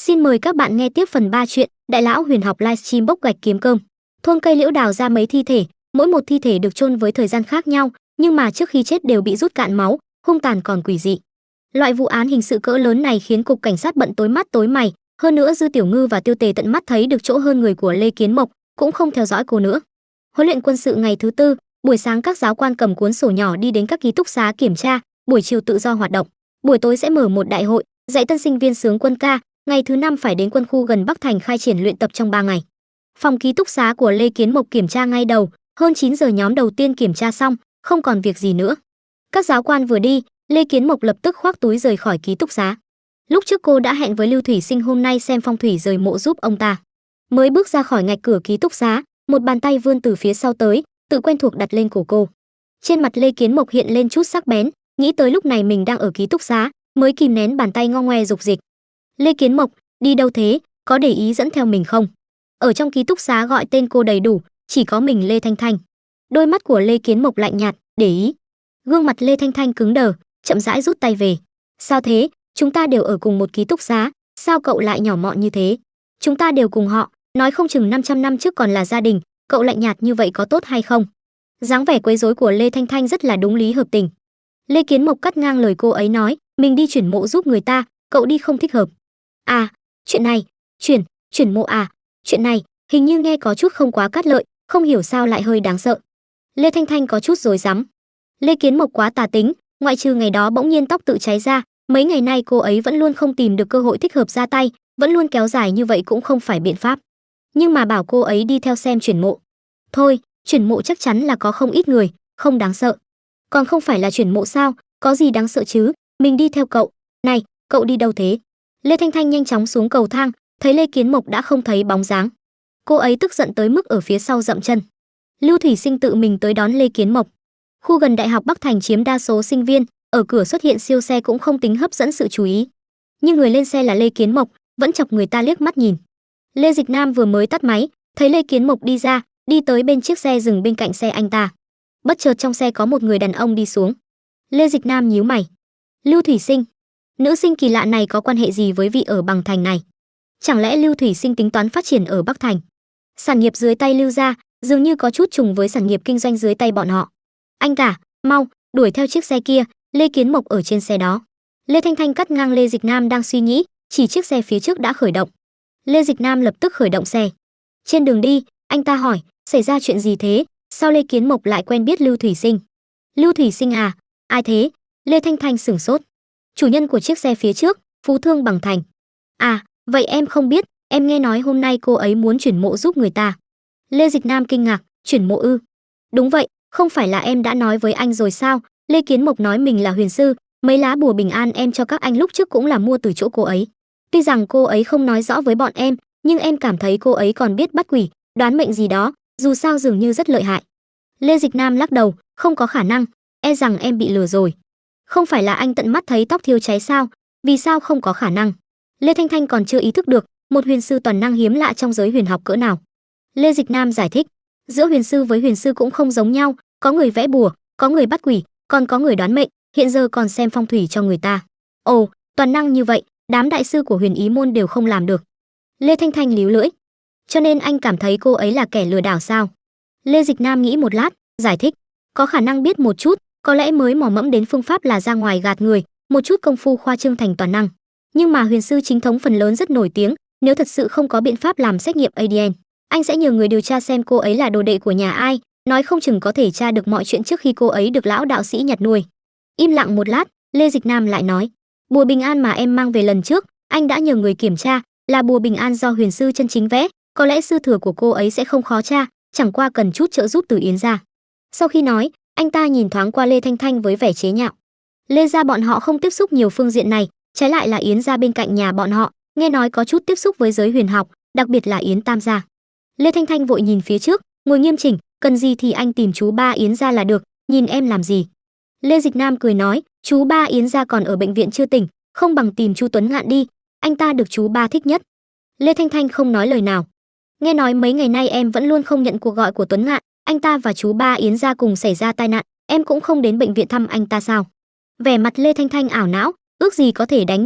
Xin mời các bạn nghe tiếp phần 3 chuyện Đại lão huyền học livestream bốc gạch kiếm cơm. Thôn cây liễu đào ra mấy thi thể, mỗi một thi thể được chôn với thời gian khác nhau, nhưng mà trước khi chết đều bị rút cạn máu, hung tàn còn quỷ dị. Loại vụ án hình sự cỡ lớn này khiến cục cảnh sát bận tối mắt tối mày, hơn nữa Dư Tiểu Ngư và Tiêu Tề tận mắt thấy được chỗ hơn người của Lê Kiến Mộc, cũng không theo dõi cô nữa. Huấn luyện quân sự ngày thứ tư, buổi sáng các giáo quan cầm cuốn sổ nhỏ đi đến các ký túc xá kiểm tra, buổi chiều tự do hoạt động. Buổi tối sẽ mở một đại hội, dạy tân sinh viên sướng quân ca, ngày thứ năm phải đến quân khu gần Bắc Thành khai triển luyện tập trong 3 ngày. Phòng ký túc xá của Lê Kiến Mộc kiểm tra ngay đầu, hơn 9 giờ nhóm đầu tiên kiểm tra xong, không còn việc gì nữa. Các giáo quan vừa đi, Lê Kiến Mộc lập tức khoác túi rời khỏi ký túc xá. Lúc trước cô đã hẹn với Lưu Thủy Sinh hôm nay xem phong thủy rời mộ giúp ông ta. Mới bước ra khỏi ngạch cửa ký túc xá, một bàn tay vươn từ phía sau tới, tự quen thuộc đặt lên cổ cô. Trên mặt Lê Kiến Mộc hiện lên chút sắc bén, nghĩ tới lúc này mình đang ở ký túc xá, mới kìm nén bàn tay ngo ngoe dục dịch. Lê Kiến Mộc, đi đâu thế, có để ý dẫn theo mình không? Ở trong ký túc xá gọi tên cô đầy đủ, chỉ có mình Lê Thanh Thanh. Đôi mắt của Lê Kiến Mộc lạnh nhạt, để ý. Gương mặt Lê Thanh Thanh cứng đờ, chậm rãi rút tay về. Sao thế, chúng ta đều ở cùng một ký túc xá, sao cậu lại nhỏ mọn như thế? Chúng ta đều cùng họ, nói không chừng 500 năm trước còn là gia đình, cậu lạnh nhạt như vậy có tốt hay không? Dáng vẻ quấy rối của Lê Thanh Thanh rất là đúng lý hợp tình. Lê Kiến Mộc cắt ngang lời cô ấy nói, mình đi chuyển mộ giúp người ta, cậu đi không thích hợp. À, chuyện này, chuyển mộ à, chuyện này, hình như nghe có chút không quá cát lợi, không hiểu sao lại hơi đáng sợ. Lê Thanh Thanh có chút rối rắm. Lê Kiến Mộc quá tà tính, ngoại trừ ngày đó bỗng nhiên tóc tự cháy ra, mấy ngày nay cô ấy vẫn luôn không tìm được cơ hội thích hợp ra tay, vẫn luôn kéo dài như vậy cũng không phải biện pháp. Nhưng mà bảo cô ấy đi theo xem chuyển mộ. Thôi, chuyển mộ chắc chắn là có không ít người, không đáng sợ. Còn không phải là chuyển mộ sao, có gì đáng sợ chứ, mình đi theo cậu. Này, cậu đi đâu thế? Lê Thanh Thanh nhanh chóng xuống cầu thang, thấy Lê Kiến Mộc đã không thấy bóng dáng. Cô ấy tức giận tới mức ở phía sau dậm chân. Lưu Thủy Sinh tự mình tới đón Lê Kiến Mộc. Khu gần Đại học Bắc Thành chiếm đa số sinh viên, ở cửa xuất hiện siêu xe cũng không tính hấp dẫn sự chú ý. Nhưng người lên xe là Lê Kiến Mộc, vẫn chọc người ta liếc mắt nhìn. Lê Dịch Nam vừa mới tắt máy, thấy Lê Kiến Mộc đi ra, đi tới bên chiếc xe dừng bên cạnh xe anh ta. Bất chợt trong xe có một người đàn ông đi xuống. Lê Dịch Nam nhíu mày. Lưu Thủy Sinh, nữ sinh kỳ lạ này có quan hệ gì với vị ở Bằng Thành này? Chẳng lẽ Lưu Thủy Sinh tính toán phát triển ở Bắc Thành? Sản nghiệp dưới tay Lưu gia dường như có chút trùng với sản nghiệp kinh doanh dưới tay bọn họ. Anh cả, mau, đuổi theo chiếc xe kia, Lê Kiến Mộc ở trên xe đó. Lê Thanh Thanh cắt ngang Lê Dịch Nam đang suy nghĩ, chỉ chiếc xe phía trước đã khởi động. Lê Dịch Nam lập tức khởi động xe. Trên đường đi, anh ta hỏi, xảy ra chuyện gì thế? Sao Lê Kiến Mộc lại quen biết Lưu Thủy Sinh? Lưu Thủy Sinh à? Ai thế? Lê Thanh Thanh sửng sốt. Chủ nhân của chiếc xe phía trước, Phú Thương Bằng Thành. À, vậy em không biết, em nghe nói hôm nay cô ấy muốn chuyển mộ giúp người ta. Lê Dịch Nam kinh ngạc, chuyển mộ ư? Đúng vậy, không phải là em đã nói với anh rồi sao? Lê Kiến Mộc nói mình là huyền sư, mấy lá bùa bình an em cho các anh lúc trước cũng là mua từ chỗ cô ấy. Tuy rằng cô ấy không nói rõ với bọn em, nhưng em cảm thấy cô ấy còn biết bắt quỷ, đoán mệnh gì đó, dù sao dường như rất lợi hại. Lê Dịch Nam lắc đầu, không có khả năng, e rằng em bị lừa rồi. Không phải là anh tận mắt thấy tóc thiêu cháy sao? Vì sao không có khả năng? Lê Thanh Thanh còn chưa ý thức được, một huyền sư toàn năng hiếm lạ trong giới huyền học cỡ nào. Lê Dịch Nam giải thích, giữa huyền sư với huyền sư cũng không giống nhau, có người vẽ bùa, có người bắt quỷ, còn có người đoán mệnh, hiện giờ còn xem phong thủy cho người ta. Ồ, toàn năng như vậy, đám đại sư của Huyền Ý môn đều không làm được. Lê Thanh Thanh líu lưỡi. Cho nên anh cảm thấy cô ấy là kẻ lừa đảo sao? Lê Dịch Nam nghĩ một lát, giải thích, có khả năng biết một chút, có lẽ mới mò mẫm đến phương pháp là ra ngoài gạt người, một chút công phu khoa trương thành toàn năng. Nhưng mà huyền sư chính thống phần lớn rất nổi tiếng, nếu thật sự không có biện pháp làm xét nghiệm ADN, anh sẽ nhờ người điều tra xem cô ấy là đồ đệ của nhà ai, nói không chừng có thể tra được mọi chuyện trước khi cô ấy được lão đạo sĩ nhặt nuôi. Im lặng một lát, Lê Dịch Nam lại nói, bùa bình an mà em mang về lần trước, anh đã nhờ người kiểm tra, là bùa bình an do huyền sư chân chính vẽ, có lẽ sư thừa của cô ấy sẽ không khó tra, chẳng qua cần chút trợ giúp từ Yến gia. Sau khi nói, anh ta nhìn thoáng qua Lê Thanh Thanh với vẻ chế nhạo. Lê gia bọn họ không tiếp xúc nhiều phương diện này, trái lại là Yến gia bên cạnh nhà bọn họ, nghe nói có chút tiếp xúc với giới huyền học, đặc biệt là Yến Tam gia. Lê Thanh Thanh vội nhìn phía trước, ngồi nghiêm chỉnh, cần gì thì anh tìm chú ba Yến gia là được, nhìn em làm gì? Lê Dịch Nam cười nói, chú ba Yến gia còn ở bệnh viện chưa tỉnh, không bằng tìm chú Tuấn Ngạn đi, anh ta được chú ba thích nhất. Lê Thanh Thanh không nói lời nào. Nghe nói mấy ngày nay em vẫn luôn không nhận cuộc gọi của Tuấn Ngạn, anh ta và chú ba Yến gia cùng xảy ra tai nạn, em cũng không đến bệnh viện thăm anh ta sao? Vẻ mặt Lê Thanh Thanh ảo não, ước gì có thể đánh người,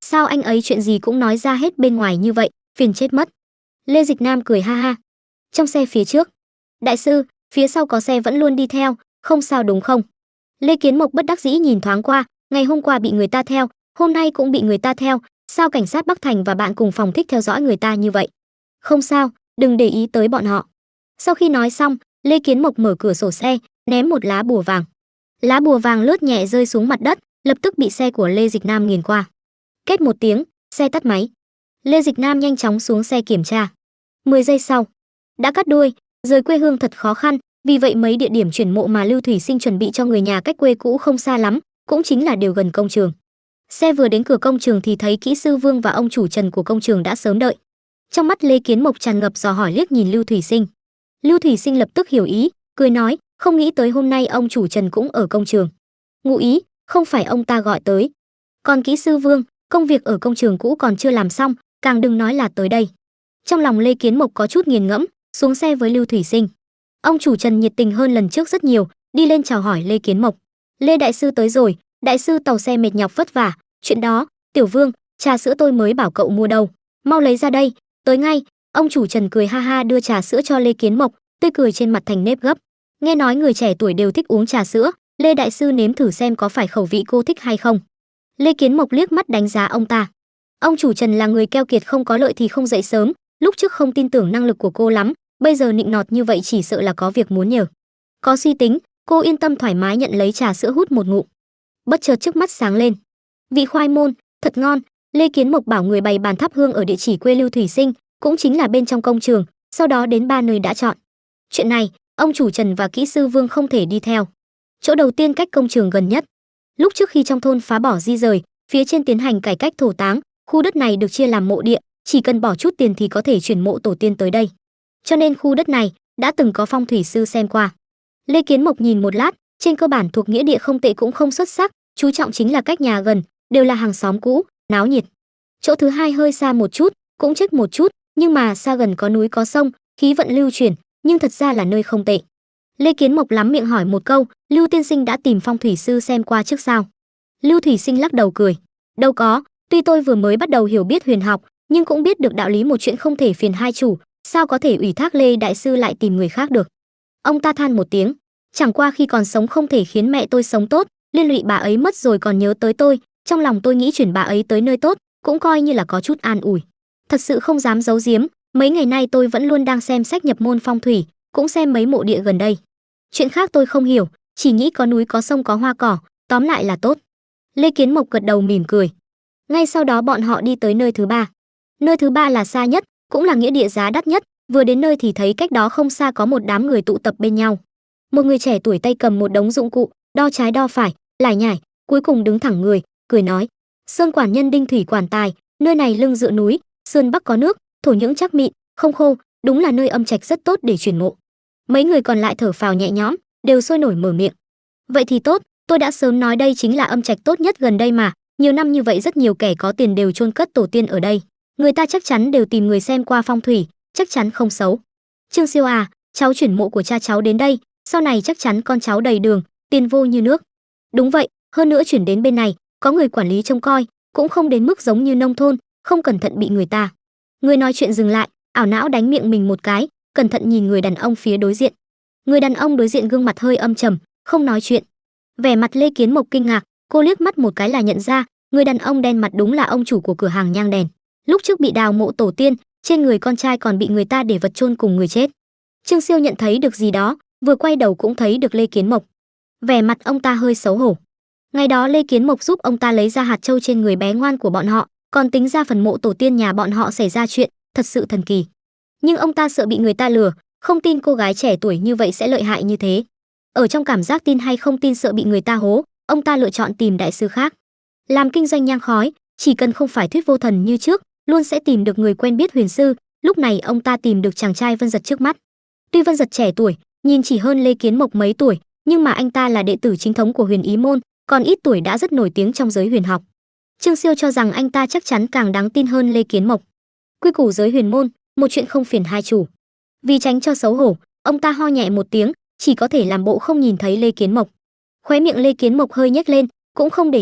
Sao anh ấy chuyện gì cũng nói ra hết bên ngoài như vậy, phiền chết mất. Lê Dịch Nam cười ha ha. Trong xe phía trước, đại sư, phía sau có xe vẫn luôn đi theo, không sao đúng không? Lê Kiến Mộc bất đắc dĩ nhìn thoáng qua, ngày hôm qua bị người ta theo, hôm nay cũng bị người ta theo, sao cảnh sát Bắc Thành và bạn cùng phòng thích theo dõi người ta như vậy? Không sao, đừng để ý tới bọn họ. Sau khi nói xong, Lê Kiến Mộc mở cửa sổ xe, ném một lá bùa vàng. Lá bùa vàng lướt nhẹ rơi xuống mặt đất, lập tức bị xe của Lê Dịch Nam nghiền qua. Két một tiếng, xe tắt máy. Lê Dịch Nam nhanh chóng xuống xe kiểm tra. 10 giây sau, đã cắt đuôi, rời quê hương thật khó khăn, vì vậy mấy địa điểm chuyển mộ mà Lưu Thủy Sinh chuẩn bị cho người nhà cách quê cũ không xa lắm, cũng chính là đều gần công trường. Xe vừa đến cửa công trường thì thấy kỹ sư Vương và ông chủ Trần của công trường đã sớm đợi. Trong mắt Lê Kiến Mộc tràn ngập dò hỏi liếc nhìn Lưu Thủy Sinh. Lưu Thủy Sinh lập tức hiểu ý, cười nói, không nghĩ tới hôm nay ông chủ Trần cũng ở công trường. Ngụ ý, không phải ông ta gọi tới. Còn kỹ sư Vương, công việc ở công trường cũ còn chưa làm xong, càng đừng nói là tới đây. Trong lòng Lê Kiến Mộc có chút nghiền ngẫm, xuống xe với Lưu Thủy Sinh. Ông chủ Trần nhiệt tình hơn lần trước rất nhiều, đi lên chào hỏi Lê Kiến Mộc. Lê đại sư tới rồi, đại sư tàu xe mệt nhọc vất vả, chuyện đó, Tiểu Vương, trà sữa tôi mới bảo cậu mua đâu, mau lấy ra đây, tới ngay. Ông chủ Trần cười ha ha đưa trà sữa cho Lê Kiến Mộc, tươi cười trên mặt thành nếp gấp. Nghe nói người trẻ tuổi đều thích uống trà sữa, Lê đại sư nếm thử xem có phải khẩu vị cô thích hay không. Lê Kiến Mộc liếc mắt đánh giá ông ta. Ông chủ Trần là người keo kiệt không có lợi thì không dậy sớm, lúc trước không tin tưởng năng lực của cô lắm, bây giờ nịnh nọt như vậy chỉ sợ là có việc muốn nhờ. Có suy tính, cô yên tâm thoải mái nhận lấy trà sữa hút một ngụm. Bất chợt trước mắt sáng lên. Vị khoai môn, thật ngon. Lê Kiến Mộc bảo người bày bàn thắp hương ở địa chỉ quê Lưu Thủy Sinh, cũng chính là bên trong công trường, sau đó đến 3 nơi đã chọn. Chuyện này, ông chủ Trần và kỹ sư Vương không thể đi theo. Chỗ đầu tiên cách công trường gần nhất. Lúc trước khi trong thôn phá bỏ di rời, phía trên tiến hành cải cách thổ táng, khu đất này được chia làm mộ địa, chỉ cần bỏ chút tiền thì có thể chuyển mộ tổ tiên tới đây. Cho nên khu đất này đã từng có phong thủy sư xem qua. Lê Kiến Mộc nhìn một lát, trên cơ bản thuộc nghĩa địa không tệ cũng không xuất sắc, chú trọng chính là cách nhà gần, đều là hàng xóm cũ, náo nhiệt. Chỗ thứ hai hơi xa một chút, cũng chết một chút, nhưng mà xa gần có núi có sông, khí vận lưu chuyển, nhưng thật ra là nơi không tệ. Lê Kiến Mộc lắm miệng hỏi một câu, Lưu tiên sinh đã tìm phong thủy sư xem qua trước sao? Lưu Thủy Sinh lắc đầu cười, đâu có, tuy tôi vừa mới bắt đầu hiểu biết huyền học, nhưng cũng biết được đạo lý một chuyện không thể phiền hai chủ, sao có thể ủy thác Lê đại sư lại tìm người khác được. Ông ta than một tiếng, chẳng qua khi còn sống không thể khiến mẹ tôi sống tốt, liên lụy bà ấy mất rồi còn nhớ tới tôi, trong lòng tôi nghĩ chuyển bà ấy tới nơi tốt, cũng coi như là có chút an ủi. Thật sự không dám giấu giếm, mấy ngày nay tôi vẫn luôn đang xem sách nhập môn phong thủy, cũng xem mấy mộ địa gần đây. Chuyện khác tôi không hiểu, chỉ nghĩ có núi có sông có hoa cỏ, tóm lại là tốt. Lê Kiến Mộc gật đầu mỉm cười. Ngay sau đó bọn họ đi tới nơi thứ ba. Nơi thứ ba là xa nhất, cũng là nghĩa địa giá đắt nhất, vừa đến nơi thì thấy cách đó không xa có một đám người tụ tập bên nhau. Một người trẻ tuổi tay cầm một đống dụng cụ, đo trái đo phải, lải nhải, cuối cùng đứng thẳng người, cười nói: "Sơn quản nhân Đinh Thủy quản tài, nơi này lưng dựa núi, sơn bắc có nước, thổ nhưỡng chắc mịn, không khô, đúng là nơi âm trạch rất tốt để chuyển mộ." Mấy người còn lại thở phào nhẹ nhõm, đều sôi nổi mở miệng. "Vậy thì tốt, tôi đã sớm nói đây chính là âm trạch tốt nhất gần đây mà, nhiều năm như vậy rất nhiều kẻ có tiền đều chôn cất tổ tiên ở đây. Người ta chắc chắn đều tìm người xem qua phong thủy, chắc chắn không xấu. Trương Siêu à, cháu chuyển mộ của cha cháu đến đây, sau này chắc chắn con cháu đầy đường, tiền vô như nước." "Đúng vậy, hơn nữa chuyển đến bên này, có người quản lý trông coi, cũng không đến mức giống như nông thôn, không cẩn thận bị người ta." Người nói chuyện dừng lại, ảo não đánh miệng mình một cái, cẩn thận nhìn người đàn ông phía đối diện. Người đàn ông đối diện gương mặt hơi âm trầm, không nói chuyện. Vẻ mặt Lê Kiến Mộc kinh ngạc, cô liếc mắt một cái là nhận ra, người đàn ông đen mặt đúng là ông chủ của cửa hàng nhang đèn. Lúc trước bị đào mộ tổ tiên, trên người con trai còn bị người ta để vật chôn cùng người chết. Trương Siêu nhận thấy được gì đó, vừa quay đầu cũng thấy được Lê Kiến Mộc. Vẻ mặt ông ta hơi xấu hổ. Ngày đó Lê Kiến Mộc giúp ông ta lấy ra hạt châu trên người bé ngoan của bọn họ, còn tính ra phần mộ tổ tiên nhà bọn họ xảy ra chuyện, thật sự thần kỳ. Nhưng ông ta sợ bị người ta lừa, không tin cô gái trẻ tuổi như vậy sẽ lợi hại như thế. Ở trong cảm giác tin hay không tin sợ bị người ta hố, ông ta lựa chọn tìm đại sư khác. Làm kinh doanh nhang khói, chỉ cần không phải thuyết vô thần như trước, luôn sẽ tìm được người quen biết huyền sư. Lúc này ông ta tìm được chàng trai Vân Giật trước mắt. Tuy Vân Giật trẻ tuổi, nhìn chỉ hơn Lê Kiến Mộc mấy tuổi, nhưng mà anh ta là đệ tử chính thống của Huyền Ý môn, còn ít tuổi đã rất nổi tiếng trong giới huyền học. Trương Siêu cho rằng anh ta chắc chắn càng đáng tin hơn Lê Kiến Mộc. Quy củ giới huyền môn, một chuyện không phiền hai chủ. Vì tránh cho xấu hổ, ông ta ho nhẹ một tiếng, chỉ có thể làm bộ không nhìn thấy Lê Kiến Mộc. Khóe miệng Lê Kiến Mộc hơi nhếch lên, cũng không để ý,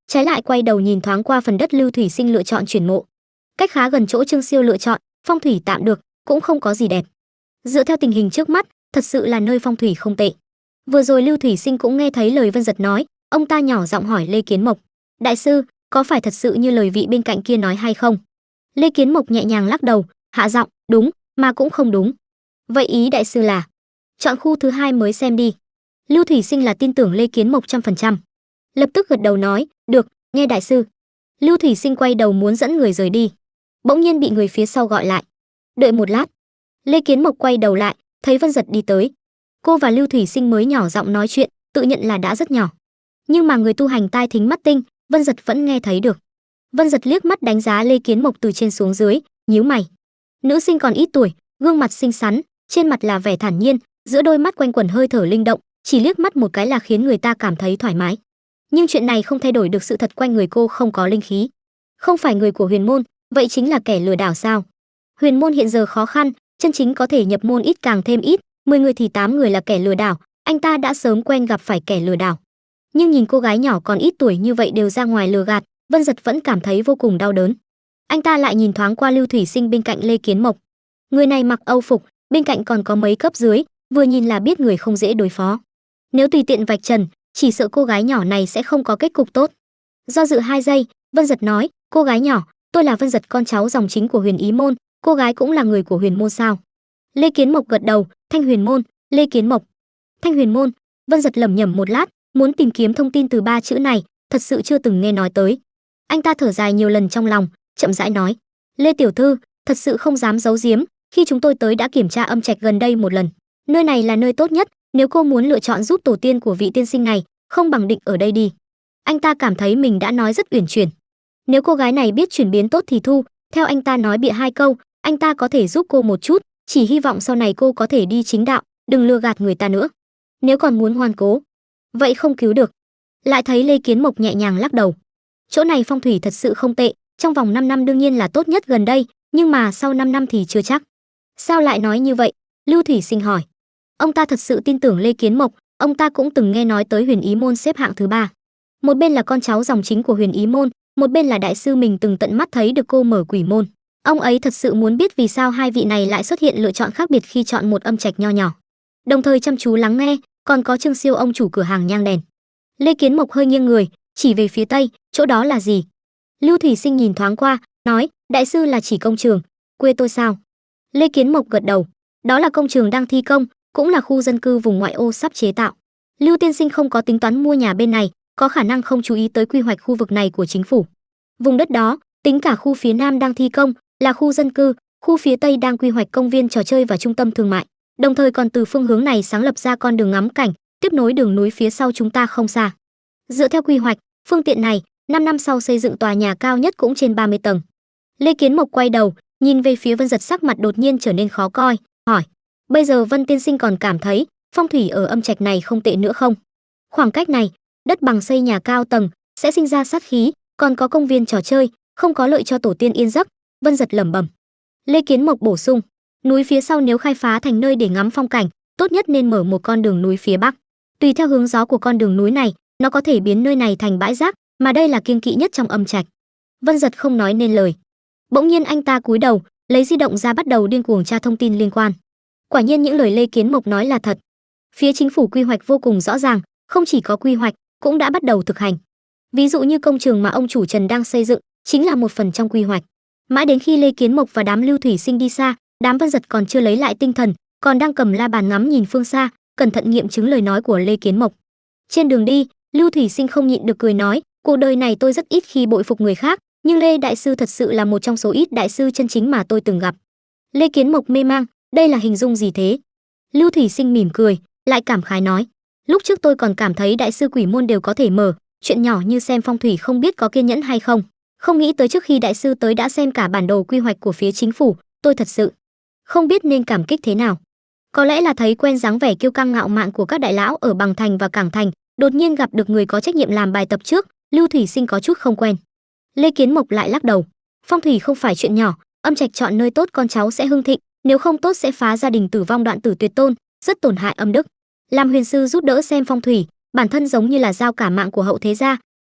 trái lại quay đầu nhìn thoáng qua phần đất Lưu Thủy Sinh lựa chọn chuyển mộ. Cách khá gần chỗ Trương Siêu lựa chọn, phong thủy tạm được, cũng không có gì đẹp. Dựa theo tình hình trước mắt, thật sự là nơi phong thủy không tệ. Vừa rồi Lưu Thủy Sinh cũng nghe thấy lời Vân Giật nói, ông ta nhỏ giọng hỏi Lê Kiến Mộc: "Đại sư, có phải thật sự như lời vị bên cạnh kia nói hay không?" Lê Kiến Mộc nhẹ nhàng lắc đầu, hạ giọng: "Đúng, mà cũng không đúng." "Vậy ý đại sư là chọn khu thứ hai mới xem đi." Lưu Thủy Sinh là tin tưởng Lê Kiến Mộc 100%. Lập tức gật đầu nói: "Được, nghe đại sư." Lưu Thủy Sinh quay đầu muốn dẫn người rời đi, bỗng nhiên bị người phía sau gọi lại: "Đợi một lát." Lê Kiến Mộc quay đầu lại, thấy Vân Giật đi tới. Cô và Lưu Thủy Sinh mới nhỏ giọng nói chuyện, tự nhận là đã rất nhỏ, nhưng mà người tu hành tai thính mắt tinh, Vân Giật vẫn nghe thấy được. Vân Giật liếc mắt đánh giá Lê Kiến Mộc từ trên xuống dưới, nhíu mày. Nữ sinh còn ít tuổi, gương mặt xinh xắn, trên mặt là vẻ thản nhiên, giữa đôi mắt quanh quẩn hơi thở linh động, chỉ liếc mắt một cái là khiến người ta cảm thấy thoải mái. Nhưng chuyện này không thay đổi được sự thật quanh người cô không có linh khí. Không phải người của Huyền môn, vậy chính là kẻ lừa đảo sao? Huyền môn hiện giờ khó khăn, chân chính có thể nhập môn ít càng thêm ít, 10 người thì 8 người là kẻ lừa đảo, anh ta đã sớm quen gặp phải kẻ lừa đảo. Nhưng nhìn cô gái nhỏ còn ít tuổi như vậy đều ra ngoài lừa gạt, Vân Giật vẫn cảm thấy vô cùng đau đớn. Anh ta lại nhìn thoáng qua Lưu Thủy Sinh bên cạnh Lê Kiến Mộc. Người này mặc âu phục, bên cạnh còn có mấy cấp dưới, vừa nhìn là biết người không dễ đối phó. Nếu tùy tiện vạch trần, chỉ sợ cô gái nhỏ này sẽ không có kết cục tốt. Do dự 2 giây, Vân Giật nói: "Cô gái nhỏ, tôi là Vân Giật, con cháu dòng chính của Huyền Ý môn, cô gái cũng là người của Huyền môn sao?" Lê Kiến Mộc gật đầu: "Thanh Huyền môn." Lê Kiến Mộc: "Thanh Huyền môn." Vân Giật lẩm nhẩm một lát, muốn tìm kiếm thông tin từ 3 chữ này, thật sự chưa từng nghe nói tới. Anh ta thở dài nhiều lần trong lòng, chậm rãi nói: "Lê tiểu thư, thật sự không dám giấu giếm, khi chúng tôi tới đã kiểm tra âm trạch gần đây một lần. Nơi này là nơi tốt nhất, nếu cô muốn lựa chọn giúp tổ tiên của vị tiên sinh này, không bằng định ở đây đi." Anh ta cảm thấy mình đã nói rất uyển chuyển. Nếu cô gái này biết chuyển biến tốt thì thu, theo anh ta nói bịa 2 câu, anh ta có thể giúp cô một chút, chỉ hy vọng sau này cô có thể đi chính đạo, đừng lừa gạt người ta nữa. Nếu còn muốn ngoan cố, vậy không cứu được. Lại thấy Lê Kiến Mộc nhẹ nhàng lắc đầu. Chỗ này phong thủy thật sự không tệ, trong vòng 5 năm đương nhiên là tốt nhất gần đây, nhưng mà sau 5 năm thì chưa chắc. Sao lại nói như vậy? Lưu Thủy Sinh hỏi. Ông ta thật sự tin tưởng Lê Kiến Mộc, ông ta cũng từng nghe nói tới Huyền Ý môn xếp hạng thứ 3. Một bên là con cháu dòng chính của Huyền Ý môn, một bên là đại sư mình từng tận mắt thấy được cô mở quỷ môn. Ông ấy thật sự muốn biết vì sao hai vị này lại xuất hiện lựa chọn khác biệt khi chọn một âm trạch nho nhỏ. Đồng thời chăm chú lắng nghe, còn có Trương Siêu ông chủ cửa hàng nhang đèn. Lê Kiến Mộc hơi nghiêng người, chỉ về phía tây, chỗ đó là gì? Lưu Thủy Sinh nhìn thoáng qua, nói: "Đại sư là chỉ công trường, quê tôi sao?" Lê Kiến Mộc gật đầu. Đó là công trường đang thi công, cũng là khu dân cư vùng ngoại ô sắp chế tạo. Lưu tiên sinh không có tính toán mua nhà bên này, có khả năng không chú ý tới quy hoạch khu vực này của chính phủ. Vùng đất đó, tính cả khu phía nam đang thi công, là khu dân cư, khu phía tây đang quy hoạch công viên trò chơi và trung tâm thương mại. Đồng thời còn từ phương hướng này sáng lập ra con đường ngắm cảnh, tiếp nối đường núi phía sau chúng ta không xa. Dựa theo quy hoạch, phương tiện này, 5 năm sau xây dựng tòa nhà cao nhất cũng trên 30 tầng. Lê Kiến Mộc quay đầu, nhìn về phía Vân Giật, sắc mặt đột nhiên trở nên khó coi, hỏi: "Bây giờ Vân tiên sinh còn cảm thấy phong thủy ở âm trạch này không tệ nữa không? Khoảng cách này, đất bằng xây nhà cao tầng sẽ sinh ra sát khí, còn có công viên trò chơi, không có lợi cho tổ tiên yên giấc." Vân Giật lẩm bẩm. Lê Kiến Mộc bổ sung: "Núi phía sau nếu khai phá thành nơi để ngắm phong cảnh, tốt nhất nên mở một con đường núi phía bắc. Tùy theo hướng gió của con đường núi này, nó có thể biến nơi này thành bãi rác, mà đây là kiêng kỵ nhất trong âm trạch." Vân Giật không nói nên lời. Bỗng nhiên anh ta cúi đầu, lấy di động ra bắt đầu điên cuồng tra thông tin liên quan. Quả nhiên những lời Lê Kiến Mộc nói là thật. Phía chính phủ quy hoạch vô cùng rõ ràng, không chỉ có quy hoạch, cũng đã bắt đầu thực hành. Ví dụ như công trường mà ông chủ Trần đang xây dựng, chính là một phần trong quy hoạch. Mãi đến khi Lê Kiến Mộc và đám Lưu Thủy Sinh đi xa, đám Vân Giật còn chưa lấy lại tinh thần, còn đang cầm la bàn ngắm nhìn phương xa, cẩn thận nghiệm chứng lời nói của Lê Kiến Mộc. Trên đường đi, Lưu Thủy Sinh không nhịn được cười nói: "Cuộc đời này tôi rất ít khi bội phục người khác, nhưng Lê đại sư thật sự là một trong số ít đại sư chân chính mà tôi từng gặp." Lê Kiến Mộc mê mang: "Đây là hình dung gì thế?" Lưu Thủy Sinh mỉm cười, lại cảm khái nói: "Lúc trước tôi còn cảm thấy đại sư quỷ môn đều có thể mở, chuyện nhỏ như xem phong thủy không biết có kiên nhẫn hay không. Không nghĩ tới trước khi đại sư tới đã xem cả bản đồ quy hoạch của phía chính phủ, tôi thật sự không biết nên cảm kích thế nào. Có lẽ là thấy quen dáng vẻ kiêu căng ngạo mạn của các đại lão ở Bằng Thành và Cảng Thành, đột nhiên gặp được người có trách nhiệm làm bài tập trước, Lưu Thủy Sinh có chút không quen." Lê Kiến Mộc lại lắc đầu: "Phong thủy không phải chuyện nhỏ, âm trạch chọn nơi tốt con cháu sẽ hưng thịnh, nếu không tốt sẽ phá gia đình tử vong đoạn tử tuyệt tôn, rất tổn hại âm đức. Làm huyền sư giúp đỡ xem phong thủy, bản thân giống như là giao cả mạng của hậu thế gia,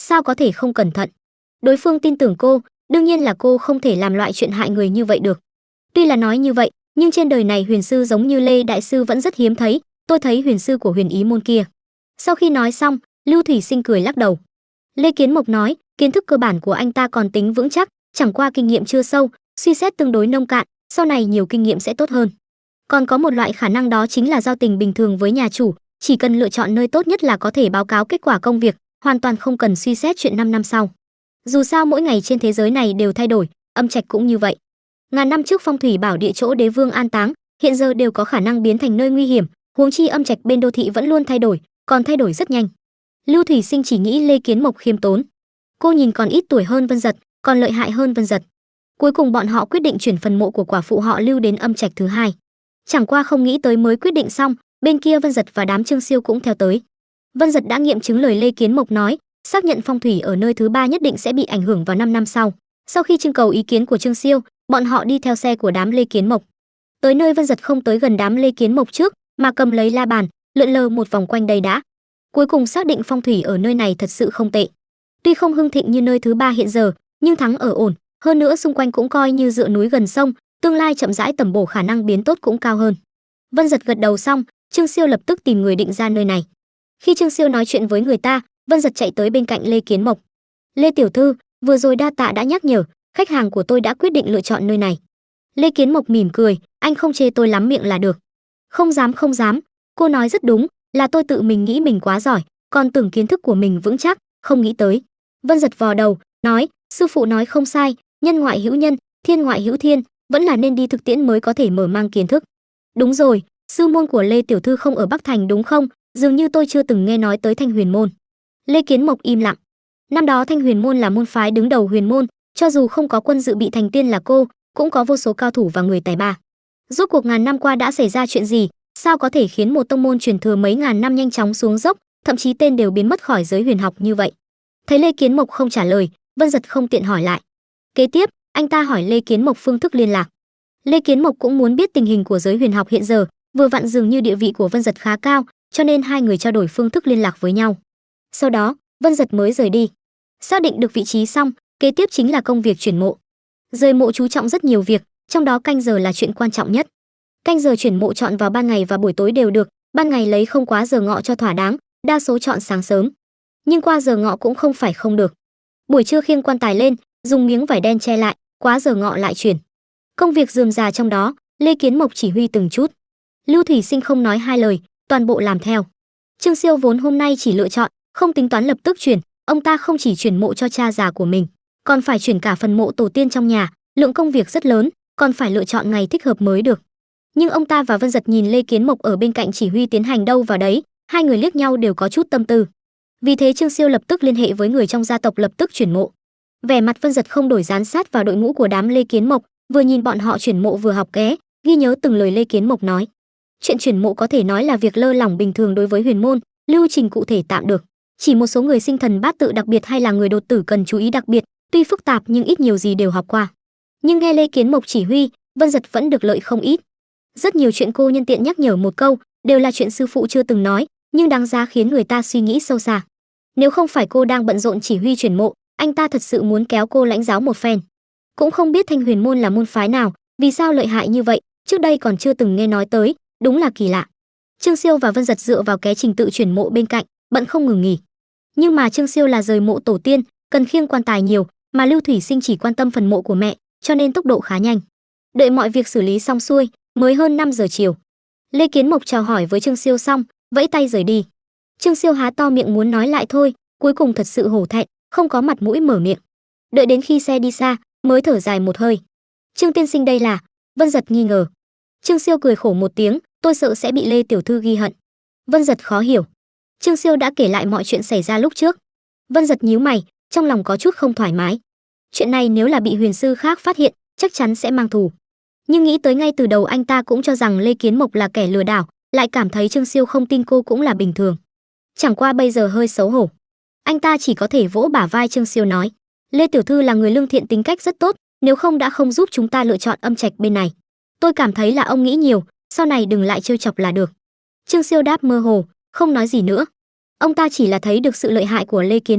sao có thể không cẩn thận. Đối phương tin tưởng cô, đương nhiên là cô không thể làm loại chuyện hại người như vậy được. Tuy là nói như vậy, nhưng trên đời này huyền sư giống như Lê đại sư vẫn rất hiếm thấy, tôi thấy huyền sư của Huyền Ý môn kia. Sau khi nói xong, Lưu Thủy Sinh cười lắc đầu. Lê Kiến Mộc nói, kiến thức cơ bản của anh ta còn tính vững chắc, chẳng qua kinh nghiệm chưa sâu, suy xét tương đối nông cạn, sau này nhiều kinh nghiệm sẽ tốt hơn. Còn có một loại khả năng đó chính là giao tình bình thường với nhà chủ, chỉ cần lựa chọn nơi tốt nhất là có thể báo cáo kết quả công việc, hoàn toàn không cần suy xét chuyện 5 năm sau. Dù sao mỗi ngày trên thế giới này đều thay đổi, Âm Trạch cũng như vậy. Ngàn năm trước phong thủy bảo địa chỗ đế vương an táng, hiện giờ đều có khả năng biến thành nơi nguy hiểm, huống chi Âm Trạch bên đô thị vẫn luôn thay đổi, còn thay đổi rất nhanh. Lưu Thủy Sinh chỉ nghĩ Lê Kiến Mộc khiêm tốn. Cô nhìn còn ít tuổi hơn Vân Giật, còn lợi hại hơn Vân Giật. Cuối cùng bọn họ quyết định chuyển phần mộ của quả phụ họ Lưu đến Âm Trạch thứ hai. Chẳng qua không nghĩ tới mới quyết định xong, bên kia Vân Giật và đám Trương Siêu cũng theo tới. Vân Giật đã nghiệm chứng lời Lê Kiến Mộc nói, xác nhận phong thủy ở nơi thứ ba nhất định sẽ bị ảnh hưởng vào 5 năm sau. Sau khi trưng cầu ý kiến của Trương Siêu, bọn họ đi theo xe của đám Lê Kiến Mộc. Tới nơi Vân Giật không tới gần đám Lê Kiến Mộc trước, mà cầm lấy la bàn, lượn lờ một vòng quanh đây đã. Cuối cùng xác định phong thủy ở nơi này thật sự không tệ. Tuy không hưng thịnh như nơi thứ ba hiện giờ, nhưng thắng ở ổn, hơn nữa xung quanh cũng coi như dựa núi gần sông, tương lai chậm rãi tầm bổ khả năng biến tốt cũng cao hơn. Vân Giật gật đầu xong, Trương Siêu lập tức tìm người định ra nơi này. Khi Trương Siêu nói chuyện với người ta, Vân Giật chạy tới bên cạnh Lê Kiến Mộc. Lê tiểu thư, vừa rồi đa tạ đã nhắc nhở, khách hàng của tôi đã quyết định lựa chọn nơi này. Lê Kiến Mộc mỉm cười, anh không chê tôi lắm miệng là được. Không dám không dám, cô nói rất đúng, là tôi tự mình nghĩ mình quá giỏi, còn tưởng kiến thức của mình vững chắc, không nghĩ tới. Vân Giật vò đầu, nói, sư phụ nói không sai, nhân ngoại hữu nhân, thiên ngoại hữu thiên, vẫn là nên đi thực tiễn mới có thể mở mang kiến thức. Đúng rồi, sư môn của Lê tiểu thư không ở Bắc Thành đúng không? Dường như tôi chưa từng nghe nói tới Thanh Huyền môn. Lê Kiến Mộc im lặng. Năm đó Thanh Huyền môn là môn phái đứng đầu huyền môn, cho dù không có quân dự bị thành tiên là cô, cũng có vô số cao thủ và người tài ba. Rốt cuộc ngàn năm qua đã xảy ra chuyện gì, sao có thể khiến một tông môn truyền thừa mấy ngàn năm nhanh chóng xuống dốc, thậm chí tên đều biến mất khỏi giới huyền học như vậy? Thấy Lê Kiến Mộc không trả lời, Vân Giật không tiện hỏi lại. Kế tiếp, anh ta hỏi Lê Kiến Mộc phương thức liên lạc. Lê Kiến Mộc cũng muốn biết tình hình của giới huyền học hiện giờ, vừa vặn dường như địa vị của Vân Giật khá cao, cho nên hai người trao đổi phương thức liên lạc với nhau. Sau đó, Vân Giật mới rời đi. Xác định được vị trí xong, kế tiếp chính là công việc chuyển mộ. Rời mộ chú trọng rất nhiều việc, trong đó canh giờ là chuyện quan trọng nhất. Canh giờ chuyển mộ chọn vào ban ngày và buổi tối đều được, ban ngày lấy không quá giờ ngọ cho thỏa đáng, đa số chọn sáng sớm. Nhưng qua giờ ngọ cũng không phải không được. Buổi trưa khiêng quan tài lên, dùng miếng vải đen che lại, quá giờ ngọ lại chuyển. Công việc rườm rà trong đó, Lê Kiến Mộc chỉ huy từng chút. Lưu Thủy Sinh không nói hai lời, toàn bộ làm theo. Trương Siêu vốn hôm nay chỉ lựa chọn, không tính toán lập tức chuyển, ông ta không chỉ chuyển mộ cho cha già của mình, còn phải chuyển cả phần mộ tổ tiên trong nhà, lượng công việc rất lớn, còn phải lựa chọn ngày thích hợp mới được. Nhưng ông ta và Vân Giật nhìn Lê Kiến Mộc ở bên cạnh chỉ huy tiến hành đâu vào đấy, hai người liếc nhau đều có chút tâm tư. Vì thế Trương Siêu lập tức liên hệ với người trong gia tộc lập tức chuyển mộ. Vẻ mặt Vân Giật không đổi, dán sát vào đội ngũ của đám Lê Kiến Mộc, vừa nhìn bọn họ chuyển mộ vừa học ké, ghi nhớ từng lời Lê Kiến Mộc nói. Chuyện chuyển mộ có thể nói là việc lơ lỏng bình thường đối với huyền môn, lưu trình cụ thể tạm được. Chỉ một số người sinh thần bát tự đặc biệt hay là người đột tử cần chú ý đặc biệt, tuy phức tạp nhưng ít nhiều gì đều học qua. Nhưng nghe Lê Kiến Mộc chỉ huy, Vân Giật vẫn được lợi không ít. Rất nhiều chuyện cô nhân tiện nhắc nhở một câu, đều là chuyện sư phụ chưa từng nói, nhưng đáng giá khiến người ta suy nghĩ sâu xa. Nếu không phải cô đang bận rộn chỉ huy chuyển mộ, anh ta thật sự muốn kéo cô lãnh giáo một phen. Cũng không biết Thanh Huyền môn là môn phái nào, vì sao lợi hại như vậy, trước đây còn chưa từng nghe nói tới, đúng là kỳ lạ. Trương Siêu và Vân Giật dựa vào cái trình tự chuyển mộ bên cạnh, bận không ngừng nghỉ. Nhưng mà Trương Siêu là rời mộ tổ tiên, cần khiêng quan tài nhiều, mà Lưu Thủy Sinh chỉ quan tâm phần mộ của mẹ, cho nên tốc độ khá nhanh. Đợi mọi việc xử lý xong xuôi, mới hơn 5 giờ chiều. Lê Kiến Mộc chào hỏi với Trương Siêu xong, vẫy tay rời đi. Trương Siêu há to miệng muốn nói lại thôi, cuối cùng thật sự hổ thẹn, không có mặt mũi mở miệng. Đợi đến khi xe đi xa, mới thở dài một hơi. Trương tiên sinh đây là? Vân Giật nghi ngờ. Trương Siêu cười khổ một tiếng, tôi sợ sẽ bị Lê tiểu thư ghi hận. Vân Giật khó hiểu. Trương Siêu đã kể lại mọi chuyện xảy ra lúc trước. Vân Giật nhíu mày, trong lòng có chút không thoải mái. Chuyện này nếu là bị huyền sư khác phát hiện, chắc chắn sẽ mang thù. Nhưng nghĩ tới ngay từ đầu anh ta cũng cho rằng Lê Kiến Mộc là kẻ lừa đảo, lại cảm thấy Trương Siêu không tin cô cũng là bình thường. Chẳng qua bây giờ hơi xấu hổ. Anh ta chỉ có thể vỗ bả vai Trương Siêu nói, Lê tiểu thư là người lương thiện, tính cách rất tốt, nếu không đã không giúp chúng ta lựa chọn Âm Trạch bên này. Tôi cảm thấy là ông nghĩ nhiều, sau này đừng lại trêu chọc là được. Trương Siêu đáp mơ hồ, không nói gì nữa. Ông ta chỉ là thấy được sự lợi hại của Lê Kiến Mộc,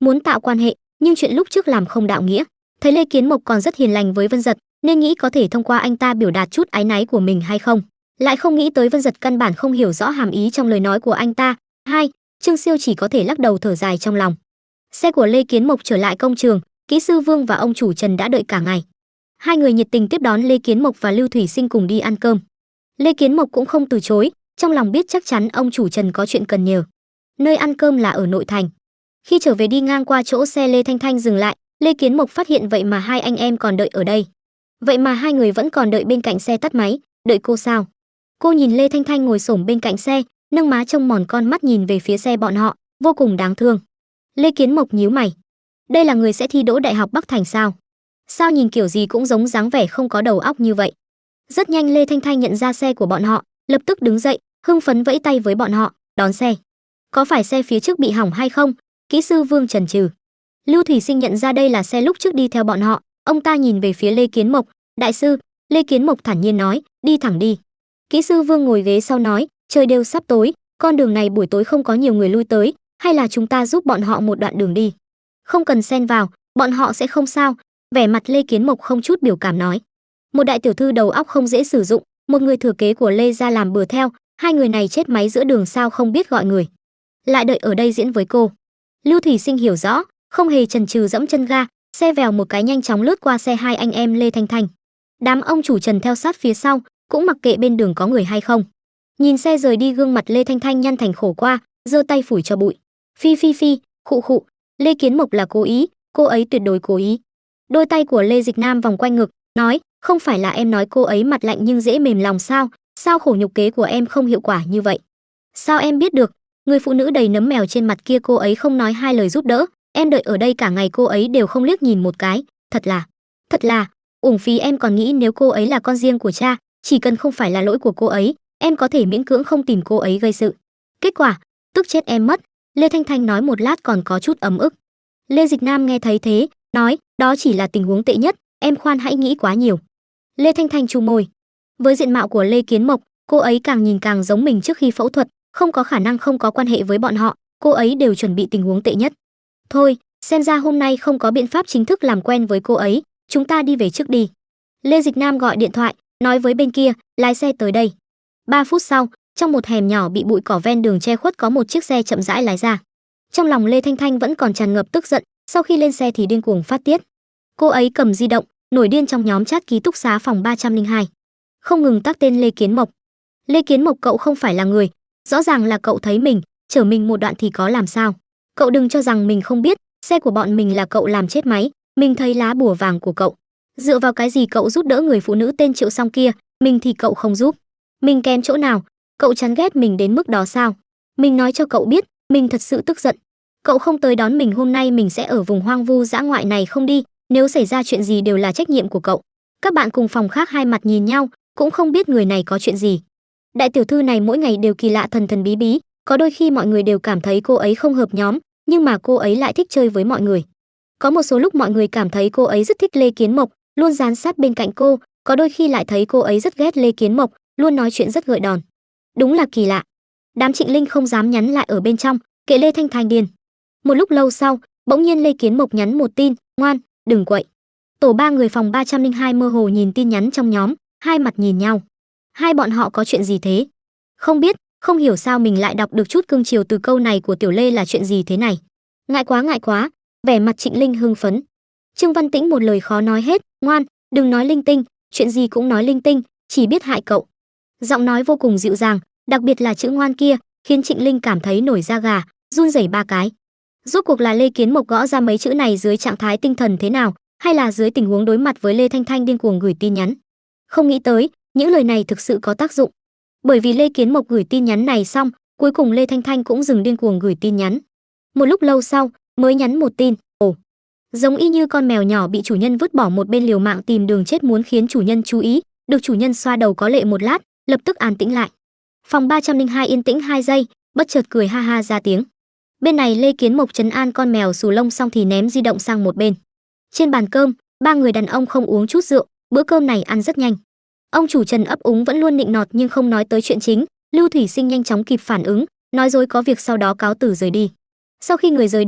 muốn tạo quan hệ, nhưng chuyện lúc trước làm không đạo nghĩa. Thấy Lê Kiến Mộc còn rất hiền lành với Vân Dật, nên nghĩ có thể thông qua anh ta biểu đạt chút áy náy của mình hay không. Lại không nghĩ tới Vân Dật căn bản không hiểu rõ hàm ý trong lời nói của anh ta. Trương Siêu chỉ có thể lắc đầu thở dài trong lòng. Xe của Lê Kiến Mộc trở lại công trường, kỹ sư Vương và ông chủ Trần đã đợi cả ngày. Hai người nhiệt tình tiếp đón Lê Kiến Mộc và Lưu Thủy Sinh cùng đi ăn cơm. Lê Kiến Mộc cũng không từ chối, trong lòng biết chắc chắn ông chủ Trần có chuyện cần nhờ. Nơi ăn cơm là ở nội thành. Khi trở về đi ngang qua chỗ xe Lê Thanh Thanh dừng lại, Lê Kiến Mộc phát hiện vậy mà hai anh em còn đợi ở đây. Vậy mà hai người vẫn còn đợi bên cạnh xe tắt máy, đợi cô sao? Cô nhìn Lê Thanh Thanh ngồi xổm bên cạnh xe, nâng má trông mòn con mắt nhìn về phía xe bọn họ, vô cùng đáng thương. Lê Kiến Mộc nhíu mày. Đây là người sẽ thi đỗ Đại học Bắc Thành sao? Sao nhìn kiểu gì cũng giống dáng vẻ không có đầu óc như vậy. Rất nhanh Lê Thanh Thanh nhận ra xe của bọn họ, lập tức đứng dậy, hưng phấn vẫy tay với bọn họ, đón xe. Có phải xe phía trước bị hỏng hay không? Kỹ sư Vương chần chừ. Lưu Thủy Sinh nhận ra đây là xe lúc trước đi theo bọn họ, ông ta nhìn về phía Lê Kiến Mộc, đại sư. Lê Kiến Mộc thản nhiên nói, đi thẳng đi. Kỹ sư Vương ngồi ghế sau nói, trời đều sắp tối, con đường này buổi tối không có nhiều người lui tới, hay là chúng ta giúp bọn họ một đoạn đường đi. Không cần xen vào, bọn họ sẽ không sao. Vẻ mặt Lê Kiến Mộc không chút biểu cảm nói. Một đại tiểu thư đầu óc không dễ sử dụng, một người thừa kế của Lê gia làm bừa theo, hai người này chết máy giữa đường sao không biết gọi người. Lại đợi ở đây diễn với cô. Lưu Thủy Sinh hiểu rõ, không hề chần chừ dẫm chân ga, xe vèo một cái nhanh chóng lướt qua xe hai anh em Lê Thanh Thanh. Đám ông chủ Trần theo sát phía sau, cũng mặc kệ bên đường có người hay không. Nhìn xe rời đi, gương mặt Lê Thanh Thanh nhăn thành khổ qua, giơ tay phủi cho bụi. Phi phi phi, khụ khụ, Lê Kiến Mộc là cố ý, cô ấy tuyệt đối cố ý. Đôi tay của Lê Dịch Nam vòng quanh ngực, nói, không phải là em nói cô ấy mặt lạnh nhưng dễ mềm lòng sao? Sao khổ nhục kế của em không hiệu quả như vậy? Sao em biết được? Người phụ nữ đầy nấm mèo trên mặt kia cô ấy không nói hai lời giúp đỡ, em đợi ở đây cả ngày cô ấy đều không liếc nhìn một cái, thật là, uổng phí em còn nghĩ nếu cô ấy là con riêng của cha, chỉ cần không phải là lỗi của cô ấy, em có thể miễn cưỡng không tìm cô ấy gây sự. Kết quả, tức chết em mất. Lê Thanh Thanh nói một lát còn có chút ấm ức. Lê Dịch Nam nghe thấy thế, nói, đó chỉ là tình huống tệ nhất, em khoan hãy nghĩ quá nhiều. Lê Thanh Thanh chu môi. Với diện mạo của Lê Kiến Mộc, cô ấy càng nhìn càng giống mình trước khi phẫu thuật, không có khả năng không có quan hệ với bọn họ, cô ấy đều chuẩn bị tình huống tệ nhất. Thôi, xem ra hôm nay không có biện pháp chính thức làm quen với cô ấy, chúng ta đi về trước đi. Lê Dịch Nam gọi điện thoại, nói với bên kia, lái xe tới đây. 3 phút sau, trong một hẻm nhỏ bị bụi cỏ ven đường che khuất có một chiếc xe chậm rãi lái ra. Trong lòng Lê Thanh Thanh vẫn còn tràn ngập tức giận, sau khi lên xe thì điên cuồng phát tiết. Cô ấy cầm di động, nổi điên trong nhóm chat ký túc xá phòng 302. Không ngừng tag tên Lê Kiến Mộc. Lê Kiến Mộc, cậu không phải là người, rõ ràng là cậu thấy mình, chở mình một đoạn thì có làm sao. Cậu đừng cho rằng mình không biết, xe của bọn mình là cậu làm chết máy, mình thấy lá bùa vàng của cậu. Dựa vào cái gì cậu giúp đỡ người phụ nữ tên Triệu Song kia, mình thì cậu không giúp. Mình kém chỗ nào, cậu chán ghét mình đến mức đó sao? Mình nói cho cậu biết, mình thật sự tức giận. Cậu không tới đón mình hôm nay mình sẽ ở vùng hoang vu dã ngoại này không đi, nếu xảy ra chuyện gì đều là trách nhiệm của cậu. Các bạn cùng phòng khác hai mặt nhìn nhau, cũng không biết người này có chuyện gì. Đại tiểu thư này mỗi ngày đều kỳ lạ thần thần bí bí, có đôi khi mọi người đều cảm thấy cô ấy không hợp nhóm, nhưng mà cô ấy lại thích chơi với mọi người. Có một số lúc mọi người cảm thấy cô ấy rất thích Lê Kiến Mộc, luôn dán sát bên cạnh cô, có đôi khi lại thấy cô ấy rất ghét Lê Kiến Mộc, luôn nói chuyện rất gợi đòn. Đúng là kỳ lạ. Đám Trịnh Linh không dám nhắn lại ở bên trong, kệ Lê Thanh Thanh điên. Một lúc lâu sau, bỗng nhiên Lê Kiến Mộc nhắn một tin, ngoan, đừng quậy. Tổ 3 người phòng 302 mơ hồ nhìn tin nhắn trong nhóm, hai mặt nhìn nhau. Hai bọn họ có chuyện gì thế? Không biết, không hiểu sao mình lại đọc được chút cương chiều từ câu này của Tiểu Lê là chuyện gì thế này. Ngại quá, vẻ mặt Trịnh Linh hưng phấn. Trương Văn Tĩnh một lời khó nói hết, ngoan, đừng nói linh tinh, chuyện gì cũng nói linh tinh, chỉ biết hại cậu. Giọng nói vô cùng dịu dàng, đặc biệt là chữ ngoan kia, khiến Trịnh Linh cảm thấy nổi da gà, run rẩy 3 cái. Rốt cuộc là Lê Kiến Mộc gõ ra mấy chữ này dưới trạng thái tinh thần thế nào, hay là dưới tình huống đối mặt với Lê Thanh Thanh điên cuồng gửi tin nhắn. Không nghĩ tới, những lời này thực sự có tác dụng. Bởi vì Lê Kiến Mộc gửi tin nhắn này xong, cuối cùng Lê Thanh Thanh cũng dừng điên cuồng gửi tin nhắn. Một lúc lâu sau, mới nhắn một tin, ồ. Giống y như con mèo nhỏ bị chủ nhân vứt bỏ một bên liều mạng tìm đường chết muốn khiến chủ nhân chú ý, được chủ nhân xoa đầu có lệ một lát, lập tức an tĩnh lại. Phòng 302 yên tĩnh 2 giây, bất chợt cười ha ha ra tiếng. Bên này Lê Kiến Mộc trấn an con mèo xù lông xong thì ném di động sang một bên. Trên bàn cơm, 3 người đàn ông không uống chút rượu, bữa cơm này ăn rất nhanh. Ông chủ Trần ấp úng vẫn luôn nịnh nọt nhưng không nói tới chuyện chính, Lưu Thủy Sinh nhanh chóng kịp phản ứng, nói dối có việc sau đó cáo từ rời đi. Sau khi người rời đi,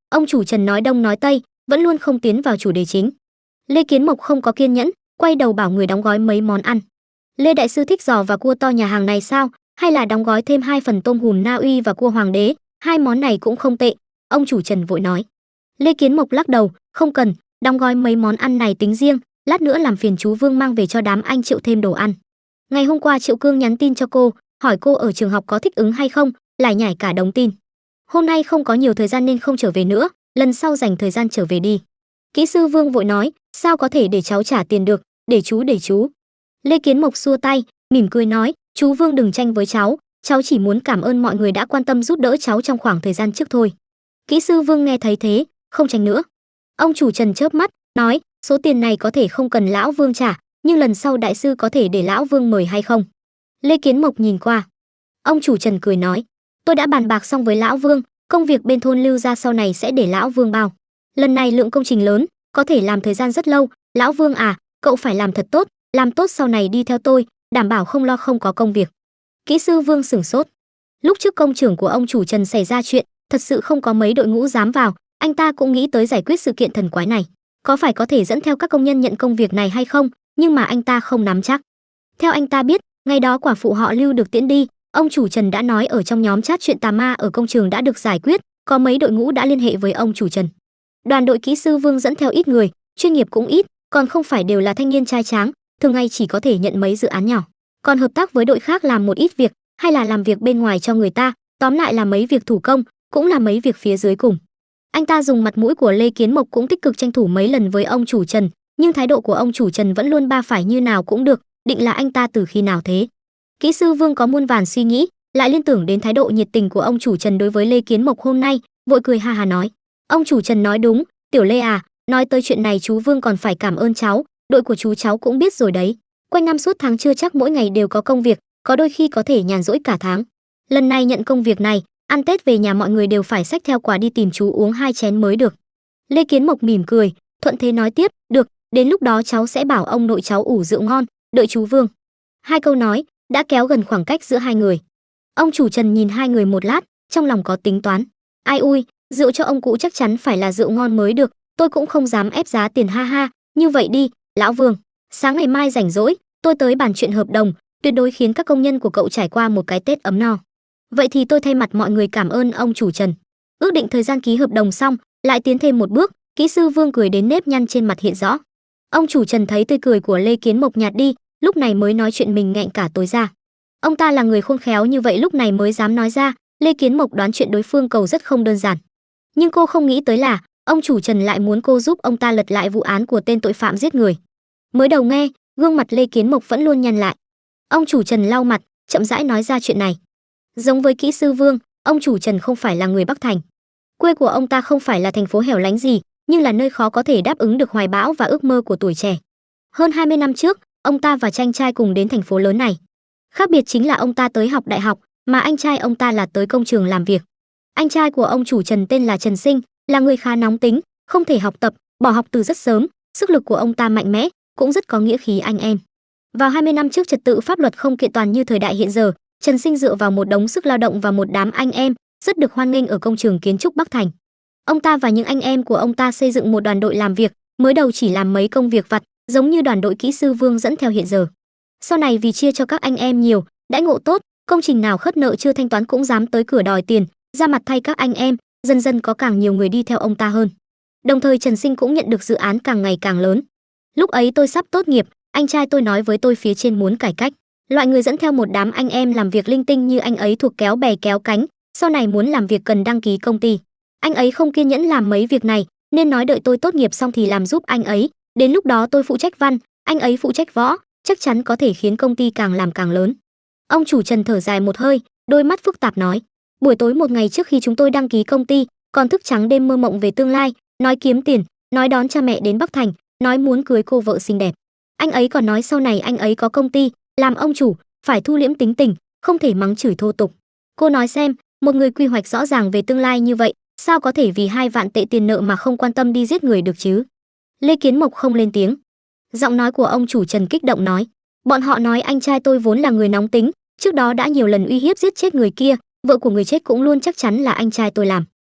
Ông chủ Trần nói đông nói tây, vẫn luôn không tiến vào chủ đề chính. Lê Kiến Mộc không có kiên nhẫn, quay đầu bảo người đóng gói mấy món ăn. Lê đại sư thích giò và cua to nhà hàng này sao, hay là đóng gói thêm 2 phần tôm hùm Na Uy và cua hoàng đế, 2 món này cũng không tệ. Ông chủ Trần vội nói. Lê Kiến Mộc lắc đầu, không cần, đóng gói mấy món ăn này tính riêng, lát nữa làm phiền chú Vương mang về cho đám anh Triệu thêm đồ ăn. Ngày hôm qua Triệu Cương nhắn tin cho cô, hỏi cô ở trường học có thích ứng hay không, lại nhảy cả đống tin. Hôm nay không có nhiều thời gian nên không trở về nữa, lần sau dành thời gian trở về đi. Kỹ sư Vương vội nói, sao có thể để cháu trả tiền được, để chú. Lê Kiến Mộc xua tay, mỉm cười nói, chú Vương đừng tranh với cháu chỉ muốn cảm ơn mọi người đã quan tâm giúp đỡ cháu trong khoảng thời gian trước thôi. Kỹ sư Vương nghe thấy thế, không tranh nữa. Ông chủ Trần chớp mắt, nói, số tiền này có thể không cần lão Vương trả, nhưng lần sau đại sư có thể để lão Vương mời hay không? Lê Kiến Mộc nhìn qua. Ông chủ Trần cười nói, tôi đã bàn bạc xong với lão Vương, công việc bên thôn Lưu gia sau này sẽ để lão Vương bao. Lần này lượng công trình lớn, có thể làm thời gian rất lâu, lão Vương à, cậu phải làm thật tốt, làm tốt sau này đi theo tôi, đảm bảo không lo không có công việc. Kỹ sư Vương sửng sốt. Lúc trước công trường của ông chủ Trần xảy ra chuyện, thật sự không có mấy đội ngũ dám vào, anh ta cũng nghĩ tới giải quyết sự kiện thần quái này. Có phải có thể dẫn theo các công nhân nhận công việc này hay không, nhưng mà anh ta không nắm chắc. Theo anh ta biết, ngày đó quả phụ họ Lưu được tiễn đi, ông chủ Trần đã nói ở trong nhóm chat chuyện tà ma ở công trường đã được giải quyết, có mấy đội ngũ đã liên hệ với ông chủ Trần. Đoàn đội kỹ sư Vương dẫn theo ít người, chuyên nghiệp cũng ít, còn không phải đều là thanh niên trai tráng, thường ngày chỉ có thể nhận mấy dự án nhỏ. Còn hợp tác với đội khác làm một ít việc, hay là làm việc bên ngoài cho người ta, tóm lại là mấy việc thủ công, cũng là mấy việc phía dưới cùng. Anh ta dùng mặt mũi của Lê Kiến Mộc cũng tích cực tranh thủ mấy lần với ông chủ Trần, nhưng thái độ của ông chủ Trần vẫn luôn ba phải như nào cũng được, định là anh ta từ khi nào thế? Kỹ sư Vương có muôn vàn suy nghĩ, lại liên tưởng đến thái độ nhiệt tình của ông chủ Trần đối với Lê Kiến Mộc hôm nay, vội cười ha ha nói. Ông chủ Trần nói đúng, tiểu Lê à, nói tới chuyện này chú Vương còn phải cảm ơn cháu, đội của chú cháu cũng biết rồi đấy. Quanh năm suốt tháng chưa chắc mỗi ngày đều có công việc, có đôi khi có thể nhàn rỗi cả tháng. Lần này nhận công việc này, ăn Tết về nhà mọi người đều phải xách theo quà đi tìm chú uống 2 chén mới được. Lê Kiến Mộc mỉm cười, thuận thế nói tiếp, được, đến lúc đó cháu sẽ bảo ông nội cháu ủ rượu ngon, đợi chú Vương. 2 câu nói đã kéo gần khoảng cách giữa hai người. Ông chủ Trần nhìn hai người một lát, trong lòng có tính toán. Ai ui, rượu cho ông cụ chắc chắn phải là rượu ngon mới được, tôi cũng không dám ép giá tiền ha ha, như vậy đi, lão Vương, sáng ngày mai rảnh rỗi, tôi tới bàn chuyện hợp đồng, tuyệt đối khiến các công nhân của cậu trải qua một cái Tết ấm no. Vậy thì tôi thay mặt mọi người cảm ơn ông chủ Trần. Ước định thời gian ký hợp đồng xong, lại tiến thêm một bước, kỹ sư Vương cười đến nếp nhăn trên mặt hiện rõ. Ông chủ Trần thấy tươi cười của Lê Kiến Mộc nhạt đi, lúc này mới nói chuyện mình nghẹn cả tối ra. Ông ta là người khôn khéo như vậy lúc này mới dám nói ra, Lê Kiến Mộc đoán chuyện đối phương cầu rất không đơn giản. Nhưng cô không nghĩ tới là, ông chủ Trần lại muốn cô giúp ông ta lật lại vụ án của tên tội phạm giết người. Mới đầu nghe, gương mặt Lê Kiến Mộc vẫn luôn nhăn lại. Ông chủ Trần lau mặt, chậm rãi nói ra chuyện này. Giống với kỹ sư Vương, ông chủ Trần không phải là người Bắc Thành. Quê của ông ta không phải là thành phố hẻo lánh gì, nhưng là nơi khó có thể đáp ứng được hoài bão và ước mơ của tuổi trẻ. Hơn 20 năm trước, ông ta và Tranh trai cùng đến thành phố lớn này. Khác biệt chính là ông ta tới học đại học, mà anh trai ông ta là tới công trường làm việc. Anh trai của ông chủ Trần tên là Trần Sinh, là người khá nóng tính, không thể học tập, bỏ học từ rất sớm, sức lực của ông ta mạnh mẽ, cũng rất có nghĩa khí anh em. Vào 20 năm trước trật tự pháp luật không kiện toàn như thời đại hiện giờ, Trần Sinh dựa vào một đống sức lao động và một đám anh em, rất được hoan nghênh ở công trường kiến trúc Bắc Thành. Ông ta và những anh em của ông ta xây dựng một đoàn đội làm việc, mới đầu chỉ làm mấy công việc vặt, giống như đoàn đội kỹ sư Vương dẫn theo hiện giờ. Sau này vì chia cho các anh em nhiều, đãi ngộ tốt, công trình nào khất nợ chưa thanh toán cũng dám tới cửa đòi tiền, ra mặt thay các anh em, dần dần có càng nhiều người đi theo ông ta hơn. Đồng thời Trần Sinh cũng nhận được dự án càng ngày càng lớn. Lúc ấy tôi sắp tốt nghiệp, anh trai tôi nói với tôi phía trên muốn cải cách. Loại người dẫn theo một đám anh em làm việc linh tinh như anh ấy thuộc kéo bè kéo cánh, sau này muốn làm việc cần đăng ký công ty. Anh ấy không kiên nhẫn làm mấy việc này, nên nói đợi tôi tốt nghiệp xong thì làm giúp anh ấy, đến lúc đó tôi phụ trách văn, anh ấy phụ trách võ, chắc chắn có thể khiến công ty càng làm càng lớn. Ông chủ Trần thở dài một hơi, đôi mắt phức tạp nói, buổi tối một ngày trước khi chúng tôi đăng ký công ty, còn thức trắng đêm mơ mộng về tương lai, nói kiếm tiền, nói đón cha mẹ đến Bắc Thành, nói muốn cưới cô vợ xinh đẹp. Anh ấy còn nói sau này anh ấy có công ty, làm ông chủ, phải thu liễm tính tình, không thể mắng chửi thô tục. Cô nói xem, một người quy hoạch rõ ràng về tương lai như vậy, sao có thể vì 2 vạn tệ tiền nợ mà không quan tâm đi giết người được chứ? Lê Kiến Mộc không lên tiếng. Giọng nói của ông chủ Trần kích động nói, bọn họ nói anh trai tôi vốn là người nóng tính, trước đó đã nhiều lần uy hiếp giết chết người kia, vợ của người chết cũng luôn chắc chắn là anh trai tôi làm.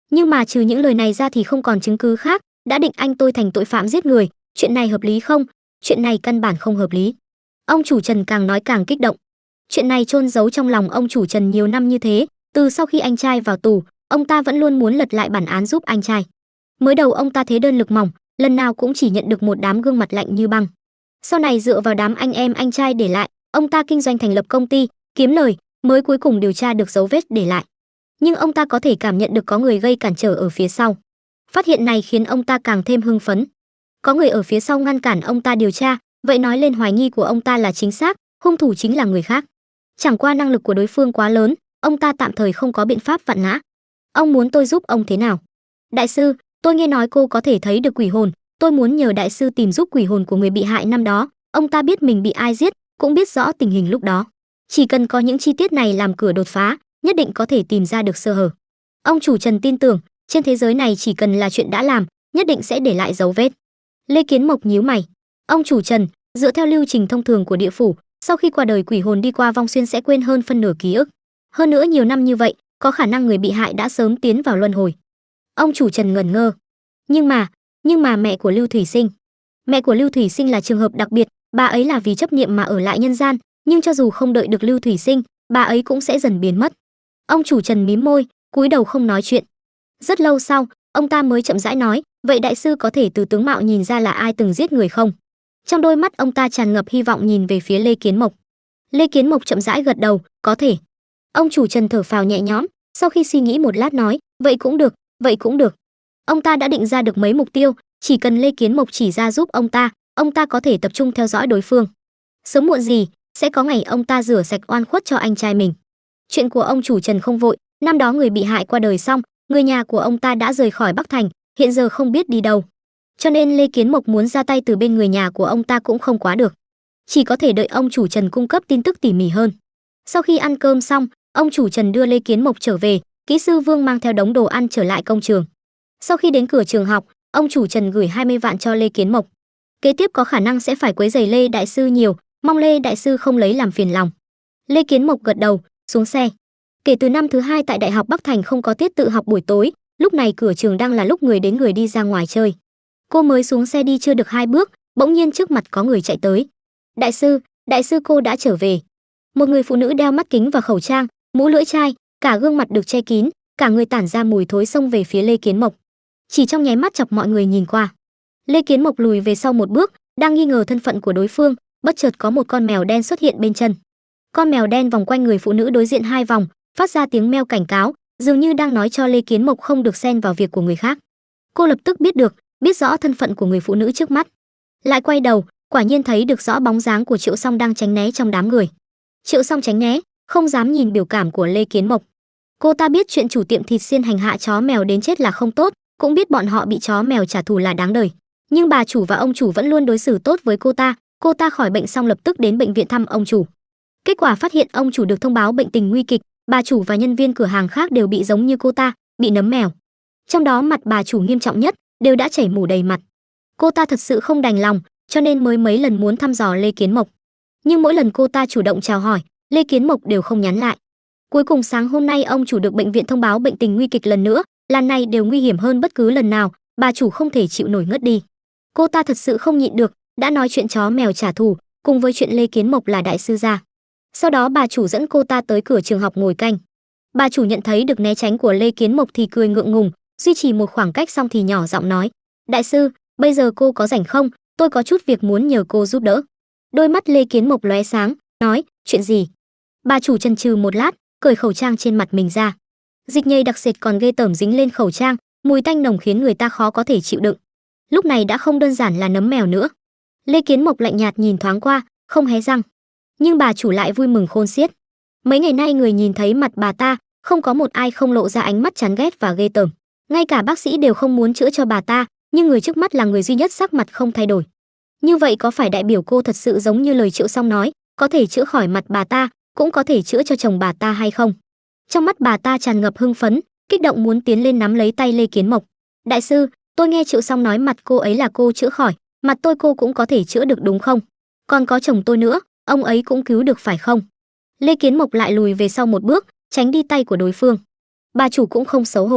Nhưng mà trừ những lời này ra thì không còn chứng cứ khác, đã định anh tôi thành tội phạm giết người, chuyện này hợp lý không? Chuyện này căn bản không hợp lý. Ông chủ Trần càng nói càng kích động. Chuyện này chôn giấu trong lòng ông chủ Trần nhiều năm như thế, từ sau khi anh trai vào tù, ông ta vẫn luôn muốn lật lại bản án giúp anh trai. Mới đầu ông ta thế đơn lực mỏng, lần nào cũng chỉ nhận được một đám gương mặt lạnh như băng. Sau này dựa vào đám anh em anh trai để lại, ông ta kinh doanh thành lập công ty, kiếm lời, mới cuối cùng điều tra được dấu vết để lại. Nhưng ông ta có thể cảm nhận được có người gây cản trở ở phía sau. Phát hiện này khiến ông ta càng thêm hưng phấn. Có người ở phía sau ngăn cản ông ta điều tra, vậy nói lên hoài nghi của ông ta là chính xác, hung thủ chính là người khác. Chẳng qua năng lực của đối phương quá lớn, ông ta tạm thời không có biện pháp vặn ngã. Ông muốn tôi giúp ông thế nào? Đại sư, tôi nghe nói cô có thể thấy được quỷ hồn, tôi muốn nhờ đại sư tìm giúp quỷ hồn của người bị hại năm đó. Ông ta biết mình bị ai giết, cũng biết rõ tình hình lúc đó. Chỉ cần có những chi tiết này làm cửa đột phá, nhất định có thể tìm ra được sơ hở. Ông chủ Trần tin tưởng, trên thế giới này chỉ cần là chuyện đã làm, nhất định sẽ để lại dấu vết. Lê Kiến Mộc nhíu mày. Ông chủ Trần, dựa theo lưu trình thông thường của địa phủ, sau khi qua đời quỷ hồn đi qua vong xuyên sẽ quên hơn phân nửa ký ức. Hơn nữa nhiều năm như vậy, có khả năng người bị hại đã sớm tiến vào luân hồi. Ông chủ Trần ngẩn ngơ. Nhưng mà mẹ của Lưu Thủy Sinh. Mẹ của Lưu Thủy Sinh là trường hợp đặc biệt, bà ấy là vì chấp niệm mà ở lại nhân gian, nhưng cho dù không đợi được Lưu Thủy Sinh, bà ấy cũng sẽ dần biến mất. Ông chủ Trần mím môi, cúi đầu không nói chuyện. Rất lâu sau, ông ta mới chậm rãi nói, vậy đại sư có thể từ tướng mạo nhìn ra là ai từng giết người không? Trong đôi mắt ông ta tràn ngập hy vọng nhìn về phía Lê Kiến Mộc. Lê Kiến Mộc chậm rãi gật đầu, có thể. Ông chủ Trần thở phào nhẹ nhõm, sau khi suy nghĩ một lát nói, vậy cũng được, vậy cũng được. Ông ta đã định ra được mấy mục tiêu, chỉ cần Lê Kiến Mộc chỉ ra giúp ông ta có thể tập trung theo dõi đối phương. Sớm muộn gì, sẽ có ngày ông ta rửa sạch oan khuất cho anh trai mình. Chuyện của ông chủ Trần không vội, năm đó người bị hại qua đời xong, người nhà của ông ta đã rời khỏi Bắc Thành, hiện giờ không biết đi đâu. Cho nên Lê Kiến Mộc muốn ra tay từ bên người nhà của ông ta cũng không quá được. Chỉ có thể đợi ông chủ Trần cung cấp tin tức tỉ mỉ hơn. Sau khi ăn cơm xong, ông chủ Trần đưa Lê Kiến Mộc trở về, kỹ sư Vương mang theo đống đồ ăn trở lại công trường. Sau khi đến cửa trường học, ông chủ Trần gửi 20 vạn cho Lê Kiến Mộc. Kế tiếp có khả năng sẽ phải quấy rầy Lê đại sư nhiều, mong Lê đại sư không lấy làm phiền lòng. Lê Kiến Mộc gật đầu, xuống xe. Kể từ năm thứ 2 tại Đại học Bắc Thành không có tiết tự học buổi tối, lúc này cửa trường đang là lúc người đến người đi ra ngoài chơi. Cô mới xuống xe đi chưa được 2 bước, bỗng nhiên trước mặt có người chạy tới. Đại sư cô đã trở về. Một người phụ nữ đeo mắt kính và khẩu trang, mũ lưỡi chai, cả gương mặt được che kín, cả người tản ra mùi thối xông về phía Lê Kiến Mộc. Chỉ trong nháy mắt chọc mọi người nhìn qua. Lê Kiến Mộc lùi về sau một bước, đang nghi ngờ thân phận của đối phương, bất chợt có một con mèo đen xuất hiện bên chân. Con mèo đen vòng quanh người phụ nữ đối diện 2 vòng, phát ra tiếng meo cảnh cáo, dường như đang nói cho Lê Kiến Mộc không được xen vào việc của người khác. Cô lập tức biết rõ thân phận của người phụ nữ trước mắt. Lại quay đầu, quả nhiên thấy được rõ bóng dáng của Triệu Song đang tránh né trong đám người. Triệu Song tránh né, không dám nhìn biểu cảm của Lê Kiến Mộc. Cô ta biết chuyện chủ tiệm thịt xiên hành hạ chó mèo đến chết là không tốt, cũng biết bọn họ bị chó mèo trả thù là đáng đời. Nhưng bà chủ và ông chủ vẫn luôn đối xử tốt với cô ta. Cô ta khỏi bệnh xong lập tức đến bệnh viện thăm ông chủ. Kết quả phát hiện ông chủ được thông báo bệnh tình nguy kịch, bà chủ và nhân viên cửa hàng khác đều bị giống như cô ta, bị nấm mèo. Trong đó mặt bà chủ nghiêm trọng nhất, đều đã chảy mủ đầy mặt. Cô ta thật sự không đành lòng, cho nên mới mấy lần muốn thăm dò Lê Kiến Mộc. Nhưng mỗi lần cô ta chủ động chào hỏi, Lê Kiến Mộc đều không nhắn lại. Cuối cùng sáng hôm nay ông chủ được bệnh viện thông báo bệnh tình nguy kịch lần nữa, lần này đều nguy hiểm hơn bất cứ lần nào, bà chủ không thể chịu nổi ngất đi. Cô ta thật sự không nhịn được, đã nói chuyện chó mèo trả thù, cùng với chuyện Lê Kiến Mộc là đại sư gia. Sau đó bà chủ dẫn cô ta tới cửa trường học ngồi canh. Bà chủ nhận thấy được né tránh của Lê Kiến Mộc thì cười ngượng ngùng, duy trì một khoảng cách xong thì nhỏ giọng nói: "Đại sư, bây giờ cô có rảnh không? Tôi có chút việc muốn nhờ cô giúp đỡ." Đôi mắt Lê Kiến Mộc lóe sáng, nói: "Chuyện gì?" Bà chủ chần chừ một lát, cởi khẩu trang trên mặt mình ra. Dịch nhầy đặc sệt còn ghê tởm dính lên khẩu trang, mùi tanh nồng khiến người ta khó có thể chịu đựng. Lúc này đã không đơn giản là nấm mèo nữa. Lê Kiến Mộc lạnh nhạt nhìn thoáng qua, không hé răng. Nhưng bà chủ lại vui mừng khôn xiết. Mấy ngày nay người nhìn thấy mặt bà ta, không có một ai không lộ ra ánh mắt chán ghét và ghê tởm. Ngay cả bác sĩ đều không muốn chữa cho bà ta, nhưng người trước mắt là người duy nhất sắc mặt không thay đổi. Như vậy có phải đại biểu cô thật sự giống như lời Triệu Song nói, có thể chữa khỏi mặt bà ta, cũng có thể chữa cho chồng bà ta hay không? Trong mắt bà ta tràn ngập hưng phấn, kích động muốn tiến lên nắm lấy tay Lê Kiến Mộc. "Đại sư, tôi nghe Triệu Song nói mặt cô ấy là cô chữa khỏi, mặt tôi cô cũng có thể chữa được đúng không? Còn có chồng tôi nữa, ông ấy cũng cứu được phải không?" Lê Kiến Mộc lại lùi về sau một bước, tránh đi tay của đối phương. Bà chủ cũng không xấu hổ.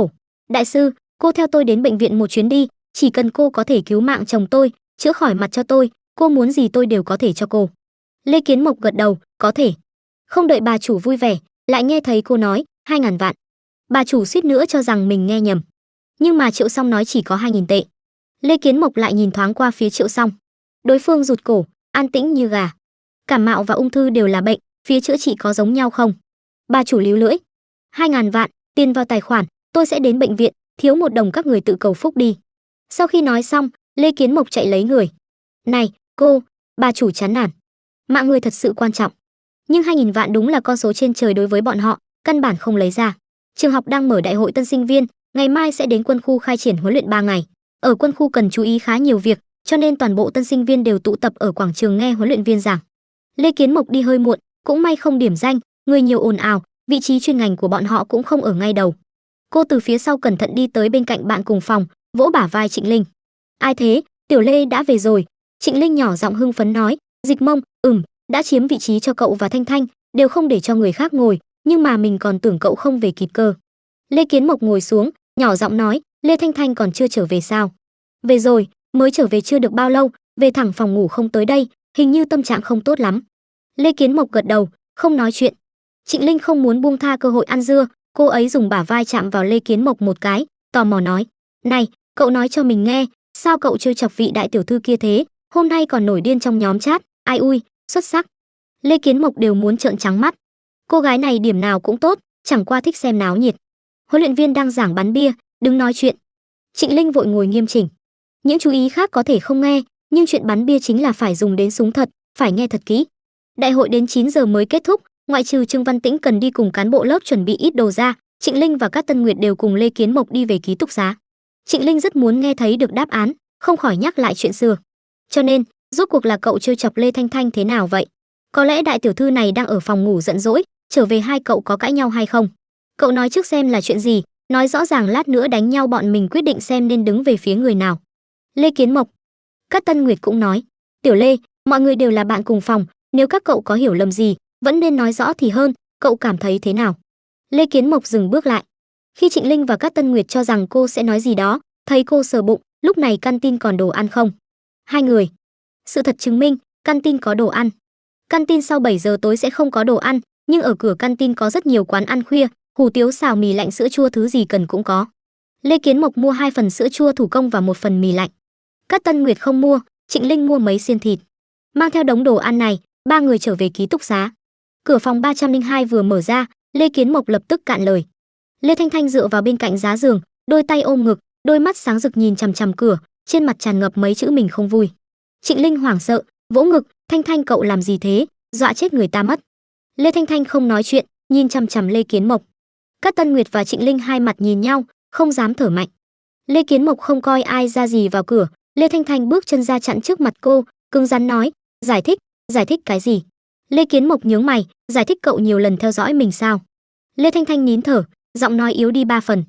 Đại sư, cô theo tôi đến bệnh viện một chuyến đi, chỉ cần cô có thể cứu mạng chồng tôi, chữa khỏi mặt cho tôi, cô muốn gì tôi đều có thể cho cô. Lê Kiến Mộc gật đầu, có thể. Không đợi bà chủ vui vẻ, lại nghe thấy cô nói 2.000 vạn. Bà chủ suýt nữa cho rằng mình nghe nhầm. Nhưng mà Triệu Song nói chỉ có 2.000 tệ. Lê Kiến Mộc lại nhìn thoáng qua phía Triệu Song. Đối phương rụt cổ, an tĩnh như gà. Cảm mạo và ung thư đều là bệnh, phía chữa trị có giống nhau không? Bà chủ líu lưỡi. 2.000 vạn, tiền vào tài khoản, tôi sẽ đến bệnh viện, thiếu một đồng các người tự cầu phúc đi. Sau khi nói xong, Lê Kiến Mộc chạy lấy người. Này, cô, bà chủ chán nản. Mạng người thật sự quan trọng. Nhưng 2.000 vạn đúng là con số trên trời đối với bọn họ, căn bản không lấy ra. Trường học đang mở đại hội tân sinh viên, ngày mai sẽ đến quân khu khai triển huấn luyện 3 ngày. Ở quân khu cần chú ý khá nhiều việc, cho nên toàn bộ tân sinh viên đều tụ tập ở quảng trường nghe huấn luyện viên giảng. Lê Kiến Mộc đi hơi muộn, cũng may không điểm danh, người nhiều ồn ào, vị trí chuyên ngành của bọn họ cũng không ở ngay đầu. Cô từ phía sau cẩn thận đi tới bên cạnh bạn cùng phòng, vỗ bả vai Trịnh Linh. Ai thế, Tiểu Lê đã về rồi. Trịnh Linh nhỏ giọng hưng phấn nói, Dịch Mông, đã chiếm vị trí cho cậu và Thanh Thanh, đều không để cho người khác ngồi, nhưng mà mình còn tưởng cậu không về kịp cơ. Lê Kiến Mộc ngồi xuống, nhỏ giọng nói, Lê Thanh Thanh còn chưa trở về sao? Về rồi, mới trở về chưa được bao lâu, về thẳng phòng ngủ không tới đây, hình như tâm trạng không tốt lắm. Lê Kiến Mộc gật đầu, không nói chuyện. Trịnh Linh không muốn buông tha cơ hội ăn dưa, cô ấy dùng bả vai chạm vào Lê Kiến Mộc một cái, tò mò nói, này, cậu nói cho mình nghe, sao cậu trêu chọc vị đại tiểu thư kia thế, hôm nay còn nổi điên trong nhóm chat, ai ui, xuất sắc. Lê Kiến Mộc đều muốn trợn trắng mắt. Cô gái này điểm nào cũng tốt, chẳng qua thích xem náo nhiệt. Huấn luyện viên đang giảng bắn bia, đừng nói chuyện. Trịnh Linh vội ngồi nghiêm chỉnh. Những chú ý khác có thể không nghe, nhưng chuyện bắn bia chính là phải dùng đến súng thật, phải nghe thật kỹ. Đại hội đến 9 giờ mới kết thúc, ngoại trừ Trương Văn Tĩnh cần đi cùng cán bộ lớp chuẩn bị ít đồ ra, Trịnh Linh và các Tân Nguyệt đều cùng Lê Kiến Mộc đi về ký túc xá. Trịnh Linh rất muốn nghe thấy được đáp án, không khỏi nhắc lại chuyện xưa. Cho nên, rốt cuộc là cậu trêu chọc Lê Thanh Thanh thế nào vậy? Có lẽ đại tiểu thư này đang ở phòng ngủ giận dỗi, trở về hai cậu có cãi nhau hay không? Cậu nói trước xem là chuyện gì, nói rõ ràng lát nữa đánh nhau bọn mình quyết định xem nên đứng về phía người nào. Lê Kiến Mộc. Các Tân Nguyệt cũng nói, Tiểu Lê, mọi người đều là bạn cùng phòng, nếu các cậu có hiểu lầm gì, vẫn nên nói rõ thì hơn, cậu cảm thấy thế nào? Lê Kiến Mộc dừng bước lại. Khi Trịnh Linh và các Tân Nguyệt cho rằng cô sẽ nói gì đó, thấy cô sờ bụng, lúc này căn tin còn đồ ăn không? Hai người. Sự thật chứng minh, căn tin có đồ ăn. Căn tin sau 7 giờ tối sẽ không có đồ ăn, nhưng ở cửa căn tin có rất nhiều quán ăn khuya, hủ tiếu xào mì lạnh sữa chua thứ gì cần cũng có. Lê Kiến Mộc mua 2 phần sữa chua thủ công và 1 phần mì lạnh. Các Tân Nguyệt không mua, Trịnh Linh mua mấy xiên thịt. Mang theo đống đồ ăn này, ba người trở về ký túc xá. Cửa phòng 302 vừa mở ra, Lê Kiến Mộc lập tức cạn lời. Lê Thanh Thanh dựa vào bên cạnh giá giường, đôi tay ôm ngực, đôi mắt sáng rực nhìn chằm chằm cửa, trên mặt tràn ngập mấy chữ mình không vui. Trịnh Linh hoảng sợ, vỗ ngực, Thanh Thanh cậu làm gì thế, dọa chết người ta mất. Lê Thanh Thanh không nói chuyện, nhìn chằm chằm Lê Kiến Mộc. Các Tân Nguyệt và Trịnh Linh hai mặt nhìn nhau, không dám thở mạnh. Lê Kiến Mộc không coi ai ra gì vào cửa, Lê Thanh Thanh bước chân ra chặn trước mặt cô, cứng rắn nói, giải thích cái gì? Lê Kiến Mộc nhướng mày, giải thích cậu nhiều lần theo dõi mình sao? Lê Thanh Thanh nín thở, giọng nói yếu đi 3 phần.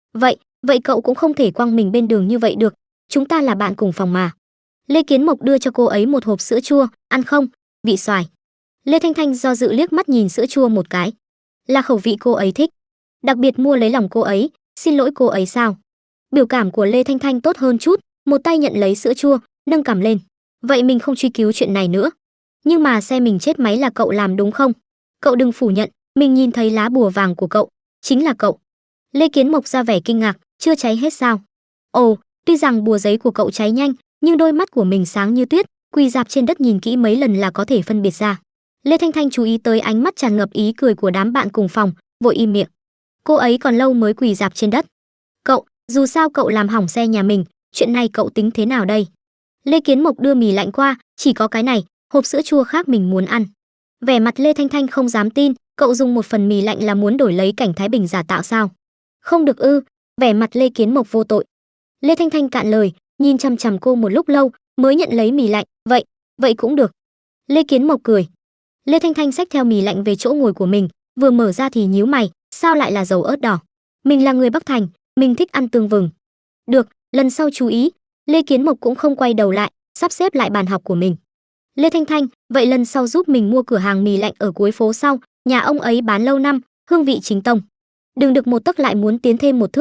Vậy cậu cũng không thể quăng mình bên đường như vậy được, chúng ta là bạn cùng phòng mà. Lê Kiến Mộc đưa cho cô ấy một hộp sữa chua, ăn không? Vị xoài. Lê Thanh Thanh do dự liếc mắt nhìn sữa chua một cái. Là khẩu vị cô ấy thích. Đặc biệt mua lấy lòng cô ấy, xin lỗi cô ấy sao? Biểu cảm của Lê Thanh Thanh tốt hơn chút, một tay nhận lấy sữa chua, nâng cằm lên. Vậy mình không truy cứu chuyện này nữa. Nhưng mà xe mình chết máy là cậu làm đúng không? Cậu đừng phủ nhận, mình nhìn thấy lá bùa vàng của cậu, chính là cậu. Lê Kiến Mộc ra vẻ kinh ngạc, chưa cháy hết sao? Ồ, tuy rằng bùa giấy của cậu cháy nhanh, nhưng đôi mắt của mình sáng như tuyết, quỳ dạp trên đất nhìn kỹ mấy lần là có thể phân biệt ra. Lê Thanh Thanh chú ý tới ánh mắt tràn ngập ý cười của đám bạn cùng phòng, vội im miệng. Cô ấy còn lâu mới quỳ dạp trên đất. Cậu, dù sao cậu làm hỏng xe nhà mình, chuyện này cậu tính thế nào đây? Lê Kiến Mộc đưa mì lạnh qua, chỉ có cái này, hộp sữa chua khác mình muốn ăn. Vẻ mặt Lê Thanh Thanh không dám tin, cậu dùng 1 phần mì lạnh là muốn đổi lấy cảnh Thái Bình giả tạo sao? Không được ư? Vẻ mặt Lê Kiến Mộc vô tội. Lê Thanh Thanh cạn lời, nhìn chằm chằm cô một lúc lâu, mới nhận lấy mì lạnh, vậy cũng được. Lê Kiến Mộc cười. Lê Thanh Thanh xách theo mì lạnh về chỗ ngồi của mình, vừa mở ra thì nhíu mày, sao lại là dầu ớt đỏ? Mình là người Bắc Thành, mình thích ăn tương vừng. Được, lần sau chú ý. Lê Kiến Mộc cũng không quay đầu lại, sắp xếp lại bàn học của mình. Lê Thanh Thanh, vậy lần sau giúp mình mua cửa hàng mì lạnh ở cuối phố sau, nhà ông ấy bán lâu năm, hương vị chính tông. Đừng được một tấc lại muốn tiến thêm một thước,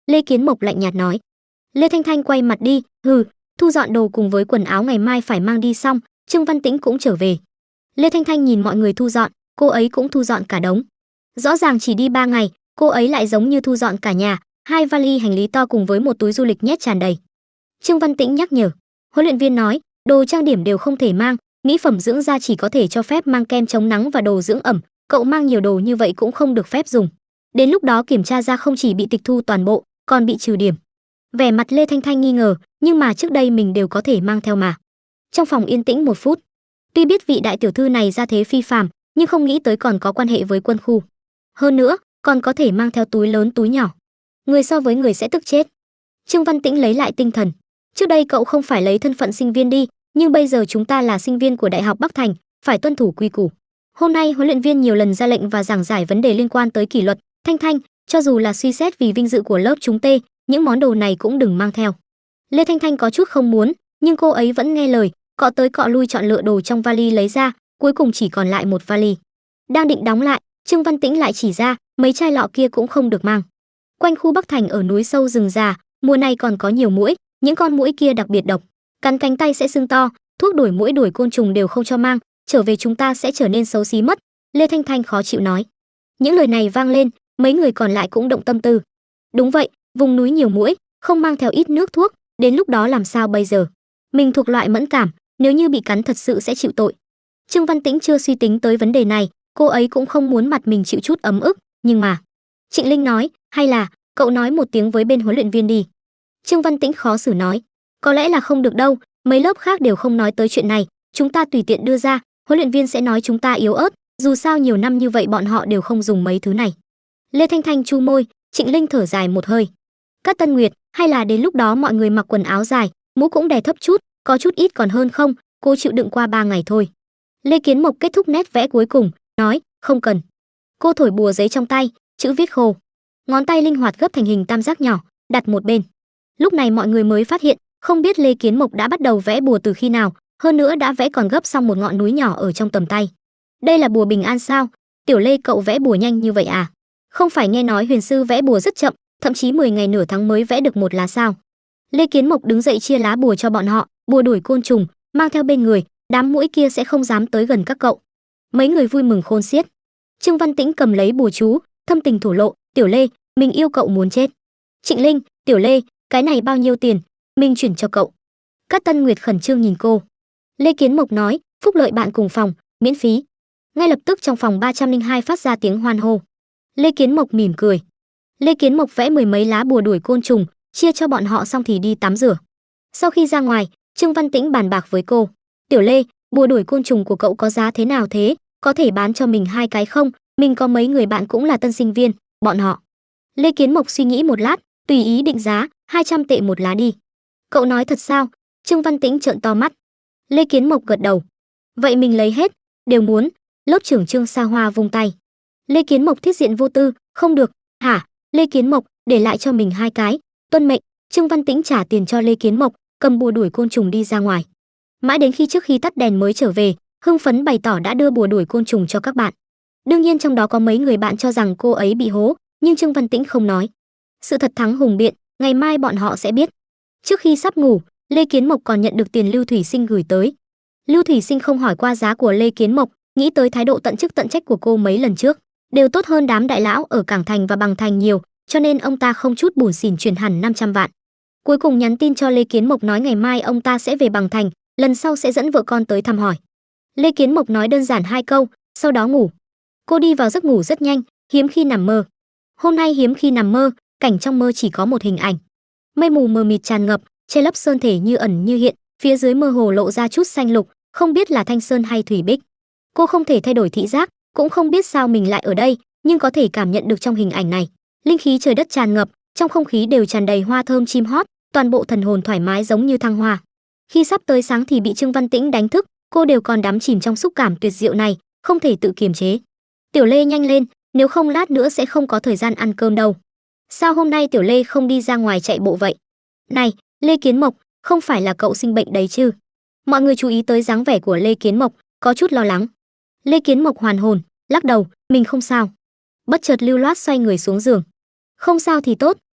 Lê Kiến Mộc lạnh nhạt nói. Lê Thanh Thanh quay mặt đi, hừ, thu dọn đồ cùng với quần áo ngày mai phải mang đi xong, Trương Văn Tĩnh cũng trở về. Lê Thanh Thanh nhìn mọi người thu dọn, cô ấy cũng thu dọn cả đống. Rõ ràng chỉ đi 3 ngày, cô ấy lại giống như thu dọn cả nhà, 2 vali hành lý to cùng với một túi du lịch nhét tràn đầy. Trương Văn Tĩnh nhắc nhở. Huấn luyện viên nói, đồ trang điểm đều không thể mang, mỹ phẩm dưỡng da chỉ có thể cho phép mang kem chống nắng và đồ dưỡng ẩm, cậu mang nhiều đồ như vậy cũng không được phép dùng. Đến lúc đó kiểm tra ra không chỉ bị tịch thu toàn bộ, còn bị trừ điểm. Vẻ mặt Lê Thanh Thanh nghi ngờ, nhưng mà trước đây mình đều có thể mang theo mà. Trong phòng yên tĩnh 1 phút. Tuy biết vị đại tiểu thư này ra thế phi phàm, nhưng không nghĩ tới còn có quan hệ với quân khu. Hơn nữa, còn có thể mang theo túi lớn túi nhỏ. Người so với người sẽ tức chết. Trương Văn Tĩnh lấy lại tinh thần. Trước đây cậu không phải lấy thân phận sinh viên đi, nhưng bây giờ chúng ta là sinh viên của Đại học Bắc Thành, phải tuân thủ quy củ. Hôm nay huấn luyện viên nhiều lần ra lệnh và giảng giải vấn đề liên quan tới kỷ luật. Thanh Thanh, cho dù là suy xét vì vinh dự của lớp chúng tê, những món đồ này cũng đừng mang theo. Lê Thanh Thanh có chút không muốn, nhưng cô ấy vẫn nghe lời, cọ tới cọ lui chọn lựa đồ trong vali lấy ra, cuối cùng chỉ còn lại một vali. Đang định đóng lại, Trương Văn Tĩnh lại chỉ ra, mấy chai lọ kia cũng không được mang. Quanh khu Bắc Thành ở núi sâu rừng già, mùa này còn có nhiều muỗi, những con muỗi kia đặc biệt độc, cắn cánh tay sẽ sưng to, thuốc đuổi muỗi đuổi côn trùng đều không cho mang, trở về chúng ta sẽ trở nên xấu xí mất. Lê Thanh Thanh khó chịu nói. Những lời này vang lên, mấy người còn lại cũng động tâm tư. Đúng vậy, vùng núi nhiều muỗi, không mang theo ít nước thuốc, đến lúc đó làm sao bây giờ? Mình thuộc loại mẫn cảm, nếu như bị cắn thật sự sẽ chịu tội. Trương Văn Tĩnh chưa suy tính tới vấn đề này, cô ấy cũng không muốn mặt mình chịu chút ấm ức, nhưng mà Trịnh Linh nói, hay là cậu nói một tiếng với bên huấn luyện viên đi. Trương Văn Tĩnh khó xử nói, có lẽ là không được đâu, mấy lớp khác đều không nói tới chuyện này, chúng ta tùy tiện đưa ra, huấn luyện viên sẽ nói chúng ta yếu ớt, dù sao nhiều năm như vậy bọn họ đều không dùng mấy thứ này. Lê Thanh Thanh chu môi, Trịnh Linh thở dài một hơi. Cát Tân Nguyệt, hay là đến lúc đó mọi người mặc quần áo dài, mũ cũng đè thấp chút, có chút ít còn hơn không, cô chịu đựng qua 3 ngày thôi. Lê Kiến Mộc kết thúc nét vẽ cuối cùng, nói, không cần. Cô thổi bùa giấy trong tay, chữ viết khô. Ngón tay linh hoạt gấp thành hình tam giác nhỏ, đặt một bên. Lúc này mọi người mới phát hiện, không biết Lê Kiến Mộc đã bắt đầu vẽ bùa từ khi nào, hơn nữa đã vẽ còn gấp xong một ngọn núi nhỏ ở trong tầm tay. Đây là bùa bình an sao? Tiểu Lê cậu vẽ bùa nhanh như vậy à? Không phải nghe nói huyền sư vẽ bùa rất chậm, thậm chí 10 ngày nửa tháng mới vẽ được một lá sao? Lê Kiến Mộc đứng dậy chia lá bùa cho bọn họ, bùa đuổi côn trùng, mang theo bên người, đám muỗi kia sẽ không dám tới gần các cậu. Mấy người vui mừng khôn xiết. Trương Văn Tĩnh cầm lấy bùa chú, thâm tình thổ lộ, Tiểu Lê, mình yêu cậu muốn chết. Trịnh Linh, Tiểu Lê, cái này bao nhiêu tiền? Mình chuyển cho cậu. Cát Tân Nguyệt khẩn trương nhìn cô. Lê Kiến Mộc nói, phúc lợi bạn cùng phòng, miễn phí. Ngay lập tức trong phòng 302 phát ra tiếng hoan hô. Lê Kiến Mộc mỉm cười. Lê Kiến Mộc vẽ 10 mấy lá bùa đuổi côn trùng, chia cho bọn họ xong thì đi tắm rửa. Sau khi ra ngoài, Trương Văn Tĩnh bàn bạc với cô. Tiểu Lê, bùa đuổi côn trùng của cậu có giá thế nào thế? Có thể bán cho mình 2 cái không? Mình có mấy người bạn cũng là tân sinh viên, bọn họ. Lê Kiến Mộc suy nghĩ một lát, tùy ý định giá, 200 tệ một lá đi. Cậu nói thật sao? Trương Văn Tĩnh trợn to mắt. Lê Kiến Mộc gật đầu. Vậy mình lấy hết, đều muốn. Lớp trưởng Trương Sa Hoa vung tay. Lê Kiến Mộc thiết diện vô tư, không được. Hả? Lê Kiến Mộc, để lại cho mình 2 cái. Tuân mệnh. Trương Văn Tĩnh trả tiền cho Lê Kiến Mộc, cầm bùa đuổi côn trùng đi ra ngoài. Mãi đến khi trước khi tắt đèn mới trở về, hưng phấn bày tỏ đã đưa bùa đuổi côn trùng cho các bạn. Đương nhiên trong đó có mấy người bạn cho rằng cô ấy bị hố, nhưng Trương Văn Tĩnh không nói. Sự thật thắng hùng biện, ngày mai bọn họ sẽ biết. Trước khi sắp ngủ, Lê Kiến Mộc còn nhận được tiền Lưu Thủy Sinh gửi tới. Lưu Thủy Sinh không hỏi qua giá của Lê Kiến Mộc, nghĩ tới thái độ tận chức tận trách của cô mấy lần trước, đều tốt hơn đám đại lão ở Cảng Thành và Bằng Thành nhiều, cho nên ông ta không chút bủn xỉn chuyển hẳn 500 vạn. Cuối cùng nhắn tin cho Lê Kiến Mộc nói ngày mai ông ta sẽ về Bằng Thành, lần sau sẽ dẫn vợ con tới thăm hỏi. Lê Kiến Mộc nói đơn giản 2 câu, sau đó ngủ. Cô đi vào giấc ngủ rất nhanh, hiếm khi nằm mơ. Hôm nay hiếm khi nằm mơ, cảnh trong mơ chỉ có một hình ảnh. Mây mù mờ mịt tràn ngập, che lấp sơn thể như ẩn như hiện, phía dưới mơ hồ lộ ra chút xanh lục, không biết là thanh sơn hay thủy bích. Cô không thể thay đổi thị giác, cũng không biết sao mình lại ở đây, nhưng có thể cảm nhận được trong hình ảnh này, linh khí trời đất tràn ngập, trong không khí đều tràn đầy hoa thơm chim hót, toàn bộ thần hồn thoải mái giống như thăng hoa. Khi sắp tới sáng thì bị Trương Văn Tĩnh đánh thức, cô đều còn đắm chìm trong xúc cảm tuyệt diệu này, không thể tự kiềm chế. Tiểu Lê nhanh lên, nếu không lát nữa sẽ không có thời gian ăn cơm đâu. Sao hôm nay Tiểu Lê không đi ra ngoài chạy bộ vậy? Này, Lê Kiến Mộc, không phải là cậu sinh bệnh đấy chứ? Mọi người chú ý tới dáng vẻ của Lê Kiến Mộc, có chút lo lắng. Lê Kiến Mộc hoàn hồn, lắc đầu, mình không sao. Bất chợt lưu loát xoay người xuống giường. Không sao thì tốt,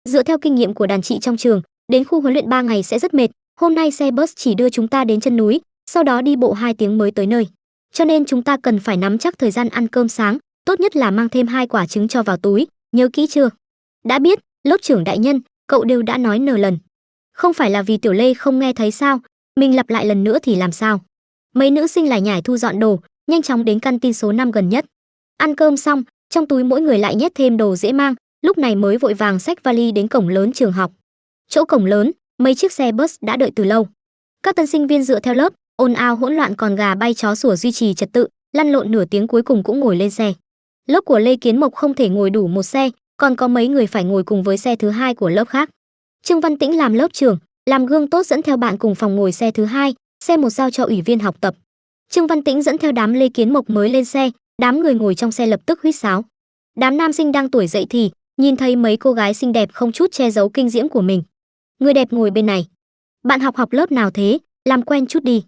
Dựa theo kinh nghiệm của đàn chị trong trường, đến khu huấn luyện 3 ngày sẽ rất mệt, hôm nay xe bus chỉ đưa chúng ta đến chân núi, sau đó đi bộ 2 tiếng mới tới nơi. Cho nên chúng ta cần phải nắm chắc thời gian ăn cơm sáng, tốt nhất là mang thêm 2 quả trứng cho vào túi, nhớ kỹ chưa? Đã biết, lớp trưởng đại nhân, cậu đều đã nói n lần. Không phải là vì Tiểu Lê không nghe thấy sao, mình lặp lại lần nữa thì làm sao? Mấy nữ sinh lải nhải thu dọn đồ, nhanh chóng đến căn tin số 5 gần nhất. Ăn cơm xong, trong túi mỗi người lại nhét thêm đồ dễ mang, lúc này mới vội vàng xách vali đến cổng lớn trường học. Chỗ cổng lớn, mấy chiếc xe bus đã đợi từ lâu. Các tân sinh viên dựa theo lớp, ồn ào hỗn loạn còn gà bay chó sủa duy trì trật tự, lăn lộn nửa tiếng cuối cùng cũng ngồi lên xe. Lớp của Lê Kiến Mộc không thể ngồi đủ một xe, còn có mấy người phải ngồi cùng với xe thứ hai của lớp khác. Trương Văn Tĩnh làm lớp trưởng, làm gương tốt dẫn theo bạn cùng phòng ngồi xe thứ hai, xe một giao cho ủy viên học tập. Trương Văn Tĩnh dẫn theo đám Lê Kiến Mộc mới lên xe, đám người ngồi trong xe lập tức huýt sáo. Đám nam sinh đang tuổi dậy thì nhìn thấy mấy cô gái xinh đẹp không chút che giấu kinh diễm của mình. Người đẹp ngồi bên này. Bạn học lớp nào thế, làm quen chút đi.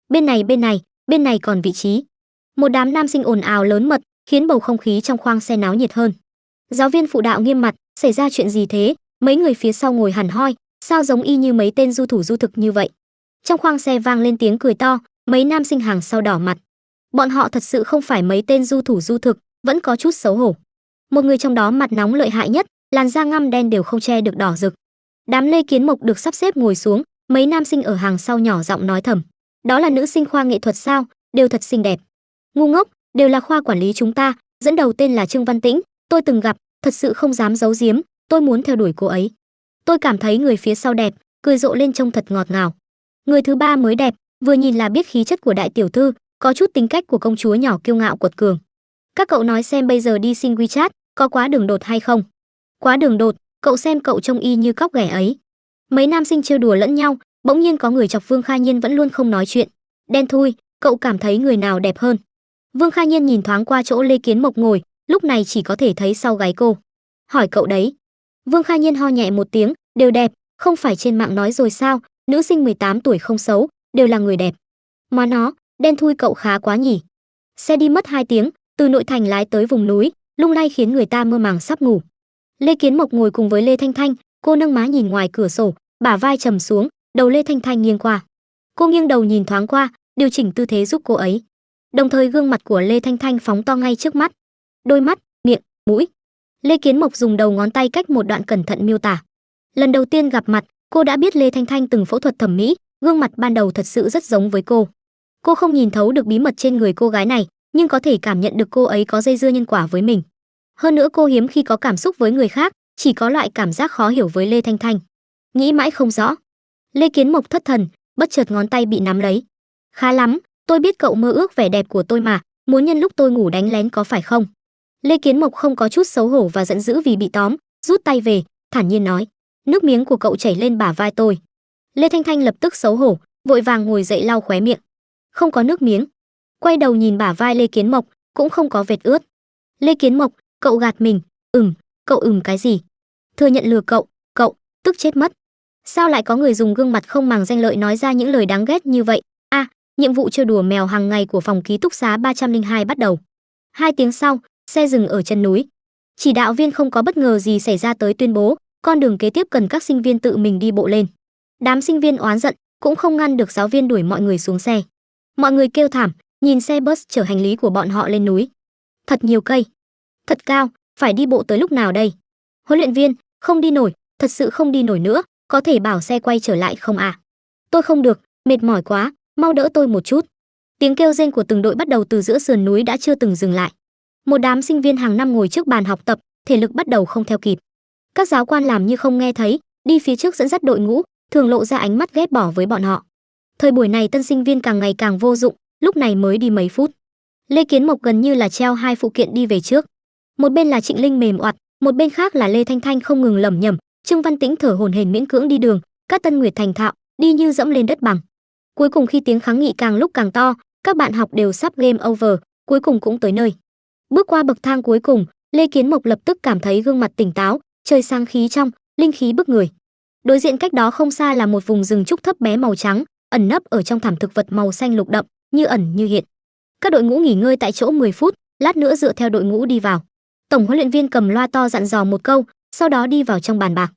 Bên này còn vị trí. Một đám nam sinh ồn ào lớn mật, khiến bầu không khí trong khoang xe náo nhiệt hơn. Giáo viên phụ đạo nghiêm mặt, xảy ra chuyện gì thế? Mấy người phía sau ngồi hẳn hoi, sao giống y như mấy tên du thủ du thực như vậy? Trong khoang xe vang lên tiếng cười to, mấy nam sinh hàng sau đỏ mặt. Bọn họ thật sự không phải mấy tên du thủ du thực, vẫn có chút xấu hổ. Một người trong đó mặt nóng lợi hại nhất, làn da ngăm đen đều không che được đỏ rực. Đám Lê Kiến Mộc được sắp xếp ngồi xuống, mấy nam sinh ở hàng sau nhỏ giọng nói thầm. Đó là nữ sinh khoa nghệ thuật sao, đều thật xinh đẹp. Ngu ngốc, đều là khoa quản lý chúng ta, dẫn đầu tên là Trương Văn Tĩnh, tôi từng gặp, thật sự không dám giấu giếm, tôi muốn theo đuổi cô ấy. Tôi cảm thấy người phía sau đẹp, cười rộ lên trông thật ngọt ngào. Người thứ ba mới đẹp, vừa nhìn là biết khí chất của đại tiểu thư, có chút tính cách của công chúa nhỏ kiêu ngạo quật cường. Các cậu nói xem bây giờ đi xin WeChat, có quá đường đột hay không? Quá đường đột, cậu xem cậu trông y như cóc ghẻ ấy. Mấy nam sinh trêu đùa lẫn nhau, bỗng nhiên có người chọc Vương Kha Nhiên vẫn luôn không nói chuyện. Đen thui, cậu cảm thấy người nào đẹp hơn? Vương Kha Nhiên nhìn thoáng qua chỗ Lê Kiến Mộc ngồi, lúc này chỉ có thể thấy sau gáy cô. Hỏi cậu đấy. Vương Kha Nhiên ho nhẹ một tiếng, đều đẹp, không phải trên mạng nói rồi sao, nữ sinh 18 tuổi không xấu, đều là người đẹp. Mà nó, đen thui cậu khá quá nhỉ. Xe đi mất 2 tiếng, từ nội thành lái tới vùng núi, lung lay khiến người ta mơ màng sắp ngủ. Lê Kiến Mộc ngồi cùng với Lê Thanh Thanh, cô nâng má nhìn ngoài cửa sổ, bả vai trầm xuống, đầu Lê Thanh Thanh nghiêng qua. Cô nghiêng đầu nhìn thoáng qua, điều chỉnh tư thế giúp cô ấy. Đồng thời gương mặt của Lê Thanh Thanh phóng to ngay trước mắt. Đôi mắt, miệng, mũi. Lê Kiến Mộc dùng đầu ngón tay cách một đoạn cẩn thận miêu tả. Lần đầu tiên gặp mặt, cô đã biết Lê Thanh Thanh từng phẫu thuật thẩm mỹ, gương mặt ban đầu thật sự rất giống với cô. Cô không nhìn thấu được bí mật trên người cô gái này, nhưng có thể cảm nhận được cô ấy có dây dưa nhân quả với mình. Hơn nữa cô hiếm khi có cảm xúc với người khác, chỉ có loại cảm giác khó hiểu với Lê Thanh Thanh. Nghĩ mãi không rõ. Lê Kiến Mộc thất thần, bất chợt ngón tay bị nắm lấy. Khá lắm, tôi biết cậu mơ ước vẻ đẹp của tôi mà, muốn nhân lúc tôi ngủ đánh lén có phải không? Lê Kiến Mộc không có chút xấu hổ và giận dữ vì bị tóm, rút tay về, thản nhiên nói. Nước miếng của cậu chảy lên bả vai tôi. Lê Thanh Thanh lập tức xấu hổ, vội vàng ngồi dậy lau khóe miệng. Không có nước miếng. Quay đầu nhìn bả vai Lê Kiến Mộc, cũng không có vệt ướt. Lê Kiến Mộc, cậu gạt mình. Cậu cái gì? Thừa nhận lừa cậu, tức chết mất. Sao lại có người dùng gương mặt không màng danh lợi nói ra những lời đáng ghét như vậy? Nhiệm vụ chơi đùa mèo hàng ngày của phòng ký túc xá 302 bắt đầu. 2 tiếng sau, xe dừng ở chân núi. Chỉ đạo viên không có bất ngờ gì xảy ra tới tuyên bố, con đường kế tiếp cần các sinh viên tự mình đi bộ lên. Đám sinh viên oán giận, cũng không ngăn được giáo viên đuổi mọi người xuống xe. Mọi người kêu thảm, nhìn xe bus chở hành lý của bọn họ lên núi. Thật nhiều cây, thật cao, phải đi bộ tới lúc nào đây? Huấn luyện viên, không đi nổi, thật sự không đi nổi nữa, có thể bảo xe quay trở lại không à? Tôi không được, mệt mỏi quá, mau đỡ tôi một chút. Tiếng kêu rên của từng đội bắt đầu từ giữa sườn núi đã chưa từng dừng lại. Một đám sinh viên hàng năm ngồi trước bàn học tập, thể lực bắt đầu không theo kịp. Các giáo quan làm như không nghe thấy, đi phía trước dẫn dắt đội ngũ, thường lộ ra ánh mắt ghét bỏ với bọn họ. Thời buổi này tân sinh viên càng ngày càng vô dụng, lúc này mới đi mấy phút. Lê Kiến Mộc gần như là treo 2 phụ kiện đi về trước. Một bên là Trịnh Linh mềm oặt, một bên khác là Lê Thanh Thanh không ngừng lẩm nhẩm, Trương Văn Tĩnh thở hổn hển miễn cưỡng đi đường, các Tân Nguyệt thành thạo, đi như dẫm lên đất bằng. Cuối cùng khi tiếng kháng nghị càng lúc càng to, các bạn học đều sắp game over, cuối cùng cũng tới nơi. Bước qua bậc thang cuối cùng, Lê Kiến Mộc lập tức cảm thấy gương mặt tỉnh táo, trời sang khí trong, linh khí bức người. Đối diện cách đó không xa là một vùng rừng trúc thấp bé màu trắng, ẩn nấp ở trong thảm thực vật màu xanh lục đậm, như ẩn như hiện. Các đội ngũ nghỉ ngơi tại chỗ 10 phút, lát nữa dựa theo đội ngũ đi vào. Tổng huấn luyện viên cầm loa to dặn dò một câu, sau đó đi vào trong bàn bạc.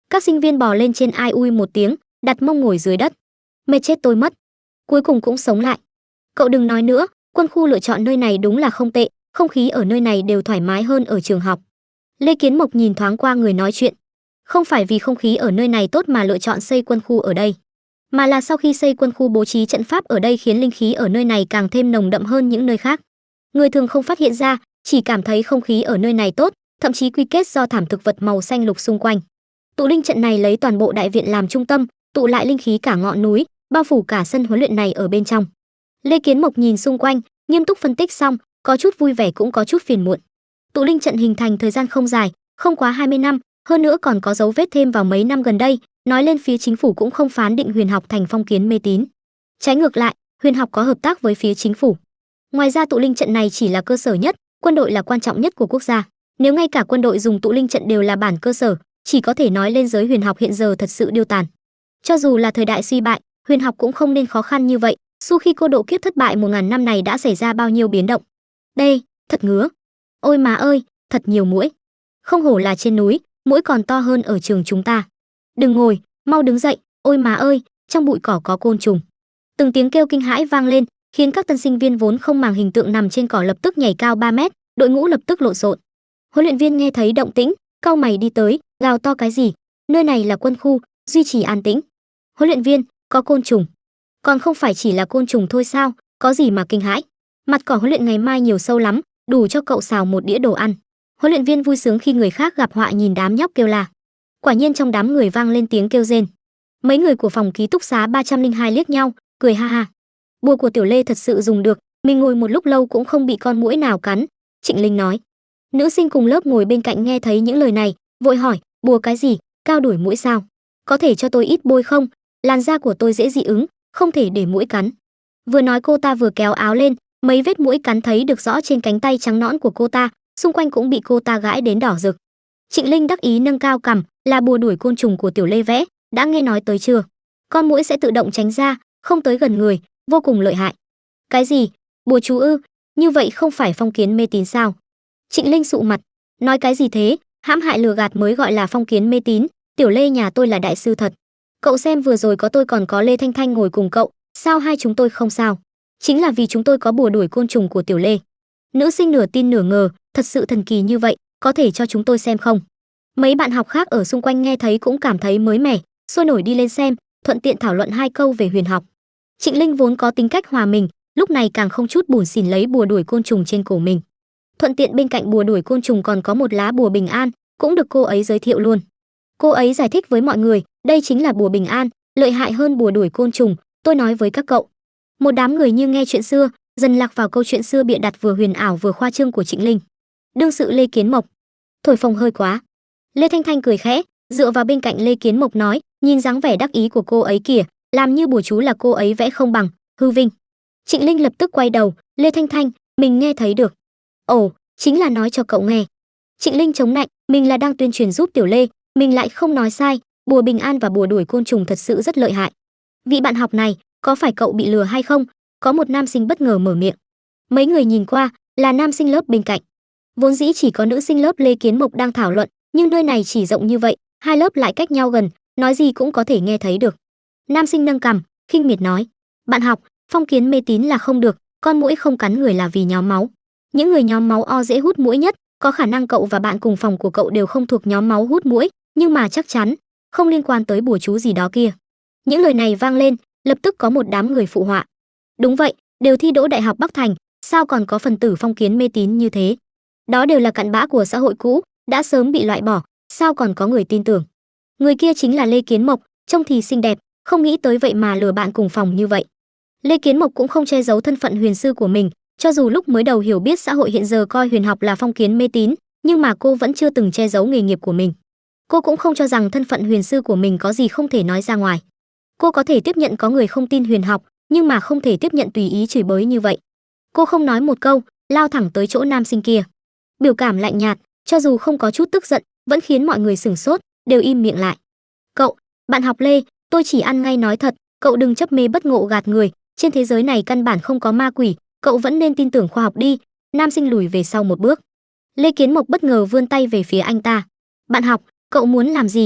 Các sinh viên bò lên trên ai ui một tiếng, đặt mông ngồi dưới đất. Mệt chết tôi mất. Cuối cùng cũng sống lại. Cậu đừng nói nữa, quân khu lựa chọn nơi này đúng là không tệ, không khí ở nơi này đều thoải mái hơn ở trường học. Lê Kiến Mộc nhìn thoáng qua người nói chuyện. Không phải vì không khí ở nơi này tốt mà lựa chọn xây quân khu ở đây, mà là sau khi xây quân khu bố trí trận pháp ở đây khiến linh khí ở nơi này càng thêm nồng đậm hơn những nơi khác. Người thường không phát hiện ra, chỉ cảm thấy không khí ở nơi này tốt, thậm chí quy kết do thảm thực vật màu xanh lục xung quanh. Tụ linh trận này lấy toàn bộ đại viện làm trung tâm, tụ lại linh khí cả ngọn núi, bao phủ cả sân huấn luyện này ở bên trong. Lê Kiến Mộc nhìn xung quanh, nghiêm túc phân tích xong, có chút vui vẻ cũng có chút phiền muộn. Tụ linh trận hình thành thời gian không dài, không quá 20 năm, hơn nữa còn có dấu vết thêm vào mấy năm gần đây, nói lên phía chính phủ cũng không phán định huyền học thành phong kiến mê tín. Trái ngược lại, huyền học có hợp tác với phía chính phủ. Ngoài ra tụ linh trận này chỉ là cơ sở nhất, quân đội là quan trọng nhất của quốc gia. Nếu ngay cả quân đội dùng tụ linh trận đều là bản cơ sở, chỉ có thể nói lên giới huyền học hiện giờ thật sự điêu tàn. Cho dù là thời đại suy bại, huyền học cũng không nên khó khăn như vậy. Sau khi cô độ kiếp thất bại 1000 năm này đã xảy ra bao nhiêu biến động. Đây, thật ngứa. Ôi má ơi, thật nhiều muỗi. Không hổ là trên núi, muỗi còn to hơn ở trường chúng ta. Đừng ngồi, mau đứng dậy, ôi má ơi, trong bụi cỏ có côn trùng. Từng tiếng kêu kinh hãi vang lên, khiến các tân sinh viên vốn không màng hình tượng nằm trên cỏ lập tức nhảy cao 3 mét, đội ngũ lập tức lộn xộn. Huấn luyện viên nghe thấy động tĩnh, cau mày đi tới, gào to cái gì? Nơi này là quân khu, duy trì an tĩnh. Huấn luyện viên, có côn trùng. Còn không phải chỉ là côn trùng thôi sao, có gì mà kinh hãi? Mặt cỏ huấn luyện ngày mai nhiều sâu lắm, đủ cho cậu xào một đĩa đồ ăn. Huấn luyện viên vui sướng khi người khác gặp họa nhìn đám nhóc kêu la. Quả nhiên trong đám người vang lên tiếng kêu rên. Mấy người của phòng ký túc xá 302 liếc nhau, cười ha ha. Bùa của Tiểu Lê thật sự dùng được, mình ngồi một lúc lâu cũng không bị con muỗi nào cắn. Trịnh Linh nói. Nữ sinh cùng lớp ngồi bên cạnh nghe thấy những lời này, vội hỏi, bùa cái gì, cao đuổi muỗi sao? Có thể cho tôi ít bôi không? Làn da của tôi dễ dị ứng, không thể để muỗi cắn. Vừa nói cô ta vừa kéo áo lên, mấy vết muỗi cắn thấy được rõ trên cánh tay trắng nõn của cô ta, xung quanh cũng bị cô ta gãi đến đỏ rực. Trịnh Linh đắc ý nâng cao cằm, là bùa đuổi côn trùng của Tiểu Lê vẽ, đã nghe nói tới chưa? Con muỗi sẽ tự động tránh ra, không tới gần người, vô cùng lợi hại. Cái gì? Bùa chú ư? Như vậy không phải phong kiến mê tín sao? Trịnh Linh sụ mặt, nói cái gì thế? Hãm hại lừa gạt mới gọi là phong kiến mê tín. Tiểu Lê nhà tôi là đại sư thật. Cậu xem vừa rồi có tôi còn có Lê Thanh Thanh ngồi cùng cậu, sao hai chúng tôi không sao? Chính là vì chúng tôi có bùa đuổi côn trùng của Tiểu Lê. Nữ sinh nửa tin nửa ngờ, thật sự thần kỳ như vậy, có thể cho chúng tôi xem không? Mấy bạn học khác ở xung quanh nghe thấy cũng cảm thấy mới mẻ, sôi nổi đi lên xem, thuận tiện thảo luận hai câu về huyền học. Trịnh Linh vốn có tính cách hòa mình, lúc này càng không chút buồn xỉn lấy bùa đuổi côn trùng trên cổ mình. Thuận tiện bên cạnh bùa đuổi côn trùng còn có một lá bùa bình an, cũng được cô ấy giới thiệu luôn. Cô ấy giải thích với mọi người, đây chính là bùa bình an, lợi hại hơn bùa đuổi côn trùng, tôi nói với các cậu. Một đám người như nghe chuyện xưa, dần lạc vào câu chuyện xưa bịa đặt vừa huyền ảo vừa khoa trương của Trịnh Linh. Đương sự Lê Kiến Mộc, thổi phồng hơi quá. Lê Thanh Thanh cười khẽ, dựa vào bên cạnh Lê Kiến Mộc nói, nhìn dáng vẻ đắc ý của cô ấy kìa, làm như bùa chú là cô ấy vẽ không bằng, hư vinh. Trịnh Linh lập tức quay đầu, Lê Thanh Thanh, mình nghe thấy được. Ồ, chính là nói cho cậu nghe. Trịnh Linh chống nạnh, mình là đang tuyên truyền giúp Tiểu Lê, mình lại không nói sai, bùa bình an và bùa đuổi côn trùng thật sự rất lợi hại. Vị bạn học này, có phải cậu bị lừa hay không? Có một nam sinh bất ngờ mở miệng. Mấy người nhìn qua, là nam sinh lớp bên cạnh. Vốn dĩ chỉ có nữ sinh lớp Lê Kiến Mộc đang thảo luận, nhưng nơi này chỉ rộng như vậy, hai lớp lại cách nhau gần, nói gì cũng có thể nghe thấy được. Nam sinh nâng cằm, khinh miệt nói, bạn học, phong kiến mê tín là không được, con muỗi không cắn người là vì nhóm máu. Những người nhóm máu O dễ hút muỗi nhất, có khả năng cậu và bạn cùng phòng của cậu đều không thuộc nhóm máu hút muỗi, nhưng mà chắc chắn không liên quan tới bùa chú gì đó kia. Những lời này vang lên, lập tức có một đám người phụ họa. Đúng vậy, đều thi đỗ Đại học Bắc Thành, sao còn có phần tử phong kiến mê tín như thế? Đó đều là cặn bã của xã hội cũ, đã sớm bị loại bỏ, sao còn có người tin tưởng? Người kia chính là Lê Kiến Mộc, trông thì xinh đẹp, không nghĩ tới vậy mà lừa bạn cùng phòng như vậy. Lê Kiến Mộc cũng không che giấu thân phận huyền sư của mình, cho dù lúc mới đầu hiểu biết xã hội hiện giờ coi huyền học là phong kiến mê tín, nhưng mà cô vẫn chưa từng che giấu nghề nghiệp của mình. Cô cũng không cho rằng thân phận huyền sư của mình có gì không thể nói ra ngoài. Cô có thể tiếp nhận có người không tin huyền học, nhưng mà không thể tiếp nhận tùy ý chửi bới như vậy. Cô không nói một câu, lao thẳng tới chỗ nam sinh kia. Biểu cảm lạnh nhạt, cho dù không có chút tức giận, vẫn khiến mọi người sửng sốt, đều im miệng lại. Cậu, bạn học Lê, tôi chỉ ăn ngay nói thật, cậu đừng chấp mê bất ngộ gạt người, trên thế giới này căn bản không có ma quỷ, cậu vẫn nên tin tưởng khoa học đi. Nam sinh lùi về sau một bước. Lê Kiến Mộc bất ngờ vươn tay về phía anh ta. Bạn học, cậu muốn làm gì?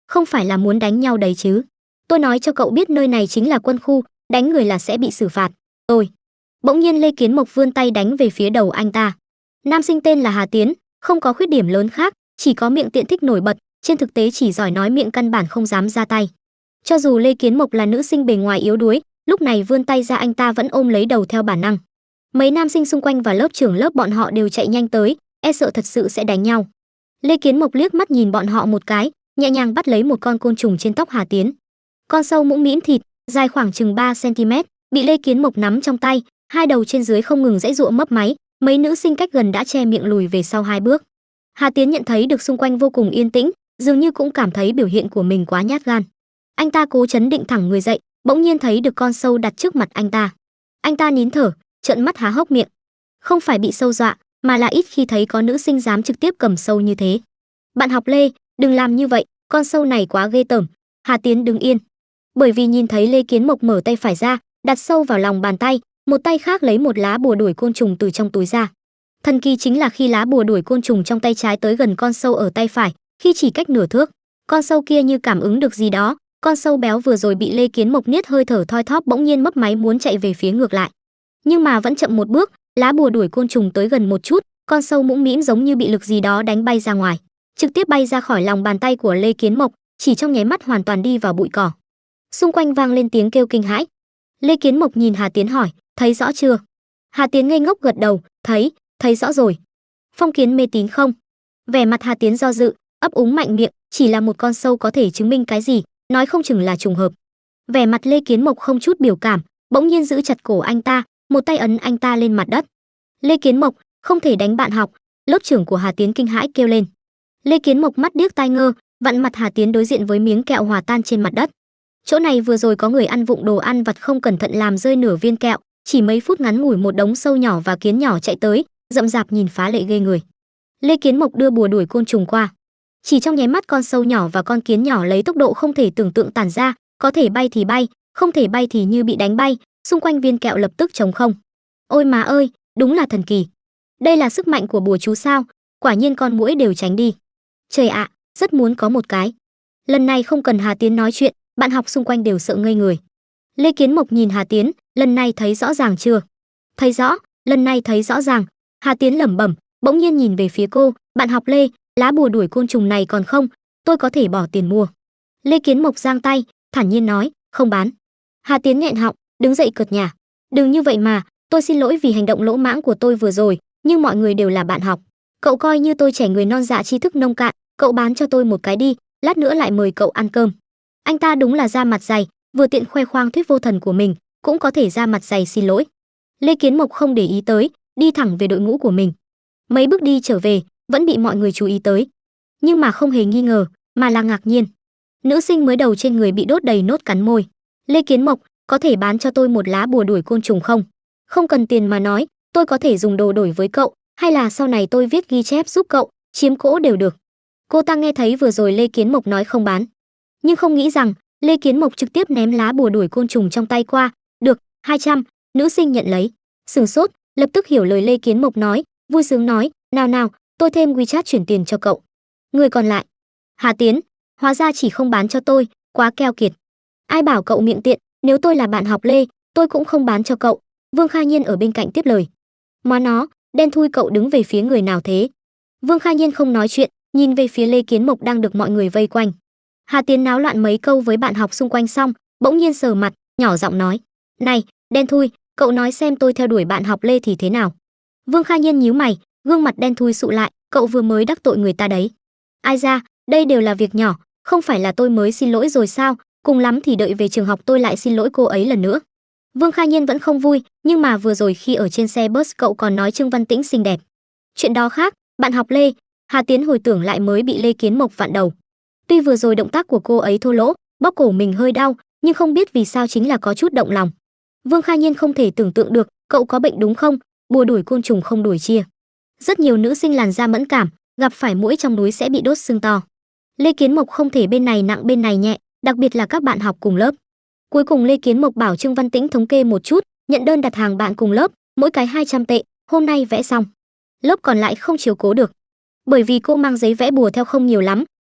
Không phải là muốn đánh nhau đấy chứ? Tôi nói cho cậu biết nơi này chính là quân khu, đánh người là sẽ bị xử phạt. Tôi. Bỗng nhiên Lê Kiến Mộc vươn tay đánh về phía đầu anh ta. Nam sinh tên là Hà Tiến, không có khuyết điểm lớn khác, chỉ có miệng tiện thích nổi bật, trên thực tế chỉ giỏi nói miệng căn bản không dám ra tay. Cho dù Lê Kiến Mộc là nữ sinh bề ngoài yếu đuối, lúc này vươn tay ra anh ta vẫn ôm lấy đầu theo bản năng. Mấy nam sinh xung quanh và lớp trưởng lớp bọn họ đều chạy nhanh tới, e sợ thật sự sẽ đánh nhau. Lê Kiến Mộc liếc mắt nhìn bọn họ một cái, nhẹ nhàng bắt lấy một con côn trùng trên tóc Hà Tiến. Con sâu mũm mĩm thịt, dài khoảng chừng 3 cm, bị Lê Kiến Mộc nắm trong tay, hai đầu trên dưới không ngừng giãy giụa mấp máy, mấy nữ sinh cách gần đã che miệng lùi về sau 2 bước. Hà Tiến nhận thấy được xung quanh vô cùng yên tĩnh, dường như cũng cảm thấy biểu hiện của mình quá nhát gan. Anh ta cố chấn định thẳng người dậy, bỗng nhiên thấy được con sâu đặt trước mặt anh ta. Anh ta nín thở, trợn mắt há hốc miệng. Không phải bị sâu dọa, mà là ít khi thấy có nữ sinh dám trực tiếp cầm sâu như thế. Bạn học Lê, đừng làm như vậy, con sâu này quá ghê tởm. Hà Tiến đứng yên. Bởi vì nhìn thấy Lê Kiến Mộc mở tay phải ra, đặt sâu vào lòng bàn tay, một tay khác lấy một lá bùa đuổi côn trùng từ trong túi ra. Thần kỳ chính là khi lá bùa đuổi côn trùng trong tay trái tới gần con sâu ở tay phải, khi chỉ cách nửa thước, con sâu kia như cảm ứng được gì đó, con sâu béo vừa rồi bị Lê Kiến Mộc niết hơi thở thoi thóp bỗng nhiên mấp máy muốn chạy về phía ngược lại. Nhưng mà vẫn chậm một bước, lá bùa đuổi côn trùng tới gần một chút, con sâu mũm mĩm giống như bị lực gì đó đánh bay ra ngoài, trực tiếp bay ra khỏi lòng bàn tay của Lê Kiến Mộc, chỉ trong nháy mắt hoàn toàn đi vào bụi cỏ. Xung quanh vang lên tiếng kêu kinh hãi. Lê Kiến Mộc nhìn Hà Tiến hỏi, thấy rõ chưa? Hà Tiến ngây ngốc gật đầu, thấy rõ rồi. Phong Kiến mê tín không? Vẻ mặt Hà Tiến do dự, ấp úng mạnh miệng, chỉ là một con sâu có thể chứng minh cái gì, nói không chừng là trùng hợp. Vẻ mặt Lê Kiến Mộc không chút biểu cảm, bỗng nhiên giữ chặt cổ anh ta, một tay ấn anh ta lên mặt đất. Lê Kiến Mộc, không thể đánh bạn học, lớp trưởng của Hà Tiến kinh hãi kêu lên. Lê Kiến Mộc mắt điếc tai ngơ, vặn mặt Hà Tiến đối diện với miếng kẹo hòa tan trên mặt đất. Chỗ này vừa rồi có người ăn vụng đồ ăn vặt không cẩn thận làm rơi nửa viên kẹo, chỉ mấy phút ngắn ngủi một đống sâu nhỏ và kiến nhỏ chạy tới, rậm rạp nhìn phá lệ ghê người. Lê Kiến Mộc đưa bùa đuổi côn trùng qua. Chỉ trong nháy mắt con sâu nhỏ và con kiến nhỏ lấy tốc độ không thể tưởng tượng tản ra, có thể bay thì bay, không thể bay thì như bị đánh bay, xung quanh viên kẹo lập tức trống không. Ôi má ơi, đúng là thần kỳ. Đây là sức mạnh của bùa chú sao? Quả nhiên con muỗi đều tránh đi. Trời ạ, rất muốn có một cái. Lần này không cần Hà Tiến nói chuyện, bạn học xung quanh đều sợ ngây người. Lê Kiến Mộc nhìn Hà Tiến, lần này thấy rõ ràng chưa? Thấy rõ, lần này thấy rõ ràng. Hà Tiến lẩm bẩm, bỗng nhiên nhìn về phía cô, bạn học Lê, lá bùa đuổi côn trùng này còn không, tôi có thể bỏ tiền mua. Lê Kiến Mộc giang tay, thản nhiên nói, không bán. Hà Tiến nghẹn họng, đứng dậy cợt nhả, đừng như vậy mà, tôi xin lỗi vì hành động lỗ mãng của tôi vừa rồi, nhưng mọi người đều là bạn học. Cậu coi như tôi trẻ người non dạ tri thức nông cạn, cậu bán cho tôi một cái đi, lát nữa lại mời cậu ăn cơm. Anh ta đúng là da mặt dày, vừa tiện khoe khoang thuyết vô thần của mình, cũng có thể ra mặt dày xin lỗi. Lê Kiến Mộc không để ý tới, đi thẳng về đội ngũ của mình. Mấy bước đi trở về, vẫn bị mọi người chú ý tới. Nhưng mà không hề nghi ngờ, mà là ngạc nhiên. Nữ sinh mới đầu trên người bị đốt đầy nốt cắn môi. Lê Kiến Mộc, có thể bán cho tôi một lá bùa đuổi côn trùng không? Không cần tiền mà nói, tôi có thể dùng đồ đổi với cậu, hay là sau này tôi viết ghi chép giúp cậu, chiếm cỗ đều được. Cô ta nghe thấy vừa rồi Lê Kiến Mộc nói không bán, nhưng không nghĩ rằng Lê Kiến Mộc trực tiếp ném lá bùa đuổi côn trùng trong tay qua. Được, 200, nữ sinh nhận lấy. Sửng sốt, lập tức hiểu lời Lê Kiến Mộc nói, vui sướng nói, nào nào, tôi thêm WeChat chuyển tiền cho cậu. Người còn lại, Hà Tiến, hóa ra chỉ không bán cho tôi, quá keo kiệt. Ai bảo cậu miệng tiện, nếu tôi là bạn học Lê, tôi cũng không bán cho cậu. Vương Kha Nhiên ở bên cạnh tiếp lời. Má nó, đen thui cậu đứng về phía người nào thế? Vương Kha Nhiên không nói chuyện, nhìn về phía Lê Kiến Mộc đang được mọi người vây quanh. Hà Tiến náo loạn mấy câu với bạn học xung quanh xong, bỗng nhiên sờ mặt, nhỏ giọng nói, này, đen thui, cậu nói xem tôi theo đuổi bạn học Lê thì thế nào? Vương Kha Nhiên nhíu mày, gương mặt đen thui sụ lại, cậu vừa mới đắc tội người ta đấy. Ai ra, đây đều là việc nhỏ, không phải là tôi mới xin lỗi rồi sao, cùng lắm thì đợi về trường học tôi lại xin lỗi cô ấy lần nữa. Vương Kha Nhiên vẫn không vui, nhưng mà vừa rồi khi ở trên xe bus cậu còn nói Trương Văn Tĩnh xinh đẹp. Chuyện đó khác, bạn học Lê. Hà Tiến hồi tưởng lại mới bị Lê Kiến Mộc vặn đầu. Tuy vừa rồi động tác của cô ấy thô lỗ, bóp cổ mình hơi đau, nhưng không biết vì sao chính là có chút động lòng. Vương Kha Nhiên không thể tưởng tượng được, cậu có bệnh đúng không? Bùa đuổi côn trùng không đuổi chia. Rất nhiều nữ sinh làn da mẫn cảm, gặp phải muỗi trong núi sẽ bị đốt sưng to. Lê Kiến Mộc không thể bên này nặng bên này nhẹ, đặc biệt là các bạn học cùng lớp. Cuối cùng Lê Kiến Mộc bảo Trương Văn Tĩnh thống kê một chút, nhận đơn đặt hàng bạn cùng lớp, mỗi cái 200 tệ, hôm nay vẽ xong. Lớp còn lại không chiếu cố được. Bởi vì cô mang giấy vẽ bùa theo không nhiều lắm,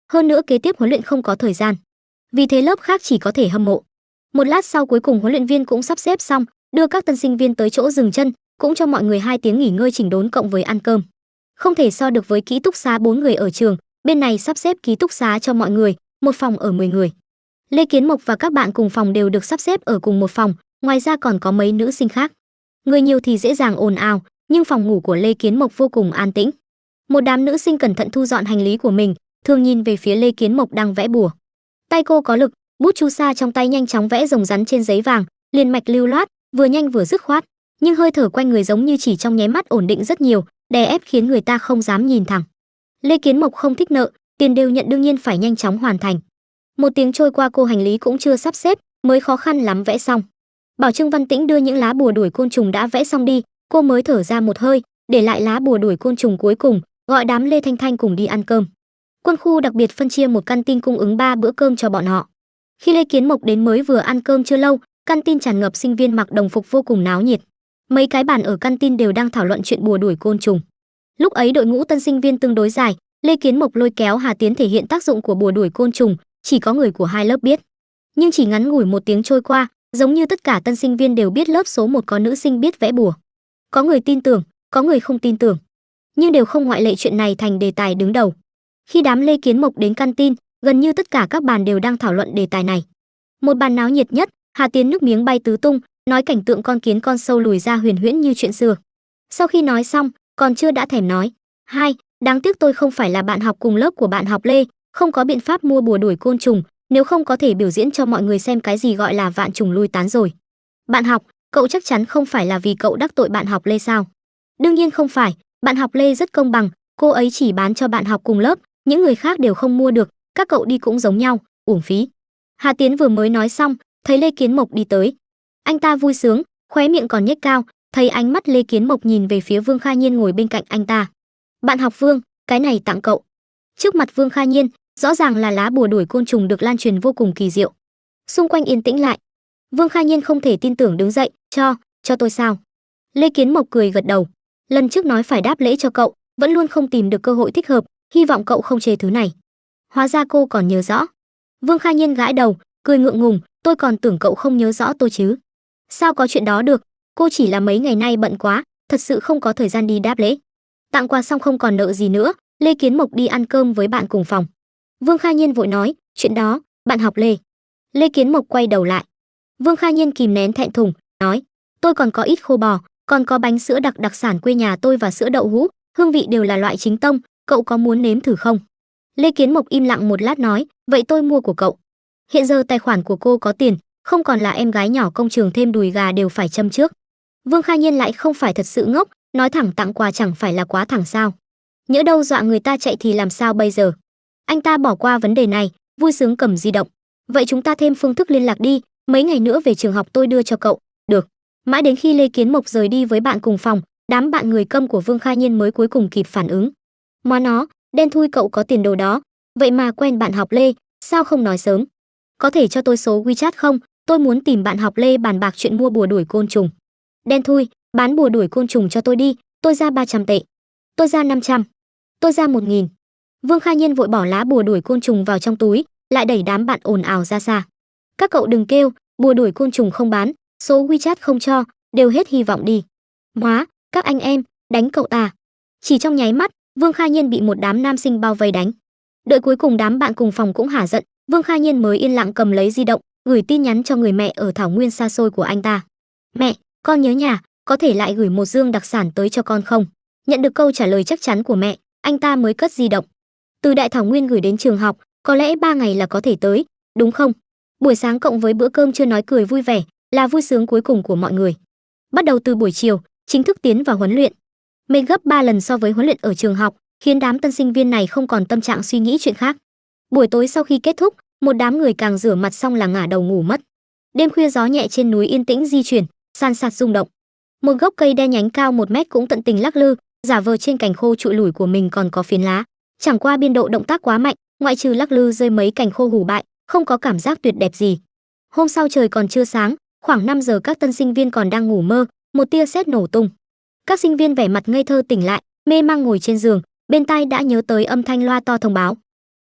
Hơn nữa kế tiếp huấn luyện không có thời gian. Vì thế lớp khác chỉ có thể hâm mộ. Một lát sau cuối cùng huấn luyện viên cũng sắp xếp xong, đưa các tân sinh viên tới chỗ dừng chân, cũng cho mọi người 2 tiếng nghỉ ngơi chỉnh đốn cộng với ăn cơm. Không thể so được với ký túc xá 4 người ở trường, bên này sắp xếp ký túc xá cho mọi người, một phòng ở 10 người. Lê Kiến Mộc và các bạn cùng phòng đều được sắp xếp ở cùng một phòng, ngoài ra còn có mấy nữ sinh khác. Người nhiều thì dễ dàng ồn ào, nhưng phòng ngủ của Lê Kiến Mộc vô cùng an tĩnh. Một đám nữ sinh cẩn thận thu dọn hành lý của mình, thường nhìn về phía Lê Kiến Mộc đang vẽ bùa. Tay cô có lực, bút chu sa trong tay nhanh chóng vẽ rồng rắn trên giấy vàng, liền mạch lưu loát, vừa nhanh vừa dứt khoát, nhưng hơi thở quanh người giống như chỉ trong nháy mắt ổn định rất nhiều, đè ép khiến người ta không dám nhìn thẳng. Lê Kiến Mộc không thích nợ, tiền đều nhận đương nhiên phải nhanh chóng hoàn thành. Một tiếng trôi qua cô hành lý cũng chưa sắp xếp, mới khó khăn lắm vẽ xong. Bảo Trương Văn Tĩnh đưa những lá bùa đuổi côn trùng đã vẽ xong đi, cô mới thở ra một hơi, để lại lá bùa đuổi côn trùng cuối cùng, gọi đám Lê Thanh Thanh cùng đi ăn cơm. Quân khu đặc biệt phân chia một căn tin cung ứng 3 bữa cơm cho bọn họ. Khi Lê Kiến Mộc đến mới vừa ăn cơm chưa lâu, căn tin tràn ngập sinh viên mặc đồng phục vô cùng náo nhiệt. Mấy cái bàn ở căn tin đều đang thảo luận chuyện bùa đuổi côn trùng. Lúc ấy đội ngũ tân sinh viên tương đối dài, Lê Kiến Mộc lôi kéo Hà Tiến thể hiện tác dụng của bùa đuổi côn trùng, chỉ có người của hai lớp biết. Nhưng chỉ ngắn ngủi 1 tiếng trôi qua, giống như tất cả tân sinh viên đều biết lớp số 1 có nữ sinh biết vẽ bùa. Có người tin tưởng, có người không tin tưởng, nhưng đều không ngoại lệ chuyện này thành đề tài đứng đầu. Khi đám Lê Kiến Mộc đến căn tin, gần như tất cả các bàn đều đang thảo luận đề tài này. Một bàn náo nhiệt nhất, Hà Tiến nước miếng bay tứ tung, nói cảnh tượng con kiến con sâu lùi ra huyền huyễn như chuyện xưa. Sau khi nói xong, còn chưa đã thèm nói, đáng tiếc tôi không phải là bạn học cùng lớp của bạn học Lê, không có biện pháp mua bùa đuổi côn trùng, nếu không có thể biểu diễn cho mọi người xem cái gì gọi là vạn trùng lui tán rồi. Bạn học, cậu chắc chắn không phải là vì cậu đắc tội bạn học Lê sao? Đương nhiên không phải, bạn học Lê rất công bằng, cô ấy chỉ bán cho bạn học cùng lớp, những người khác đều không mua được, các cậu đi cũng giống nhau, uổng phí. Hà Tiến vừa mới nói xong, thấy Lê Kiến Mộc đi tới. Anh ta vui sướng, khóe miệng còn nhếch cao, thấy ánh mắt Lê Kiến Mộc nhìn về phía Vương Kha Nhiên ngồi bên cạnh anh ta. Bạn học Vương, cái này tặng cậu. Trước mặt Vương Kha Nhiên, rõ ràng là lá bùa đuổi côn trùng được lan truyền vô cùng kỳ diệu. Xung quanh yên tĩnh lại. Vương Kha Nhiên không thể tin tưởng đứng dậy, cho tôi sao? Lê Kiến Mộc cười gật đầu. Lần trước nói phải đáp lễ cho cậu, vẫn luôn không tìm được cơ hội thích hợp, hy vọng cậu không chê thứ này. Hóa ra cô còn nhớ rõ. Vương Kha Nhiên gãi đầu, cười ngượng ngùng, tôi còn tưởng cậu không nhớ rõ tôi chứ. Sao có chuyện đó được, cô chỉ là mấy ngày nay bận quá, thật sự không có thời gian đi đáp lễ. Tặng quà xong không còn nợ gì nữa, Lê Kiến Mộc đi ăn cơm với bạn cùng phòng. Vương Kha Nhiên vội nói, chuyện đó, bạn học Lê. Lê Kiến Mộc quay đầu lại. Vương Kha Nhiên kìm nén thẹn thùng, nói, tôi còn có ít khô bò, còn có bánh sữa đặc sản quê nhà tôi và sữa đậu hũ, hương vị đều là loại chính tông, cậu có muốn nếm thử không? Lê Kiến Mộc im lặng một lát nói, vậy tôi mua của cậu. Hiện giờ tài khoản của cô có tiền, không còn là em gái nhỏ công trường thêm đùi gà đều phải châm trước. Vương Kha Nhiên lại không phải thật sự ngốc, nói thẳng tặng quà chẳng phải là quá thẳng sao? Nhỡ đâu dọa người ta chạy thì làm sao bây giờ? Anh ta bỏ qua vấn đề này, vui sướng cầm di động. Vậy chúng ta thêm phương thức liên lạc đi, mấy ngày nữa về trường học tôi đưa cho cậu. Được. Mãi đến khi Lê Kiến Mộc rời đi với bạn cùng phòng, đám bạn người câm của Vương Kha Nhiên mới cuối cùng kịp phản ứng. Mà nó, đen thui cậu có tiền đồ đó, vậy mà quen bạn học Lê, sao không nói sớm? Có thể cho tôi số WeChat không? Tôi muốn tìm bạn học Lê bàn bạc chuyện mua bùa đuổi côn trùng. Đen thui, bán bùa đuổi côn trùng cho tôi đi, tôi ra 300 tệ. Tôi ra 500. Tôi ra 1000. Vương Kha Nhiên vội bỏ lá bùa đuổi côn trùng vào trong túi, lại đẩy đám bạn ồn ào ra xa. Các cậu đừng kêu, bùa đuổi côn trùng không bán, số WeChat không cho, đều hết hy vọng đi. Hóa, các anh em, đánh cậu ta. Chỉ trong nháy mắt, Vương Kha Nhiên bị một đám nam sinh bao vây đánh. Đợi cuối cùng đám bạn cùng phòng cũng hả giận, Vương Kha Nhiên mới yên lặng cầm lấy di động, gửi tin nhắn cho người mẹ ở thảo nguyên xa xôi của anh ta. Mẹ, con nhớ nhà, có thể lại gửi một dương đặc sản tới cho con không? Nhận được câu trả lời chắc chắn của mẹ, anh ta mới cất di động. Từ đại thảo nguyên gửi đến trường học, có lẽ 3 ngày là có thể tới, đúng không? Buổi sáng cộng với bữa cơm chưa nói cười vui vẻ, là vui sướng cuối cùng của mọi người. Bắt đầu từ buổi chiều, chính thức tiến vào huấn luyện. Mệt gấp 3 lần so với huấn luyện ở trường học, khiến đám tân sinh viên này không còn tâm trạng suy nghĩ chuyện khác. Buổi tối sau khi kết thúc, một đám người càng rửa mặt xong là ngả đầu ngủ mất. Đêm khuya gió nhẹ trên núi yên tĩnh di chuyển, san sạt rung động. Một gốc cây đen nhánh cao 1 mét cũng tận tình lắc lư, giả vờ trên cành khô trụi lủi của mình còn có phiến lá. Chẳng qua biên độ động tác quá mạnh, ngoại trừ lắc lư rơi mấy cành khô hủ bại, không có cảm giác tuyệt đẹp gì. Hôm sau trời còn chưa sáng, khoảng 5 giờ các tân sinh viên còn đang ngủ mơ, một tia sét nổ tung. Các sinh viên vẻ mặt ngây thơ tỉnh lại, mê mang ngồi trên giường, bên tai đã nhớ tới âm thanh loa to thông báo.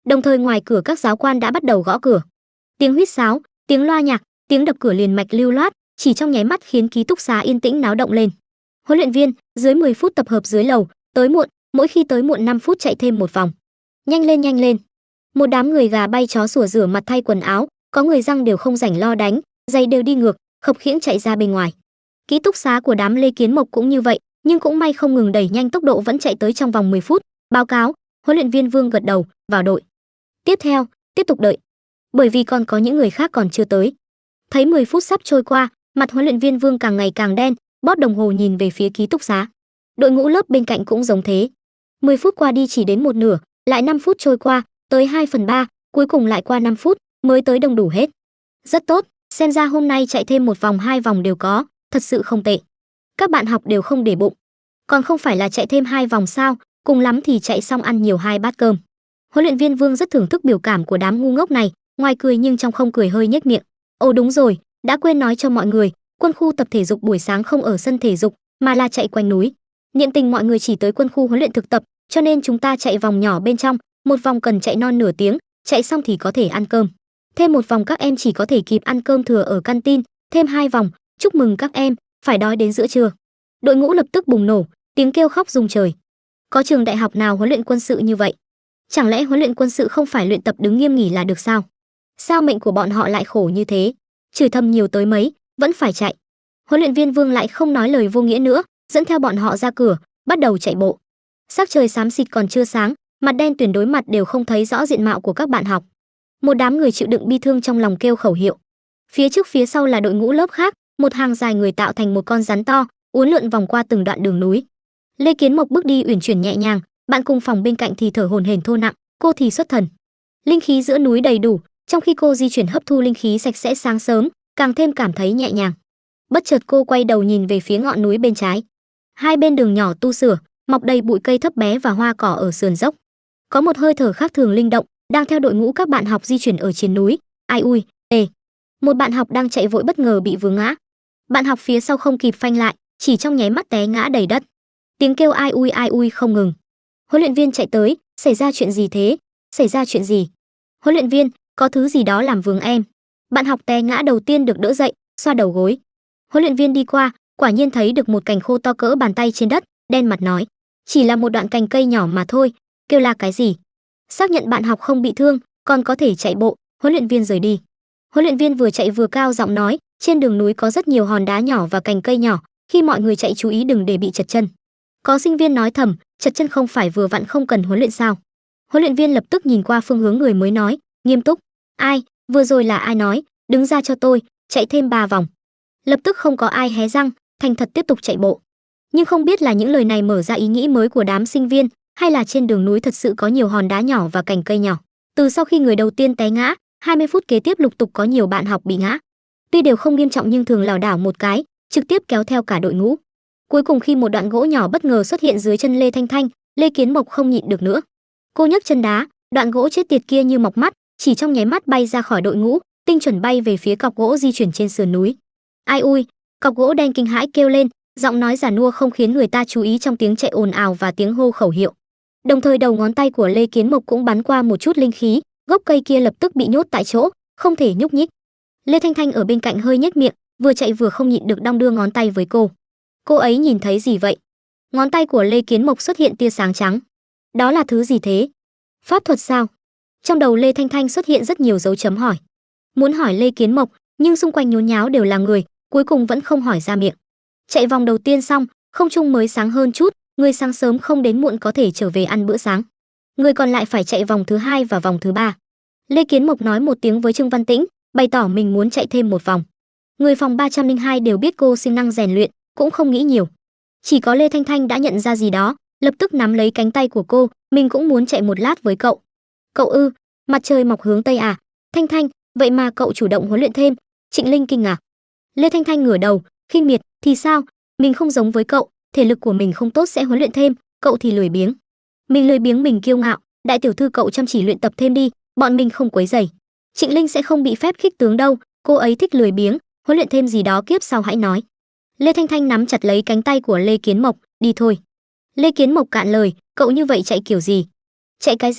Đồng thời ngoài cửa các giáo quan đã bắt đầu gõ cửa. Tiếng huýt sáo, tiếng loa nhạc, tiếng đập cửa liền mạch lưu loát, chỉ trong nháy mắt khiến ký túc xá yên tĩnh náo động lên. Huấn luyện viên, dưới 10 phút tập hợp dưới lầu, tới muộn, mỗi khi tới muộn 5 phút chạy thêm một vòng. Nhanh lên nhanh lên. Một đám người gà bay chó sủa rửa mặt thay quần áo, có người răng đều không rảnh lo đánh, giày đều đi ngược, khập khiễng chạy ra bên ngoài. Ký túc xá của đám Lê Kiến Mộc cũng như vậy, nhưng cũng may không ngừng đẩy nhanh tốc độ vẫn chạy tới trong vòng 10 phút. Báo cáo, huấn luyện viên Vương gật đầu, vào đội. Tiếp theo, tiếp tục đợi. Bởi vì còn có những người khác còn chưa tới. Thấy 10 phút sắp trôi qua, mặt huấn luyện viên Vương càng ngày càng đen, bóp đồng hồ nhìn về phía ký túc xá. Đội ngũ lớp bên cạnh cũng giống thế. 10 phút qua đi chỉ đến một nửa, lại 5 phút trôi qua, tới 2/3, cuối cùng lại qua 5 phút mới tới đông đủ hết. Rất tốt, xem ra hôm nay chạy thêm một vòng 2 vòng đều có, thật sự không tệ. Các bạn học đều không để bụng. Còn không phải là chạy thêm 2 vòng sao, cùng lắm thì chạy xong ăn nhiều 2 bát cơm. Huấn luyện viên Vương rất thưởng thức biểu cảm của đám ngu ngốc này, ngoài cười nhưng trong không cười hơi nhếch miệng. Ồ đúng rồi, đã quên nói cho mọi người, quân khu tập thể dục buổi sáng không ở sân thể dục, mà là chạy quanh núi. Niệm tình mọi người chỉ tới quân khu huấn luyện thực tập, cho nên chúng ta chạy vòng nhỏ bên trong, một vòng cần chạy non nửa tiếng, chạy xong thì có thể ăn cơm. Thêm một vòng các em chỉ có thể kịp ăn cơm thừa ở canteen, thêm 2 vòng, chúc mừng các em, phải đói đến giữa trưa. Đội ngũ lập tức bùng nổ, tiếng kêu khóc rung trời. Có trường đại học nào huấn luyện quân sự như vậy? Chẳng lẽ huấn luyện quân sự không phải luyện tập đứng nghiêm nghỉ là được sao? Sao mệnh của bọn họ lại khổ như thế? Chửi thầm nhiều tới mấy, vẫn phải chạy. Huấn luyện viên Vương lại không nói lời vô nghĩa nữa, dẫn theo bọn họ ra cửa, bắt đầu chạy bộ. Sắc trời xám xịt còn chưa sáng, mặt đen tuyển đối mặt đều không thấy rõ diện mạo của các bạn học. Một đám người chịu đựng bi thương trong lòng kêu khẩu hiệu. Phía trước phía sau là đội ngũ lớp khác, một hàng dài người tạo thành một con rắn to, uốn lượn vòng qua từng đoạn đường núi. Lê Kiến Mộc bước đi uyển chuyển nhẹ nhàng, bạn cùng phòng bên cạnh thì thở hổn hển thô nặng, cô thì xuất thần. Linh khí giữa núi đầy đủ, trong khi cô di chuyển hấp thu linh khí sạch sẽ sáng sớm, càng thêm cảm thấy nhẹ nhàng. Bất chợt cô quay đầu nhìn về phía ngọn núi bên trái. Hai bên đường nhỏ tu sửa, mọc đầy bụi cây thấp bé và hoa cỏ ở sườn dốc. Có một hơi thở khác thường linh động, đang theo đội ngũ các bạn học di chuyển ở trên núi. Ai ui, một bạn học đang chạy vội bất ngờ bị vướng ngã. Bạn học phía sau không kịp phanh lại, chỉ trong nháy mắt té ngã đầy đất. Tiếng kêu ai ui không ngừng. Huấn luyện viên chạy tới, xảy ra chuyện gì thế? Xảy ra chuyện gì? Huấn luyện viên, có thứ gì đó làm vướng em. Bạn học té ngã đầu tiên được đỡ dậy, xoa đầu gối. Huấn luyện viên đi qua, quả nhiên thấy được một cành khô to cỡ bàn tay trên đất, đen mặt nói, chỉ là một đoạn cành cây nhỏ mà thôi, kêu la cái gì? Xác nhận bạn học không bị thương, còn có thể chạy bộ, huấn luyện viên rời đi. Huấn luyện viên vừa chạy vừa cao giọng nói, trên đường núi có rất nhiều hòn đá nhỏ và cành cây nhỏ, khi mọi người chạy chú ý đừng để bị trật chân. Có sinh viên nói thầm, trật chân không phải vừa vặn không cần huấn luyện sao? Huấn luyện viên lập tức nhìn qua phương hướng người mới nói, nghiêm túc, ai, vừa rồi là ai nói, đứng ra cho tôi, chạy thêm 3 vòng. Lập tức không có ai hé răng, thành thật tiếp tục chạy bộ. Nhưng không biết là những lời này mở ra ý nghĩ mới của đám sinh viên, hay là trên đường núi thật sự có nhiều hòn đá nhỏ và cành cây nhỏ. Từ sau khi người đầu tiên té ngã, 20 phút kế tiếp lục tục có nhiều bạn học bị ngã. Tuy đều không nghiêm trọng nhưng thường lảo đảo một cái, trực tiếp kéo theo cả đội ngũ. Cuối cùng khi một đoạn gỗ nhỏ bất ngờ xuất hiện dưới chân Lê Thanh Thanh, Lê Kiến Mộc không nhịn được nữa. Cô nhấc chân đá, đoạn gỗ chết tiệt kia như mọc mắt, chỉ trong nháy mắt bay ra khỏi đội ngũ, tinh chuẩn bay về phía cọc gỗ di chuyển trên sườn núi. Ai ui, cọc gỗ đen kinh hãi kêu lên, giọng nói già nua không khiến người ta chú ý trong tiếng chạy ồn ào và tiếng hô khẩu hiệu. Đồng thời đầu ngón tay của Lê Kiến Mộc cũng bắn qua một chút linh khí, gốc cây kia lập tức bị nhốt tại chỗ, không thể nhúc nhích. Lê Thanh Thanh ở bên cạnh hơi nhếch miệng, vừa chạy vừa không nhịn được đong đưa ngón tay với cô. Cô ấy nhìn thấy gì vậy? Ngón tay của Lê Kiến Mộc xuất hiện tia sáng trắng. Đó là thứ gì thế? Pháp thuật sao? Trong đầu Lê Thanh Thanh xuất hiện rất nhiều dấu chấm hỏi. Muốn hỏi Lê Kiến Mộc, nhưng xung quanh nhốn nháo đều là người, cuối cùng vẫn không hỏi ra miệng. Chạy vòng đầu tiên xong, không trung mới sáng hơn chút, người sáng sớm không đến muộn có thể trở về ăn bữa sáng. Người còn lại phải chạy vòng thứ 2 và vòng thứ 3. Lê Kiến Mộc nói một tiếng với Trương Văn Tĩnh, bày tỏ mình muốn chạy thêm một vòng. Người phòng 302 đều biết cô siêng năng rèn luyện, cũng không nghĩ nhiều. Chỉ có Lê Thanh Thanh đã nhận ra gì đó, lập tức nắm lấy cánh tay của cô, mình cũng muốn chạy một lát với cậu. Cậu ư? Mặt trời mọc hướng tây à? Thanh Thanh, vậy mà cậu chủ động huấn luyện thêm? Trịnh Linh kinh ngạc. Lê Thanh Thanh ngửa đầu, khinh miệt, thì sao? Mình không giống với cậu, thể lực của mình không tốt sẽ huấn luyện thêm, cậu thì lười biếng. Mình lười biếng mình kiêu ngạo, đại tiểu thư cậu chăm chỉ luyện tập thêm đi, bọn mình không quấy rầy. Trịnh Linh sẽ không bị phép khích tướng đâu, cô ấy thích lười biếng, huấn luyện thêm gì đó kiếp sau hãy nói. Lê Thanh Thanh nắm chặt lấy cánh tay của Lê Kiến Mộc, đi thôi. Lê Kiến Mộc cạn lời, cậu như vậy chạy kiểu gì? Chạy cái gì?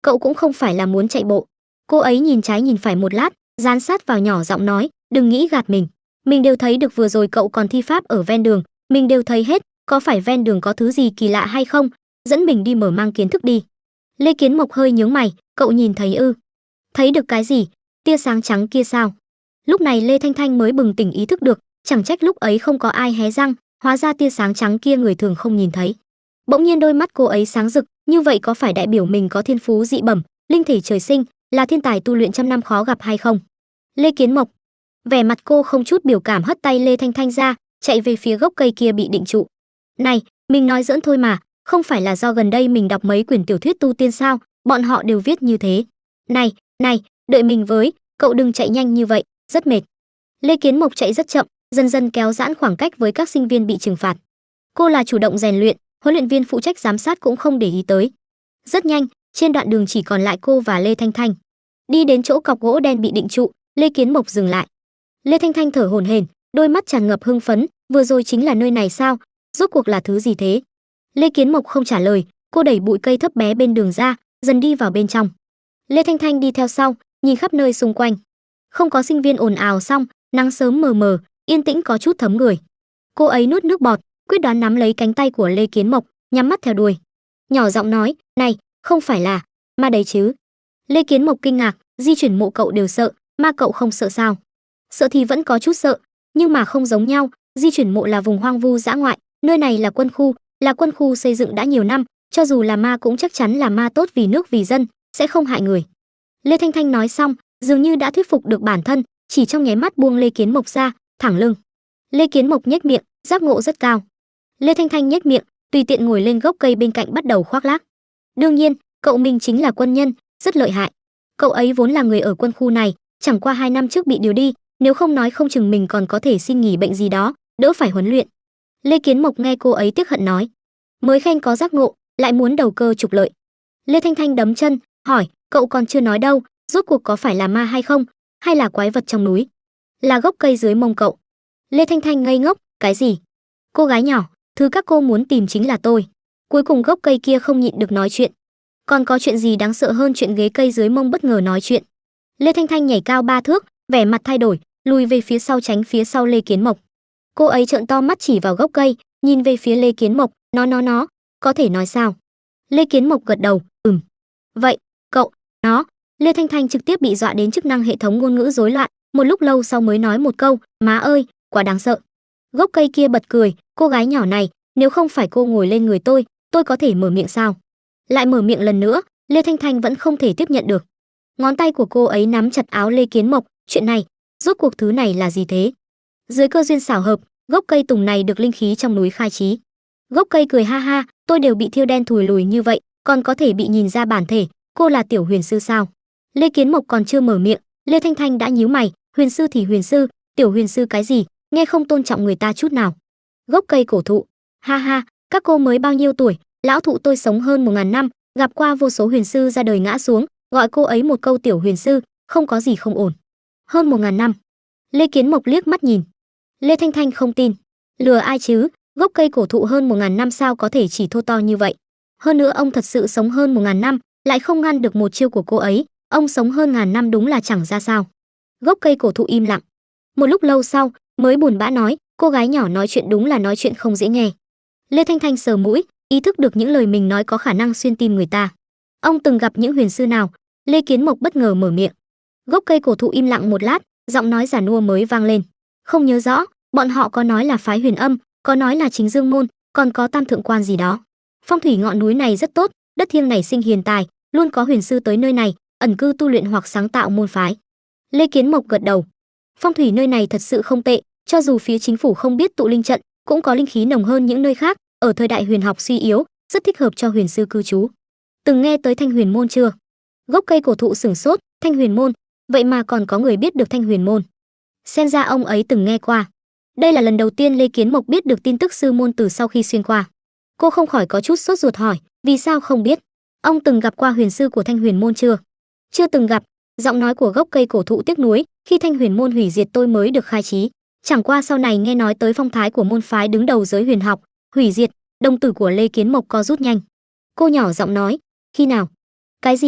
cậu cũng không phải là muốn chạy bộ. Cô ấy nhìn trái nhìn phải một lát, dán sát vào nhỏ giọng nói, đừng nghĩ gạt mình. Mình đều thấy được vừa rồi cậu còn thi pháp ở ven đường, mình đều thấy hết, có phải ven đường có thứ gì kỳ lạ hay không? Dẫn mình đi mở mang kiến thức đi. Lê Kiến Mộc hơi nhướng mày, cậu nhìn thấy ư? Thấy được cái gì? Tia sáng trắng kia sao? Lúc này Lê Thanh Thanh mới bừng tỉnh ý thức được, chẳng trách lúc ấy không có ai hé răng, hóa ra tia sáng trắng kia người thường không nhìn thấy. Bỗng nhiên đôi mắt cô ấy sáng rực, như vậy có phải đại biểu mình có thiên phú dị bẩm, linh thể trời sinh, là thiên tài tu luyện trăm năm khó gặp hay không? Lê Kiến Mộc, vẻ mặt cô không chút biểu cảm hất tay Lê Thanh Thanh ra, chạy về phía gốc cây kia bị định trụ. Này, mình nói giỡn thôi mà, không phải là do gần đây mình đọc mấy quyển tiểu thuyết tu tiên sao, bọn họ đều viết như thế. Này, này, đợi mình với, cậu đừng chạy nhanh như vậy, rất mệt. Lê Kiến Mộc chạy rất chậm, dần dần kéo giãn khoảng cách với các sinh viên bị trừng phạt. Cô là chủ động rèn luyện, huấn luyện viên phụ trách giám sát cũng không để ý tới. Rất nhanh, trên đoạn đường chỉ còn lại cô và Lê Thanh Thanh. Đi đến chỗ cọc gỗ đen bị định trụ, Lê Kiến Mộc dừng lại. Lê Thanh Thanh thở hổn hển, đôi mắt tràn ngập hưng phấn, vừa rồi chính là nơi này sao? Rốt cuộc là thứ gì thế? Lê Kiến Mộc không trả lời, cô đẩy bụi cây thấp bé bên đường ra, dần đi vào bên trong. Lê Thanh Thanh đi theo sau, nhìn khắp nơi xung quanh. Không có sinh viên ồn ào xong, nắng sớm mờ mờ, yên tĩnh có chút thấm người. Cô ấy nuốt nước bọt, quyết đoán nắm lấy cánh tay của Lê Kiến Mộc, nhắm mắt theo đuôi. Nhỏ giọng nói, này, không phải là ma đấy chứ? Lê Kiến Mộc kinh ngạc, di chuyển mộ cậu đều sợ, ma cậu không sợ sao? Sợ thì vẫn có chút sợ, nhưng mà không giống nhau, di chuyển mộ là vùng hoang vu dã ngoại, nơi này là quân khu xây dựng đã nhiều năm, cho dù là ma cũng chắc chắn là ma tốt vì nước vì dân, sẽ không hại người. Lê Thanh Thanh nói xong, dường như đã thuyết phục được bản thân, chỉ trong nháy mắt buông Lê Kiến Mộc ra, thẳng lưng. Lê Kiến Mộc nhếch miệng, giác ngộ rất cao. Lê Thanh Thanh nhếch miệng, tùy tiện ngồi lên gốc cây bên cạnh bắt đầu khoác lác. Đương nhiên, cậu mình chính là quân nhân, rất lợi hại. Cậu ấy vốn là người ở quân khu này, chẳng qua 2 năm trước bị điều đi, nếu không nói không chừng mình còn có thể xin nghỉ bệnh gì đó, đỡ phải huấn luyện. Lê Kiến Mộc nghe cô ấy tiếc hận nói, mới khen có giác ngộ, lại muốn đầu cơ trục lợi. Lê Thanh Thanh đấm chân, hỏi, cậu còn chưa nói đâu, rốt cuộc có phải là ma hay không, hay là quái vật trong núi? Là gốc cây dưới mông cậu. Lê Thanh Thanh ngây ngốc, cái gì? Cô gái nhỏ, thứ các cô muốn tìm chính là tôi. Cuối cùng gốc cây kia không nhịn được nói chuyện. Còn có chuyện gì đáng sợ hơn chuyện ghế cây dưới mông bất ngờ nói chuyện? Lê Thanh Thanh nhảy cao 3 thước, vẻ mặt thay đổi, lùi về phía sau tránh phía sau Lê Kiến Mộc. Cô ấy trợn to mắt chỉ vào gốc cây, nhìn về phía Lê Kiến Mộc, nó, có thể nói sao? Lê Kiến Mộc gật đầu, Vậy, cậu, nó, Lê Thanh Thanh trực tiếp bị dọa đến chức năng hệ thống ngôn ngữ rối loạn, một lúc lâu sau mới nói một câu, má ơi, quá đáng sợ. Gốc cây kia bật cười, cô gái nhỏ này, nếu không phải cô ngồi lên người tôi có thể mở miệng sao? Lại mở miệng lần nữa, Lê Thanh Thanh vẫn không thể tiếp nhận được. Ngón tay của cô ấy nắm chặt áo Lê Kiến Mộc, chuyện này, rốt cuộc thứ này là gì thế? Dưới cơ duyên xảo hợp, gốc cây tùng này được linh khí trong núi khai trí. Gốc cây cười ha ha, tôi đều bị thiêu đen thùi lùi như vậy, còn có thể bị nhìn ra bản thể, cô là tiểu huyền sư sao? Lê Kiến Mộc còn chưa mở miệng, Lê Thanh Thanh đã nhíu mày, huyền sư thì huyền sư, tiểu huyền sư cái gì, nghe không tôn trọng người ta chút nào. Gốc cây cổ thụ, ha ha, các cô mới bao nhiêu tuổi, lão thụ tôi sống hơn 1000 năm, gặp qua vô số huyền sư ra đời ngã xuống, gọi cô ấy một câu tiểu huyền sư, không có gì không ổn. Hơn 1000 năm. Lê Kiến Mộc liếc mắt nhìn. Lê Thanh Thanh không tin. Lừa ai chứ, gốc cây cổ thụ hơn 1000 năm sao có thể chỉ thô to như vậy. Hơn nữa ông thật sự sống hơn 1000 năm, lại không ngăn được một chiêu của cô ấy, ông sống hơn 1000 năm đúng là chẳng ra sao. Gốc cây cổ thụ im lặng. Một lúc lâu sau, mới buồn bã nói, cô gái nhỏ nói chuyện đúng là nói chuyện không dễ nghe. Lê Thanh Thanh sờ mũi, ý thức được những lời mình nói có khả năng xuyên tim người ta. Ông từng gặp những huyền sư nào? Lê Kiến Mộc bất ngờ mở miệng. Gốc cây cổ thụ im lặng một lát, giọng nói già nua mới vang lên. Không nhớ rõ, bọn họ có nói là phái Huyền Âm, có nói là chính Dương môn, còn có Tam thượng quan gì đó. Phong thủy ngọn núi này rất tốt, đất thiêng này sinh hiền tài, luôn có huyền sư tới nơi này, ẩn cư tu luyện hoặc sáng tạo môn phái. Lê Kiến Mộc gật đầu. Phong thủy nơi này thật sự không tệ, cho dù phía chính phủ không biết tụ linh trận, cũng có linh khí nồng hơn những nơi khác, ở thời đại huyền học suy yếu, rất thích hợp cho huyền sư cư trú. Từng nghe tới Thanh Huyền môn chưa? Gốc cây cổ thụ sửng sốt, Thanh Huyền môn, vậy mà còn có người biết được Thanh Huyền môn. Xem ra ông ấy từng nghe qua. Đây là lần đầu tiên Lê Kiến Mộc biết được tin tức sư môn từ sau khi xuyên qua. Cô không khỏi có chút sốt ruột hỏi, vì sao không biết? Ông từng gặp qua huyền sư của Thanh Huyền môn chưa? Chưa từng gặp. Giọng nói của gốc cây cổ thụ tiếc nuối, khi Thanh Huyền môn hủy diệt tôi mới được khai trí. Chẳng qua sau này nghe nói tới phong thái của môn phái đứng đầu giới huyền học, hủy diệt, đồng tử của Lê Kiến Mộc co rút nhanh. Cô nhỏ giọng nói, khi nào? Cái gì?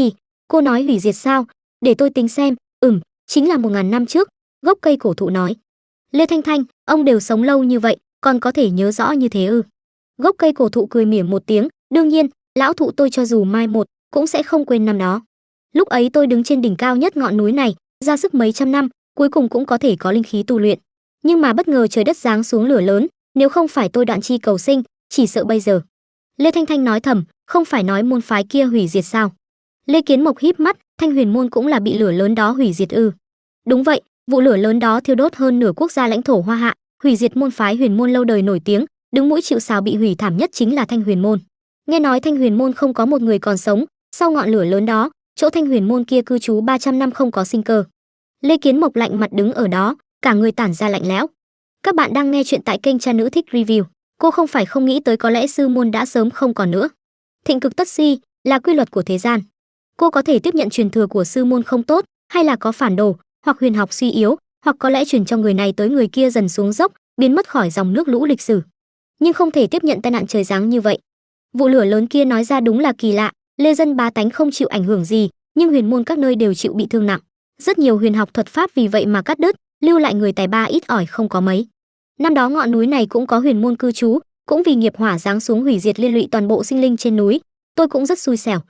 Cô nói hủy diệt sao? Để tôi tính xem. Chính là 1000 năm trước, gốc cây cổ thụ nói. Lê Thanh Thanh, ông đều sống lâu như vậy, còn có thể nhớ rõ như thế ư? Gốc cây cổ thụ cười mỉa một tiếng, đương nhiên, lão thụ tôi cho dù mai một cũng sẽ không quên năm đó. Lúc ấy tôi đứng trên đỉnh cao nhất ngọn núi này, ra sức mấy trăm năm, cuối cùng cũng có thể có linh khí tu luyện. Nhưng mà bất ngờ trời đất giáng xuống lửa lớn, nếu không phải tôi đoạn chi cầu sinh, chỉ sợ bây giờ. Lê Thanh Thanh nói thầm, không phải nói môn phái kia hủy diệt sao? Lê Kiến Mộc híp mắt, Thanh Huyền môn cũng là bị lửa lớn đó hủy diệt ư? Đúng vậy, vụ lửa lớn đó thiêu đốt hơn nửa quốc gia lãnh thổ Hoa Hạ, hủy diệt môn phái Huyền môn lâu đời nổi tiếng, đứng mũi chịu sào bị hủy thảm nhất chính là Thanh Huyền môn. Nghe nói Thanh Huyền môn không có một người còn sống, sau ngọn lửa lớn đó, chỗ Thanh Huyền môn kia cư trú 300 năm không có sinh cơ. Lê Kiến Mộc lạnh mặt đứng ở đó, cả người tản ra lạnh lẽo. Các bạn đang nghe chuyện tại kênh Cha Nữ Thích Review. Cô không phải không nghĩ tới có lẽ sư môn đã sớm không còn nữa. Thịnh cực tất suy là quy luật của thế gian. Cô có thể tiếp nhận truyền thừa của sư môn không tốt, hay là có phản đồ, hoặc huyền học suy yếu, hoặc có lẽ truyền cho người này tới người kia dần xuống dốc, biến mất khỏi dòng nước lũ lịch sử. Nhưng không thể tiếp nhận tai nạn trời giáng như vậy. Vụ lửa lớn kia nói ra đúng là kỳ lạ, lê dân bá tánh không chịu ảnh hưởng gì, nhưng huyền môn các nơi đều chịu bị thương nặng. Rất nhiều huyền học thuật pháp vì vậy mà cắt đứt, lưu lại người tài ba ít ỏi không có mấy. Năm đó ngọn núi này cũng có huyền môn cư trú, cũng vì nghiệp hỏa giáng xuống hủy diệt liên lụy toàn bộ sinh linh trên núi. Tôi cũng rất xui xẻo.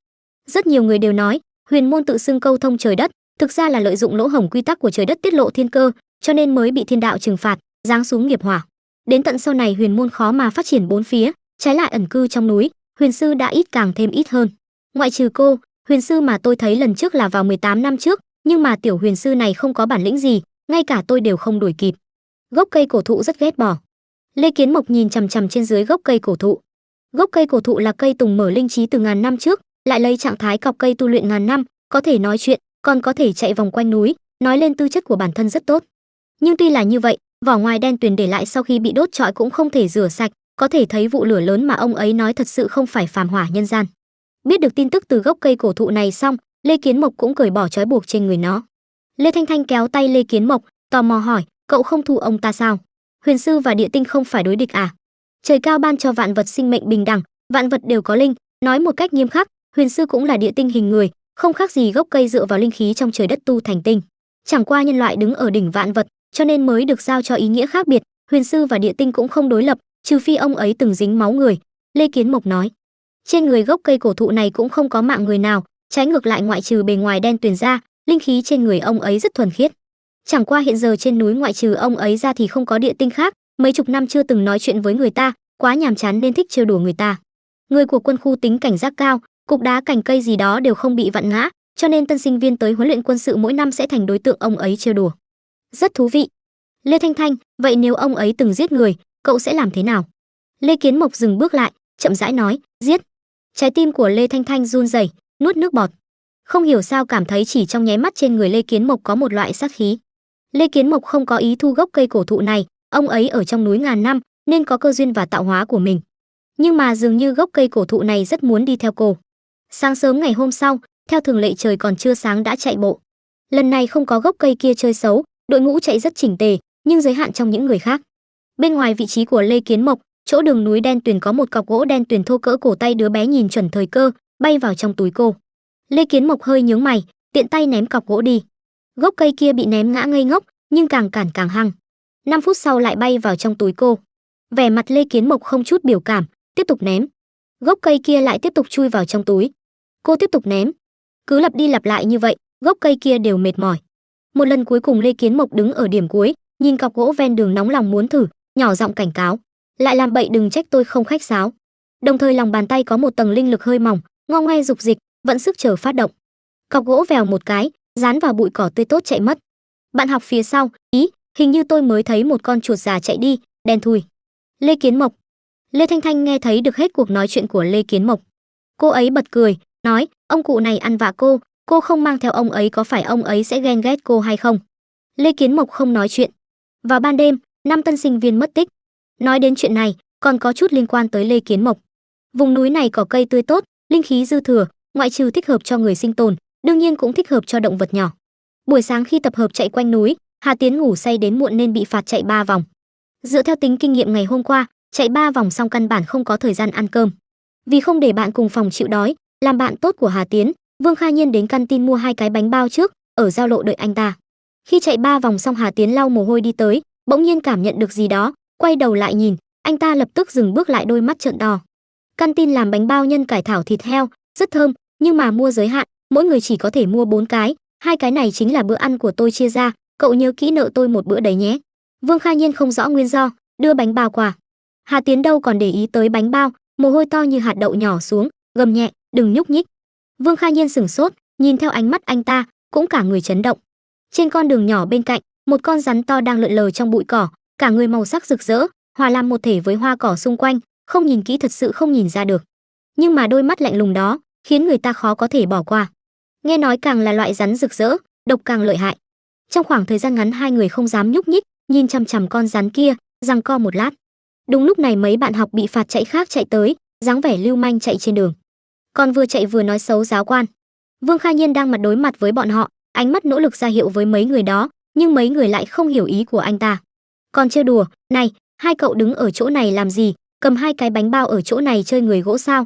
Rất nhiều người đều nói, huyền môn tự xưng câu thông trời đất, thực ra là lợi dụng lỗ hổng quy tắc của trời đất tiết lộ thiên cơ, cho nên mới bị thiên đạo trừng phạt, giáng xuống nghiệp hỏa. Đến tận sau này huyền môn khó mà phát triển bốn phía, trái lại ẩn cư trong núi, huyền sư đã ít càng thêm ít hơn. Ngoại trừ cô, huyền sư mà tôi thấy lần trước là vào 18 năm trước, nhưng mà tiểu huyền sư này không có bản lĩnh gì, ngay cả tôi đều không đuổi kịp. Gốc cây cổ thụ rất ghét bỏ. Lê Kiến Mộc nhìn chằm chằm trên dưới gốc cây cổ thụ. Gốc cây cổ thụ là cây tùng mở linh trí từ ngàn năm trước, lại lấy trạng thái cọc cây tu luyện ngàn năm, có thể nói chuyện, còn có thể chạy vòng quanh núi, nói lên tư chất của bản thân rất tốt. Nhưng tuy là như vậy, vỏ ngoài đen tuyền để lại sau khi bị đốt trọi cũng không thể rửa sạch, có thể thấy vụ lửa lớn mà ông ấy nói thật sự không phải phàm hỏa nhân gian. Biết được tin tức từ gốc cây cổ thụ này xong, Lê Kiến Mộc cũng cởi bỏ trói buộc trên người nó. Lê Thanh Thanh kéo tay Lê Kiến Mộc, tò mò hỏi, cậu không thu ông ta sao? Huyền sư và địa tinh không phải đối địch à? Trời cao ban cho vạn vật sinh mệnh bình đẳng, vạn vật đều có linh, nói một cách nghiêm khắc, huyền sư cũng là địa tinh hình người, không khác gì gốc cây dựa vào linh khí trong trời đất tu thành tinh. Chẳng qua nhân loại đứng ở đỉnh vạn vật, cho nên mới được giao cho ý nghĩa khác biệt, huyền sư và địa tinh cũng không đối lập, trừ phi ông ấy từng dính máu người. Lê Kiến Mộc nói. Trên người gốc cây cổ thụ này cũng không có mạng người nào, trái ngược lại ngoại trừ bề ngoài đen tuyền ra, linh khí trên người ông ấy rất thuần khiết. Chẳng qua hiện giờ trên núi ngoại trừ ông ấy ra thì không có địa tinh khác, mấy chục năm chưa từng nói chuyện với người ta, quá nhàm chán nên thích trêu đùa người ta. Người của quân khu tính cảnh giác cao, cục đá cành cây gì đó đều không bị vặn ngã, cho nên tân sinh viên tới huấn luyện quân sự mỗi năm sẽ thành đối tượng ông ấy trêu đùa. Rất thú vị. Lê Thanh Thanh, vậy nếu ông ấy từng giết người, cậu sẽ làm thế nào? Lê Kiến Mộc dừng bước lại, chậm rãi nói, giết. Trái tim của Lê Thanh Thanh run rẩy, nuốt nước bọt. Không hiểu sao cảm thấy chỉ trong nháy mắt trên người Lê Kiến Mộc có một loại sát khí. Lê Kiến Mộc không có ý thu gốc cây cổ thụ này, ông ấy ở trong núi ngàn năm nên có cơ duyên và tạo hóa của mình. Nhưng mà dường như gốc cây cổ thụ này rất muốn đi theo cô. Sáng sớm ngày hôm sau, theo thường lệ trời còn chưa sáng đã chạy bộ. Lần này không có gốc cây kia chơi xấu, đội ngũ chạy rất chỉnh tề, nhưng giới hạn trong những người khác. Bên ngoài vị trí của Lê Kiến Mộc, chỗ đường núi đen tuyền có một cọc gỗ đen tuyền thô cỡ cổ tay đứa bé nhìn chuẩn thời cơ, bay vào trong túi cô. Lê Kiến Mộc hơi nhướng mày, tiện tay ném cọc gỗ đi. Gốc cây kia bị ném ngã ngây ngốc, nhưng càng cản càng hăng. 5 phút sau lại bay vào trong túi cô. Vẻ mặt Lê Kiến Mộc không chút biểu cảm, tiếp tục ném. Gốc cây kia lại tiếp tục chui vào trong túi. Cô tiếp tục ném. Cứ lặp đi lặp lại như vậy, gốc cây kia đều mệt mỏi. Một lần cuối cùng Lê Kiến Mộc đứng ở điểm cuối, nhìn cọc gỗ ven đường nóng lòng muốn thử, nhỏ giọng cảnh cáo, lại làm bậy đừng trách tôi không khách sáo. Đồng thời lòng bàn tay có một tầng linh lực hơi mỏng, ngo ngoe dục dịch, vận sức chờ phát động. Cọc gỗ vèo một cái, dán vào bụi cỏ tươi tốt chạy mất. Bạn học phía sau, hình như tôi mới thấy một con chuột già chạy đi, đen thui. Lê Kiến Mộc. Lê Thanh Thanh nghe thấy được hết cuộc nói chuyện của Lê Kiến Mộc. Cô ấy bật cười, nói, ông cụ này ăn vạ cô không mang theo ông ấy có phải ông ấy sẽ ghen ghét cô hay không? Lê Kiến Mộc không nói chuyện. Vào ban đêm, 5 tân sinh viên mất tích. Nói đến chuyện này, còn có chút liên quan tới Lê Kiến Mộc. Vùng núi này có cây tươi tốt, linh khí dư thừa, ngoại trừ thích hợp cho người sinh tồn, đương nhiên cũng thích hợp cho động vật nhỏ. Buổi sáng khi tập hợp chạy quanh núi, Hà Tiến ngủ say đến muộn nên bị phạt chạy 3 vòng. Dựa theo tính kinh nghiệm ngày hôm qua, chạy 3 vòng xong căn bản không có thời gian ăn cơm. Vì không để bạn cùng phòng chịu đói, làm bạn tốt của Hà Tiến, Vương Kha Nhiên đến căn tin mua 2 cái bánh bao trước, ở giao lộ đợi anh ta. Khi chạy 3 vòng xong Hà Tiến lau mồ hôi đi tới, bỗng nhiên cảm nhận được gì đó, quay đầu lại nhìn, anh ta lập tức dừng bước lại, đôi mắt trợn to. Căn tin làm bánh bao nhân cải thảo thịt heo, rất thơm, nhưng mà mua giới hạn, mỗi người chỉ có thể mua 4 cái, 2 cái này chính là bữa ăn của tôi chia ra, cậu nhớ kỹ nợ tôi một bữa đấy nhé. Vương Kha Nhiên không rõ nguyên do, đưa bánh bao qua. Hà Tiến đâu còn để ý tới bánh bao, mồ hôi to như hạt đậu nhỏ xuống, gầm nhẹ, đừng nhúc nhích. Vương Kha Nhiên sửng sốt, nhìn theo ánh mắt anh ta, cũng cả người chấn động. Trên con đường nhỏ bên cạnh, một con rắn to đang lượn lờ trong bụi cỏ, cả người màu sắc rực rỡ, hòa làm một thể với hoa cỏ xung quanh, không nhìn kỹ thật sự không nhìn ra được. Nhưng mà đôi mắt lạnh lùng đó, khiến người ta khó có thể bỏ qua. Nghe nói càng là loại rắn rực rỡ, độc càng lợi hại. Trong khoảng thời gian ngắn hai người không dám nhúc nhích, nhìn chằm chằm con rắn kia, giằng co một lát. Đúng lúc này mấy bạn học bị phạt chạy khác chạy tới, dáng vẻ lưu manh chạy trên đường. Còn vừa chạy vừa nói xấu giáo quan. Vương Kha Nhiên đang mặt đối mặt với bọn họ, ánh mắt nỗ lực ra hiệu với mấy người đó, nhưng mấy người lại không hiểu ý của anh ta. Còn trêu đùa, này, hai cậu đứng ở chỗ này làm gì, cầm 2 cái bánh bao ở chỗ này chơi người gỗ sao?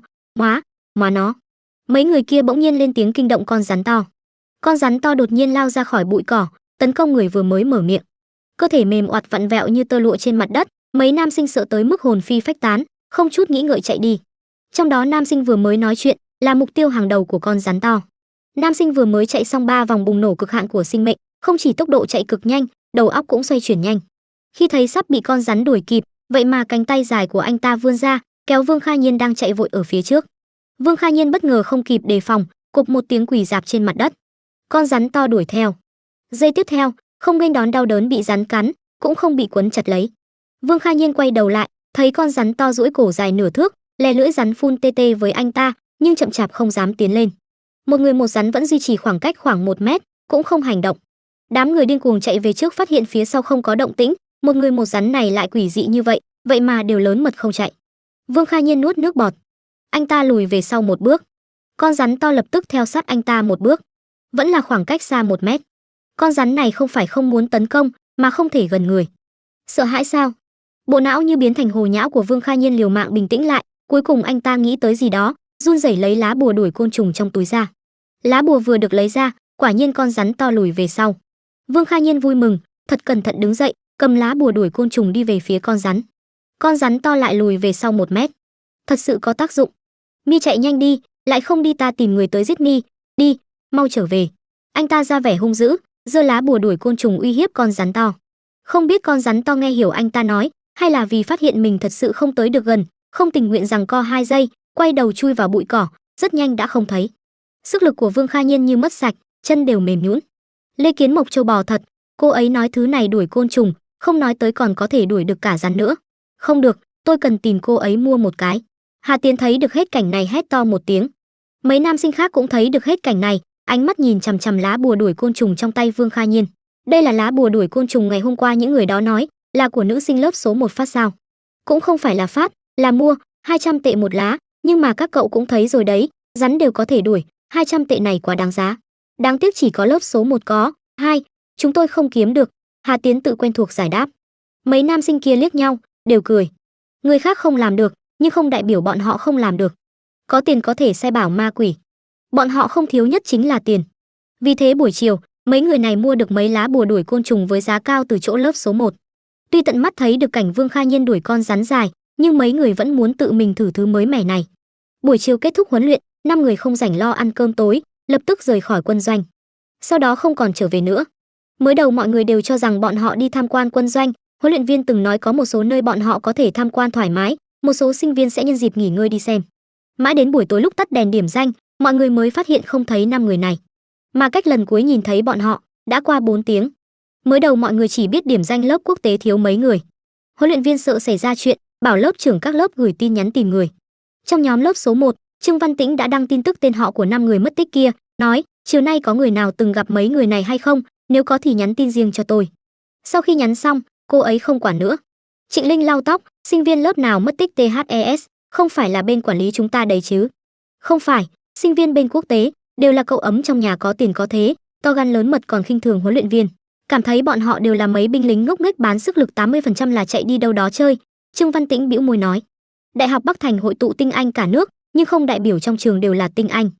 Móa nó. Mấy người kia bỗng nhiên lên tiếng kinh động con rắn to. Con rắn to đột nhiên lao ra khỏi bụi cỏ, tấn công người vừa mới mở miệng. Cơ thể mềm oặt vặn vẹo như tơ lụa trên mặt đất, mấy nam sinh sợ tới mức hồn phi phách tán, không chút nghĩ ngợi chạy đi. Trong đó nam sinh vừa mới nói chuyện là mục tiêu hàng đầu của con rắn to. Nam sinh vừa mới chạy xong 3 vòng bùng nổ cực hạn của sinh mệnh, không chỉ tốc độ chạy cực nhanh, đầu óc cũng xoay chuyển nhanh. Khi thấy sắp bị con rắn đuổi kịp, vậy mà cánh tay dài của anh ta vươn ra, kéo Vương Kha Nhiên đang chạy vội ở phía trước. Vương Kha Nhiên bất ngờ không kịp đề phòng, cộp một tiếng quỳ rạp trên mặt đất. Con rắn to đuổi theo. Giây tiếp theo, không nghênh đón đau đớn bị rắn cắn, cũng không bị quấn chặt lấy. Vương Kha Nhiên quay đầu lại, thấy con rắn to duỗi cổ dài nửa thước, lè lưỡi rắn phun tê tê với anh ta, nhưng chậm chạp không dám tiến lên. Một người một rắn vẫn duy trì khoảng cách khoảng 1 mét, cũng không hành động. Đám người điên cuồng chạy về trước phát hiện phía sau không có động tĩnh, một người một rắn này lại quỷ dị như vậy mà đều lớn mật không chạy. Vương Kha Nhiên nuốt nước bọt. Anh ta lùi về sau 1 bước. Con rắn to lập tức theo sát anh ta 1 bước. Vẫn là khoảng cách xa 1 mét. Con rắn này không phải không muốn tấn công, mà không thể gần người. Sợ hãi sao? Bộ não như biến thành hồ nhão của Vương Kha Nhiên liều mạng bình tĩnh lại, cuối cùng anh ta nghĩ tới gì đó, run rẩy lấy lá bùa đuổi côn trùng trong túi ra. Lá bùa vừa được lấy ra, quả nhiên con rắn to lùi về sau. Vương Kha Nhiên vui mừng, thật cẩn thận đứng dậy, cầm lá bùa đuổi côn trùng đi về phía con rắn. Con rắn to lại lùi về sau 1 mét. Thật sự có tác dụng. Mi chạy nhanh đi, lại không đi ta tìm người tới giết Mi, đi, mau trở về. Anh ta ra vẻ hung dữ, giơ lá bùa đuổi côn trùng uy hiếp con rắn to. Không biết con rắn to nghe hiểu anh ta nói, hay là vì phát hiện mình thật sự không tới được gần, không tình nguyện giằng co 2 giây, quay đầu chui vào bụi cỏ, rất nhanh đã không thấy. Sức lực của Vương Kha Nhiên như mất sạch, chân đều mềm nhũn. Lê Kiến Mộc trâu bò thật, cô ấy nói thứ này đuổi côn trùng, không nói tới còn có thể đuổi được cả rắn nữa. Không được, tôi cần tìm cô ấy mua một cái. Hà Tiến thấy được hết cảnh này hét to một tiếng. Mấy nam sinh khác cũng thấy được hết cảnh này, ánh mắt nhìn chằm chằm lá bùa đuổi côn trùng trong tay Vương Kha Nhiên. Đây là lá bùa đuổi côn trùng ngày hôm qua những người đó nói là của nữ sinh lớp số 1 phát sao? Cũng không phải là phát, là mua, 200 tệ một lá, nhưng mà các cậu cũng thấy rồi đấy, rắn đều có thể đuổi, 200 tệ này quá đáng giá. Đáng tiếc chỉ có lớp số 1 có, 2, chúng tôi không kiếm được. Hà Tiến tự quen thuộc giải đáp. Mấy nam sinh kia liếc nhau, đều cười. Người khác không làm được, nhưng không đại biểu bọn họ không làm được. Có tiền có thể sai bảo ma quỷ. Bọn họ không thiếu nhất chính là tiền. Vì thế buổi chiều, mấy người này mua được mấy lá bùa đuổi côn trùng với giá cao từ chỗ lớp số 1. Tuy tận mắt thấy được cảnh Vương Kha Nhiên đuổi con rắn dài, nhưng mấy người vẫn muốn tự mình thử thứ mới mẻ này. Buổi chiều kết thúc huấn luyện, 5 người không rảnh lo ăn cơm tối, lập tức rời khỏi quân doanh. Sau đó không còn trở về nữa. Mới đầu mọi người đều cho rằng bọn họ đi tham quan quân doanh, huấn luyện viên từng nói có một số nơi bọn họ có thể tham quan thoải mái, một số sinh viên sẽ nhân dịp nghỉ ngơi đi xem. Mãi đến buổi tối lúc tắt đèn điểm danh, mọi người mới phát hiện không thấy 5 người này. Mà cách lần cuối nhìn thấy bọn họ, đã qua 4 tiếng. Mới đầu mọi người chỉ biết điểm danh lớp quốc tế thiếu mấy người. Huấn luyện viên sợ xảy ra chuyện, bảo lớp trưởng các lớp gửi tin nhắn tìm người. Trong nhóm lớp số 1, Trương Văn Tĩnh đã đăng tin tức tên họ của 5 người mất tích kia, nói, chiều nay có người nào từng gặp mấy người này hay không, nếu có thì nhắn tin riêng cho tôi. Sau khi nhắn xong, cô ấy không quản nữa. Trịnh Linh lau tóc, sinh viên lớp nào mất tích THES, không phải là bên quản lý chúng ta đấy chứ? Không phải, sinh viên bên quốc tế, đều là cậu ấm trong nhà có tiền có thế, to gan lớn mật còn khinh thường huấn luyện viên. Cảm thấy bọn họ đều là mấy binh lính ngốc nghếch bán sức lực 80% là chạy đi đâu đó chơi. Trương Văn Tĩnh bĩu môi nói. Đại học Bắc Thành hội tụ tinh anh cả nước, nhưng không đại biểu trong trường đều là tinh anh.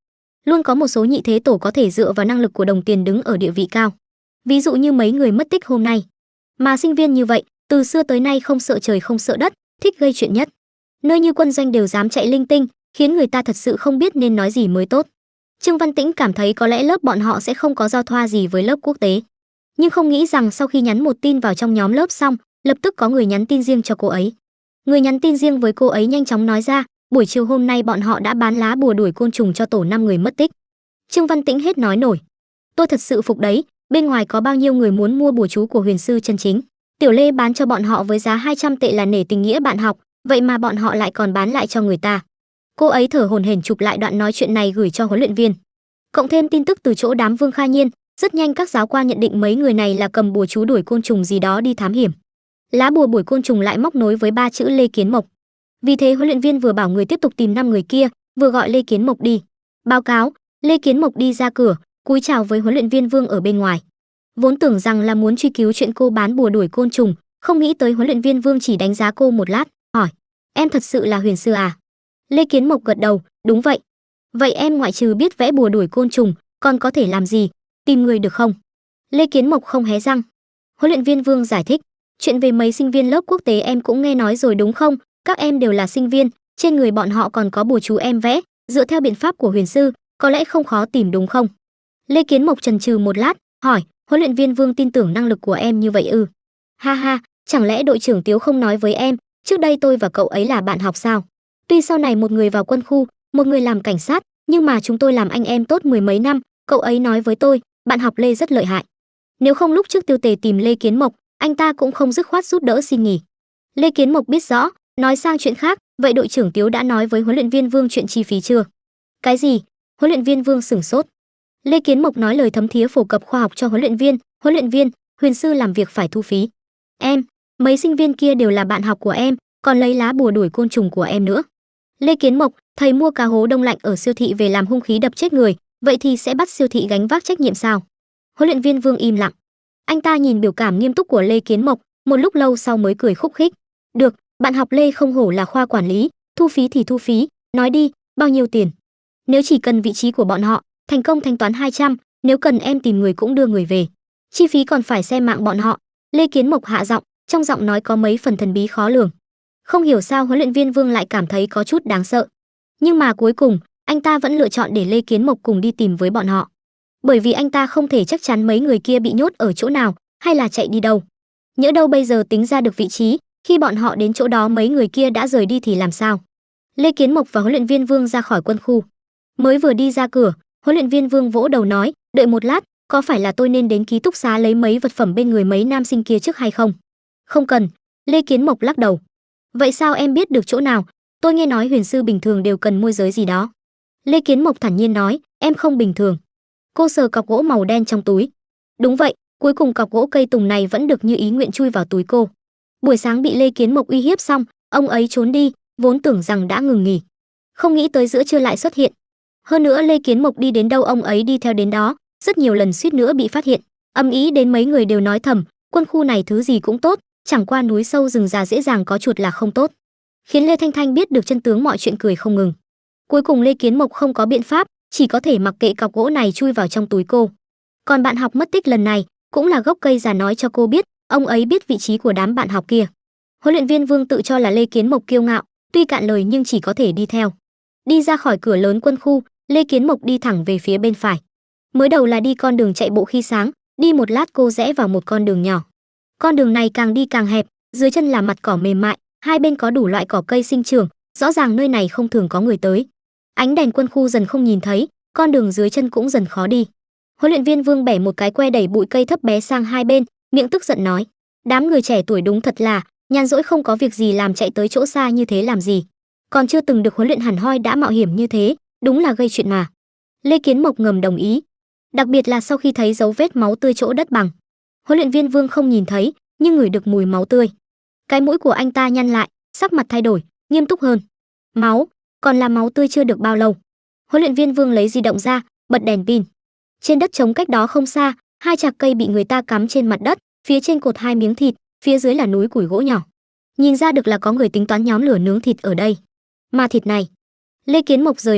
Luôn có một số nhị thế tổ có thể dựa vào năng lực của đồng tiền đứng ở địa vị cao. Ví dụ như mấy người mất tích hôm nay. Mà sinh viên như vậy, từ xưa tới nay không sợ trời không sợ đất, thích gây chuyện nhất. Nơi như quân doanh đều dám chạy linh tinh, khiến người ta thật sự không biết nên nói gì mới tốt. Trương Văn Tĩnh cảm thấy có lẽ lớp bọn họ sẽ không có giao thoa gì với lớp quốc tế. Nhưng không nghĩ rằng sau khi nhắn một tin vào trong nhóm lớp xong, lập tức có người nhắn tin riêng cho cô ấy. Người nhắn tin riêng với cô ấy nhanh chóng nói ra, buổi chiều hôm nay bọn họ đã bán lá bùa đuổi côn trùng cho tổ 5 người mất tích. Trương Văn Tĩnh hết nói nổi. Tôi thật sự phục đấy, bên ngoài có bao nhiêu người muốn mua bùa chú của huyền sư chân chính. Tiểu Lê bán cho bọn họ với giá 200 tệ là nể tình nghĩa bạn học, vậy mà bọn họ lại còn bán lại cho người ta. Cô ấy thở hổn hển chụp lại đoạn nói chuyện này gửi cho huấn luyện viên. Cộng thêm tin tức từ chỗ đám Vương Kha Nhiên, rất nhanh các giáo quan nhận định mấy người này là cầm bùa chú đuổi côn trùng gì đó đi thám hiểm. Lá bùa đuổi côn trùng lại móc nối với 3 chữ Lê Kiến Mộc. Vì thế huấn luyện viên vừa bảo người tiếp tục tìm 5 người kia, vừa gọi Lê Kiến Mộc đi. Báo cáo, Lê Kiến Mộc đi ra cửa, cúi chào với huấn luyện viên Vương ở bên ngoài. Vốn tưởng rằng là muốn truy cứu chuyện cô bán bùa đuổi côn trùng, không nghĩ tới huấn luyện viên Vương chỉ đánh giá cô một lát, hỏi: "Em thật sự là huyền sư à?" Lê Kiến Mộc gật đầu, "Đúng vậy." "Vậy em ngoại trừ biết vẽ bùa đuổi côn trùng, còn có thể làm gì? Tìm người được không?" Lê Kiến Mộc không hé răng. Huấn luyện viên Vương giải thích: "Chuyện về mấy sinh viên lớp quốc tế em cũng nghe nói rồi đúng không? Các em đều là sinh viên, trên người bọn họ còn có bùa chú em vẽ, dựa theo biện pháp của huyền sư, có lẽ không khó tìm đúng không?" Lê Kiến Mộc chần chừ một lát, hỏi: "Huấn luyện viên Vương tin tưởng năng lực của em như vậy ư?" "Ha ha, chẳng lẽ đội trưởng Tiếu không nói với em, trước đây tôi và cậu ấy là bạn học sao? Tuy sau này một người vào quân khu, một người làm cảnh sát, nhưng mà chúng tôi làm anh em tốt mười mấy năm, cậu ấy nói với tôi, bạn học Lê rất lợi hại. Nếu không lúc trước Tiêu Tề tìm Lê Kiến Mộc, anh ta cũng không dứt khoát giúp đỡ xin nghỉ." Lê Kiến Mộc biết rõ, nói sang chuyện khác, "Vậy đội trưởng Tiếu đã nói với huấn luyện viên Vương chuyện chi phí chưa?" "Cái gì?" Huấn luyện viên Vương sửng sốt. Lê Kiến Mộc nói lời thấm thía phổ cập khoa học cho huấn luyện viên, huyền sư làm việc phải thu phí. Em, mấy sinh viên kia đều là bạn học của em, còn lấy lá bùa đuổi côn trùng của em nữa. Lê Kiến Mộc, thầy mua cá hố đông lạnh ở siêu thị về làm hung khí đập chết người, vậy thì sẽ bắt siêu thị gánh vác trách nhiệm sao? Huấn luyện viên Vương im lặng. Anh ta nhìn biểu cảm nghiêm túc của Lê Kiến Mộc, một lúc lâu sau mới cười khúc khích. Được, bạn học Lê không hổ là khoa quản lý, thu phí thì thu phí, nói đi, bao nhiêu tiền? Nếu chỉ cần vị trí của bọn họ, thành công thanh toán 200, nếu cần em tìm người cũng đưa người về. Chi phí còn phải xem mạng bọn họ. Lê Kiến Mộc hạ giọng, trong giọng nói có mấy phần thần bí khó lường. Không hiểu sao huấn luyện viên Vương lại cảm thấy có chút đáng sợ. Nhưng mà cuối cùng, anh ta vẫn lựa chọn để Lê Kiến Mộc cùng đi tìm với bọn họ. Bởi vì anh ta không thể chắc chắn mấy người kia bị nhốt ở chỗ nào, hay là chạy đi đâu. Nhỡ đâu bây giờ tính ra được vị trí, khi bọn họ đến chỗ đó mấy người kia đã rời đi thì làm sao? Lê Kiến Mộc và huấn luyện viên Vương ra khỏi quân khu. Mới vừa đi ra cửa, huấn luyện viên Vương vỗ đầu nói, đợi một lát, có phải là tôi nên đến ký túc xá lấy mấy vật phẩm bên người mấy nam sinh kia trước hay không? Không cần. Lê Kiến Mộc lắc đầu. Vậy sao em biết được chỗ nào? Tôi nghe nói huyền sư bình thường đều cần môi giới gì đó. Lê Kiến Mộc thản nhiên nói, em không bình thường. Cô sờ cọc gỗ màu đen trong túi. Đúng vậy, cuối cùng cọc gỗ cây tùng này vẫn được như ý nguyện chui vào túi cô. Buổi sáng bị Lê Kiến Mộc uy hiếp xong, ông ấy trốn đi, vốn tưởng rằng đã ngừng nghỉ. Không nghĩ tới giữa trưa lại xuất hiện. Hơn nữa Lê Kiến Mộc đi đến đâu ông ấy đi theo đến đó, rất nhiều lần suýt nữa bị phát hiện. Âm ý đến mấy người đều nói thầm, quân khu này thứ gì cũng tốt, chẳng qua núi sâu rừng già dễ dàng có chuột là không tốt. Khiến Lê Thanh Thanh biết được chân tướng mọi chuyện cười không ngừng. Cuối cùng Lê Kiến Mộc không có biện pháp, chỉ có thể mặc kệ cọc gỗ này chui vào trong túi cô. Còn bạn học mất tích lần này, cũng là gốc cây già nói cho cô biết, ông ấy biết vị trí của đám bạn học kia. Huấn luyện viên Vương tự cho là Lê Kiến Mộc kiêu ngạo, tuy cạn lời nhưng chỉ có thể đi theo. Đi ra khỏi cửa lớn quân khu, Lê Kiến Mộc đi thẳng về phía bên phải. Mới đầu là đi con đường chạy bộ khi sáng, đi một lát cô rẽ vào một con đường nhỏ. Con đường này càng đi càng hẹp, dưới chân là mặt cỏ mềm mại, hai bên có đủ loại cỏ cây sinh trưởng, rõ ràng nơi này không thường có người tới. Ánh đèn quân khu dần không nhìn thấy, con đường dưới chân cũng dần khó đi. Huấn luyện viên Vương bẻ một cái que đẩy bụi cây thấp bé sang hai bên, miệng tức giận nói: "Đám người trẻ tuổi đúng thật là nhàn rỗi không có việc gì làm chạy tới chỗ xa như thế làm gì? Còn chưa từng được huấn luyện hẳn hoi đã mạo hiểm như thế, đúng là gây chuyện mà." Lê Kiến Mộc ngầm đồng ý, đặc biệt là sau khi thấy dấu vết máu tươi chỗ đất bằng. Huấn luyện viên Vương không nhìn thấy, nhưng ngửi được mùi máu tươi. Cái mũi của anh ta nhăn lại, sắc mặt thay đổi, nghiêm túc hơn. Máu, còn là máu tươi chưa được bao lâu. Huấn luyện viên Vương lấy di động ra, bật đèn pin. Trên đất trống cách đó không xa, hai chạc cây bị người ta cắm trên mặt đất, phía trên cột hai miếng thịt, phía dưới là núi củi gỗ nhỏ. Nhìn ra được là có người tính toán nhóm lửa nướng thịt ở đây. Mà thịt này, Lê Kiến Mộc rời mắt,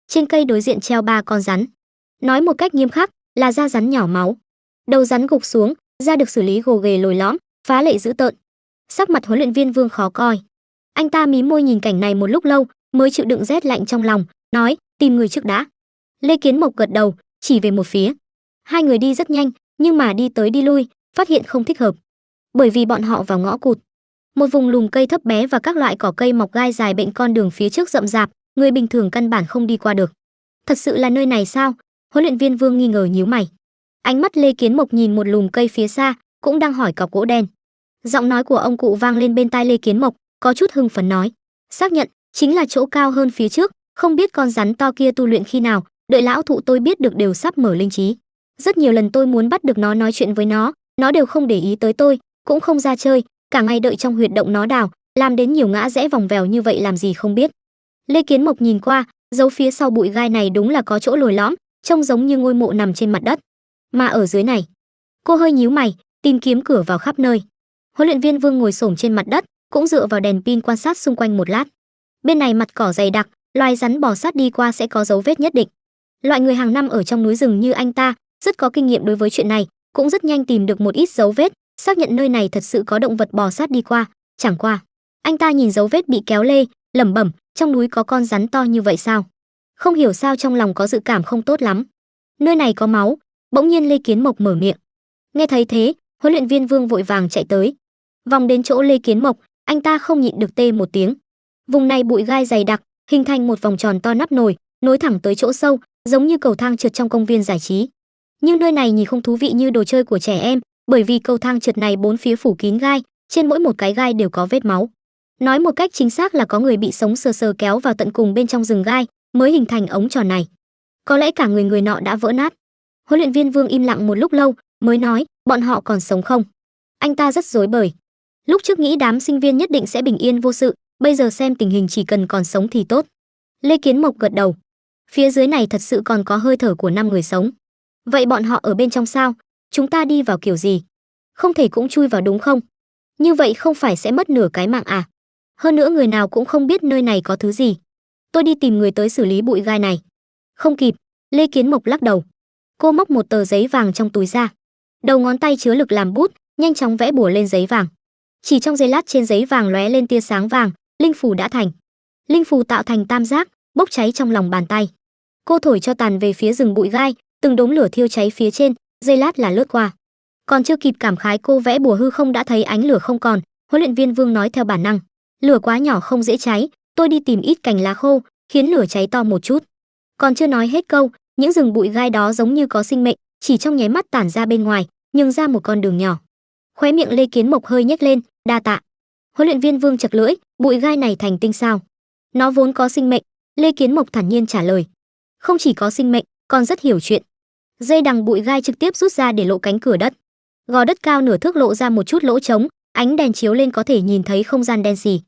Trên cây đối diện treo 3 con rắn. Nói một cách nghiêm khắc là da rắn nhỏ máu. Đầu rắn gục xuống, da được xử lý gồ ghề lồi lõm, phá lệ dữ tợn. Sắc mặt huấn luyện viên Vương khó coi. Anh ta mí môi nhìn cảnh này một lúc lâu, mới chịu đựng rét lạnh trong lòng, nói, tìm người trước đã. Lê Kiến Mộc gật đầu, chỉ về một phía. Hai người đi rất nhanh, nhưng mà đi tới đi lui, phát hiện không thích hợp. Bởi vì bọn họ vào ngõ cụt. Một vùng lùm cây thấp bé và các loại cỏ cây mọc gai dài bệnh con đường phía trước rậm rạp, người bình thường căn bản không đi qua được. Thật sự là nơi này sao? Huấn luyện viên Vương nghi ngờ nhíu mày. Ánh mắt Lê Kiến Mộc nhìn một lùm cây phía xa, cũng đang hỏi cọc gỗ đen. Giọng nói của ông cụ vang lên bên tai Lê Kiến Mộc, có chút hưng phấn nói, xác nhận, chính là chỗ cao hơn phía trước, không biết con rắn to kia tu luyện khi nào, đợi lão thụ tôi biết được đều sắp mở linh trí. Rất nhiều lần tôi muốn bắt được nó nói chuyện với nó đều không để ý tới tôi, cũng không ra chơi, cả ngày đợi trong huyệt động nó đào, làm đến nhiều ngã rẽ vòng vèo như vậy làm gì không biết. Lê Kiến Mộc nhìn qua, dấu phía sau bụi gai này đúng là có chỗ lồi lõm, trông giống như ngôi mộ nằm trên mặt đất. Mà ở dưới này, cô hơi nhíu mày, tìm kiếm cửa vào khắp nơi. Huấn luyện viên Vương ngồi xổm trên mặt đất, cũng dựa vào đèn pin quan sát xung quanh một lát. Bên này mặt cỏ dày đặc, loài rắn bò sát đi qua sẽ có dấu vết nhất định. Loại người hàng năm ở trong núi rừng như anh ta, rất có kinh nghiệm đối với chuyện này, cũng rất nhanh tìm được một ít dấu vết, xác nhận nơi này thật sự có động vật bò sát đi qua. Chẳng qua, anh ta nhìn dấu vết bị kéo lê, lẩm bẩm, trong núi có con rắn to như vậy sao? Không hiểu sao trong lòng có dự cảm không tốt lắm. Nơi này có máu. Bỗng nhiên Lê Kiến Mộc mở miệng. Nghe thấy thế, huấn luyện viên Vương vội vàng chạy tới. Vòng đến chỗ Lê Kiến Mộc, anh ta không nhịn được tê một tiếng. Vùng này bụi gai dày đặc, hình thành một vòng tròn to nắp nồi, nối thẳng tới chỗ sâu, giống như cầu thang trượt trong công viên giải trí. Nhưng nơi này nhìn không thú vị như đồ chơi của trẻ em, bởi vì cầu thang trượt này bốn phía phủ kín gai, trên mỗi một cái gai đều có vết máu. Nói một cách chính xác là có người bị sống sờ sờ kéo vào tận cùng bên trong rừng gai, mới hình thành ống tròn này. Có lẽ cả người nọ đã vỡ nát. Huấn luyện viên Vương im lặng một lúc lâu, mới nói, bọn họ còn sống không? Anh ta rất rối bời. Lúc trước nghĩ đám sinh viên nhất định sẽ bình yên vô sự, bây giờ xem tình hình chỉ cần còn sống thì tốt. Lê Kiến Mộc gật đầu. Phía dưới này thật sự còn có hơi thở của 5 người sống. Vậy bọn họ ở bên trong sao? Chúng ta đi vào kiểu gì? Không thể cũng chui vào đúng không? Như vậy không phải sẽ mất nửa cái mạng à? Hơn nữa người nào cũng không biết nơi này có thứ gì. Tôi đi tìm người tới xử lý bụi gai này. Không kịp, Lê Kiến Mộc lắc đầu. Cô móc một tờ giấy vàng trong túi ra. Đầu ngón tay chứa lực làm bút, nhanh chóng vẽ bùa lên giấy vàng. Chỉ trong giây lát trên giấy vàng lóe lên tia sáng vàng, linh phù đã thành. Linh phù tạo thành tam giác, bốc cháy trong lòng bàn tay. Cô thổi cho tàn về phía rừng bụi gai, từng đốm lửa thiêu cháy phía trên, giây lát là lướt qua. Còn chưa kịp cảm khái cô vẽ bùa hư không đã thấy ánh lửa không còn, huấn luyện viên Vương nói theo bản năng, lửa quá nhỏ không dễ cháy, tôi đi tìm ít cành lá khô, khiến lửa cháy to một chút. Còn chưa nói hết câu, những rừng bụi gai đó giống như có sinh mệnh, chỉ trong nháy mắt tản ra bên ngoài, nhường ra một con đường nhỏ. Khóe miệng Lê Kiến Mộc hơi nhếch lên, đa tạ. Huấn luyện viên Vương chật lưỡi, bụi gai này thành tinh sao? Nó vốn có sinh mệnh, Lê Kiến Mộc thản nhiên trả lời. Không chỉ có sinh mệnh, còn rất hiểu chuyện. Dây đằng bụi gai trực tiếp rút ra để lộ cánh cửa đất. Gò đất cao nửa thước lộ ra một chút lỗ trống, ánh đèn chiếu lên có thể nhìn thấy không gian đen sì.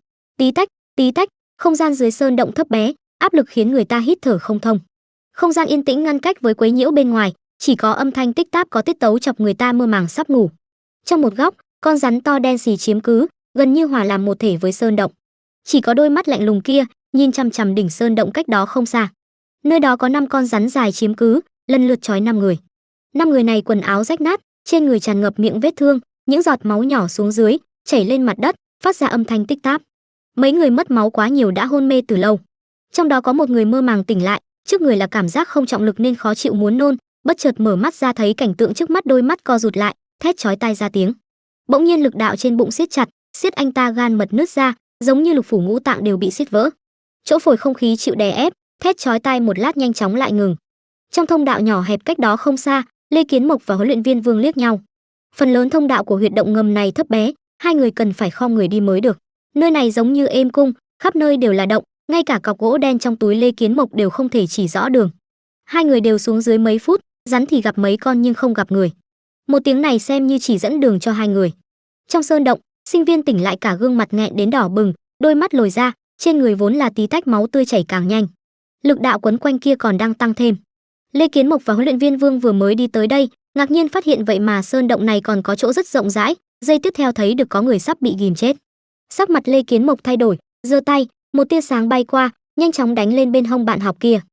Tí tách, không gian dưới sơn động thấp bé, áp lực khiến người ta hít thở không thông. Không gian yên tĩnh ngăn cách với quấy nhiễu bên ngoài, chỉ có âm thanh tích táp có tiết tấu chọc người ta mơ màng sắp ngủ. Trong một góc, con rắn to đen sì chiếm cứ, gần như hòa làm một thể với sơn động. Chỉ có đôi mắt lạnh lùng kia, nhìn chằm chằm đỉnh sơn động cách đó không xa. Nơi đó có 5 con rắn dài chiếm cứ, lần lượt trói 5 người. 5 người này quần áo rách nát, trên người tràn ngập miệng vết thương, những giọt máu nhỏ xuống dưới, chảy lên mặt đất, phát ra âm thanh tích táp. Mấy người mất máu quá nhiều đã hôn mê từ lâu. Trong đó có một người mơ màng tỉnh lại, trước người là cảm giác không trọng lực nên khó chịu muốn nôn, bất chợt mở mắt ra thấy cảnh tượng trước mắt, đôi mắt co rụt lại, thét chói tai ra tiếng. Bỗng nhiên lực đạo trên bụng siết chặt, siết anh ta gan mật nứt ra, giống như lục phủ ngũ tạng đều bị siết vỡ. Chỗ phổi không khí chịu đè ép, thét chói tai một lát nhanh chóng lại ngừng. Trong thông đạo nhỏ hẹp cách đó không xa, Lê Kiến Mộc và huấn luyện viên Vương liếc nhau. Phần lớn thông đạo của huyệt động ngầm này thấp bé, hai người cần phải khom người đi mới được. Nơi này giống như êm cung, khắp nơi đều là động, ngay cả cọc gỗ đen trong túi Lê Kiến Mộc đều không thể chỉ rõ đường. Hai người đều xuống dưới mấy phút, rắn thì gặp mấy con nhưng không gặp người. Một tiếng này xem như chỉ dẫn đường cho hai người. Trong sơn động, sinh viên tỉnh lại cả gương mặt nghẹn đến đỏ bừng, đôi mắt lồi ra, trên người vốn là tí tách máu tươi chảy càng nhanh. Lực đạo quấn quanh kia còn đang tăng thêm. Lê Kiến Mộc và huấn luyện viên Vương vừa mới đi tới đây, ngạc nhiên phát hiện vậy mà sơn động này còn có chỗ rất rộng rãi, giây tiếp theo thấy được có người sắp bị ghim chết. Sắc mặt Lê Kiến Mộc thay đổi, giơ tay, một tia sáng bay qua, nhanh chóng đánh lên bên hông bạn học kia.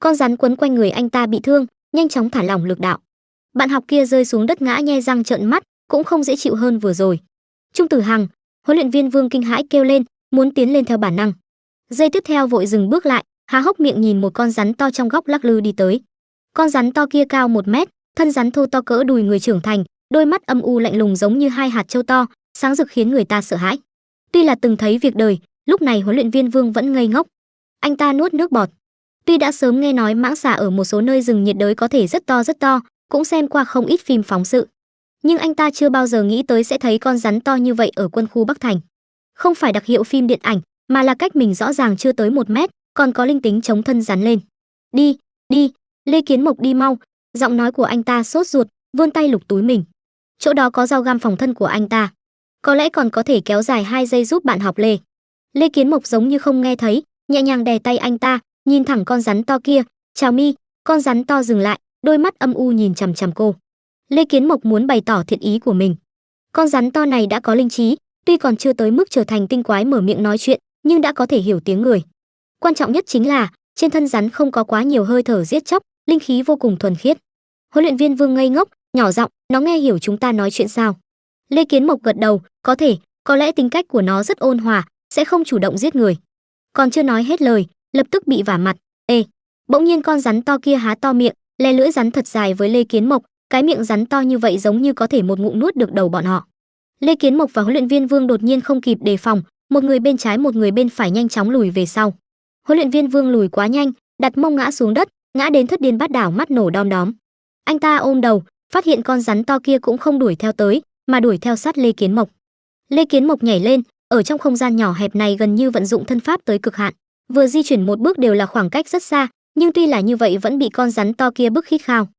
Con rắn quấn quanh người anh ta bị thương, nhanh chóng thả lỏng lực đạo. Bạn học kia rơi xuống đất ngã nhe răng trợn mắt, cũng không dễ chịu hơn vừa rồi. Trung Tử Hằng, huấn luyện viên Vương kinh hãi kêu lên, muốn tiến lên theo bản năng. Giây tiếp theo vội dừng bước lại, há hốc miệng nhìn một con rắn to trong góc lắc lư đi tới. Con rắn to kia cao 1 mét, thân rắn thô to cỡ đùi người trưởng thành, đôi mắt âm u lạnh lùng giống như hai hạt châu to, sáng rực khiến người ta sợ hãi. Tuy là từng thấy việc đời, lúc này huấn luyện viên Vương vẫn ngây ngốc. Anh ta nuốt nước bọt. Tuy đã sớm nghe nói mãng xà ở một số nơi rừng nhiệt đới có thể rất to, cũng xem qua không ít phim phóng sự, nhưng anh ta chưa bao giờ nghĩ tới sẽ thấy con rắn to như vậy ở quân khu Bắc Thành. Không phải đặc hiệu phim điện ảnh, mà là cách mình rõ ràng chưa tới 1 mét, còn có linh tính chống thân rắn lên. Đi, đi, Lê Kiến Mộc đi mau. Giọng nói của anh ta sốt ruột, vươn tay lục túi mình. Chỗ đó có dao găm phòng thân của anh ta, có lẽ còn có thể kéo dài 2 giây giúp bạn học Lê. Lê Kiến Mộc giống như không nghe thấy, nhẹ nhàng đè tay anh ta, nhìn thẳng con rắn to kia. Chào mi. Con rắn to dừng lại, đôi mắt âm u nhìn chằm chằm cô. Lê Kiến Mộc muốn bày tỏ thiện ý của mình. Con rắn to này đã có linh trí, tuy còn chưa tới mức trở thành tinh quái mở miệng nói chuyện, nhưng đã có thể hiểu tiếng người. Quan trọng nhất chính là trên thân rắn không có quá nhiều hơi thở giết chóc, linh khí vô cùng thuần khiết. Huấn luyện viên Vương ngây ngốc, nhỏ giọng, nó nghe hiểu chúng ta nói chuyện sao? Lê Kiến Mộc gật đầu, có thể, có lẽ tính cách của nó rất ôn hòa, sẽ không chủ động giết người. Còn chưa nói hết lời, lập tức bị vả mặt. Ê! Bỗng nhiên con rắn to kia há to miệng, le lưỡi rắn thật dài với Lê Kiến Mộc, cái miệng rắn to như vậy giống như có thể một ngụm nuốt được đầu bọn họ. Lê Kiến Mộc và huấn luyện viên Vương đột nhiên không kịp đề phòng, một người bên trái một người bên phải nhanh chóng lùi về sau. Huấn luyện viên Vương lùi quá nhanh, đặt mông ngã xuống đất, ngã đến thất điên bát đảo, mắt nổ đom đóm. Anh ta ôm đầu, phát hiện con rắn to kia cũng không đuổi theo tới, mà đuổi theo sát Lê Kiến Mộc. Lê Kiến Mộc nhảy lên, ở trong không gian nhỏ hẹp này gần như vận dụng thân pháp tới cực hạn, vừa di chuyển một bước đều là khoảng cách rất xa, nhưng tuy là như vậy vẫn bị con rắn to kia bức khít khao.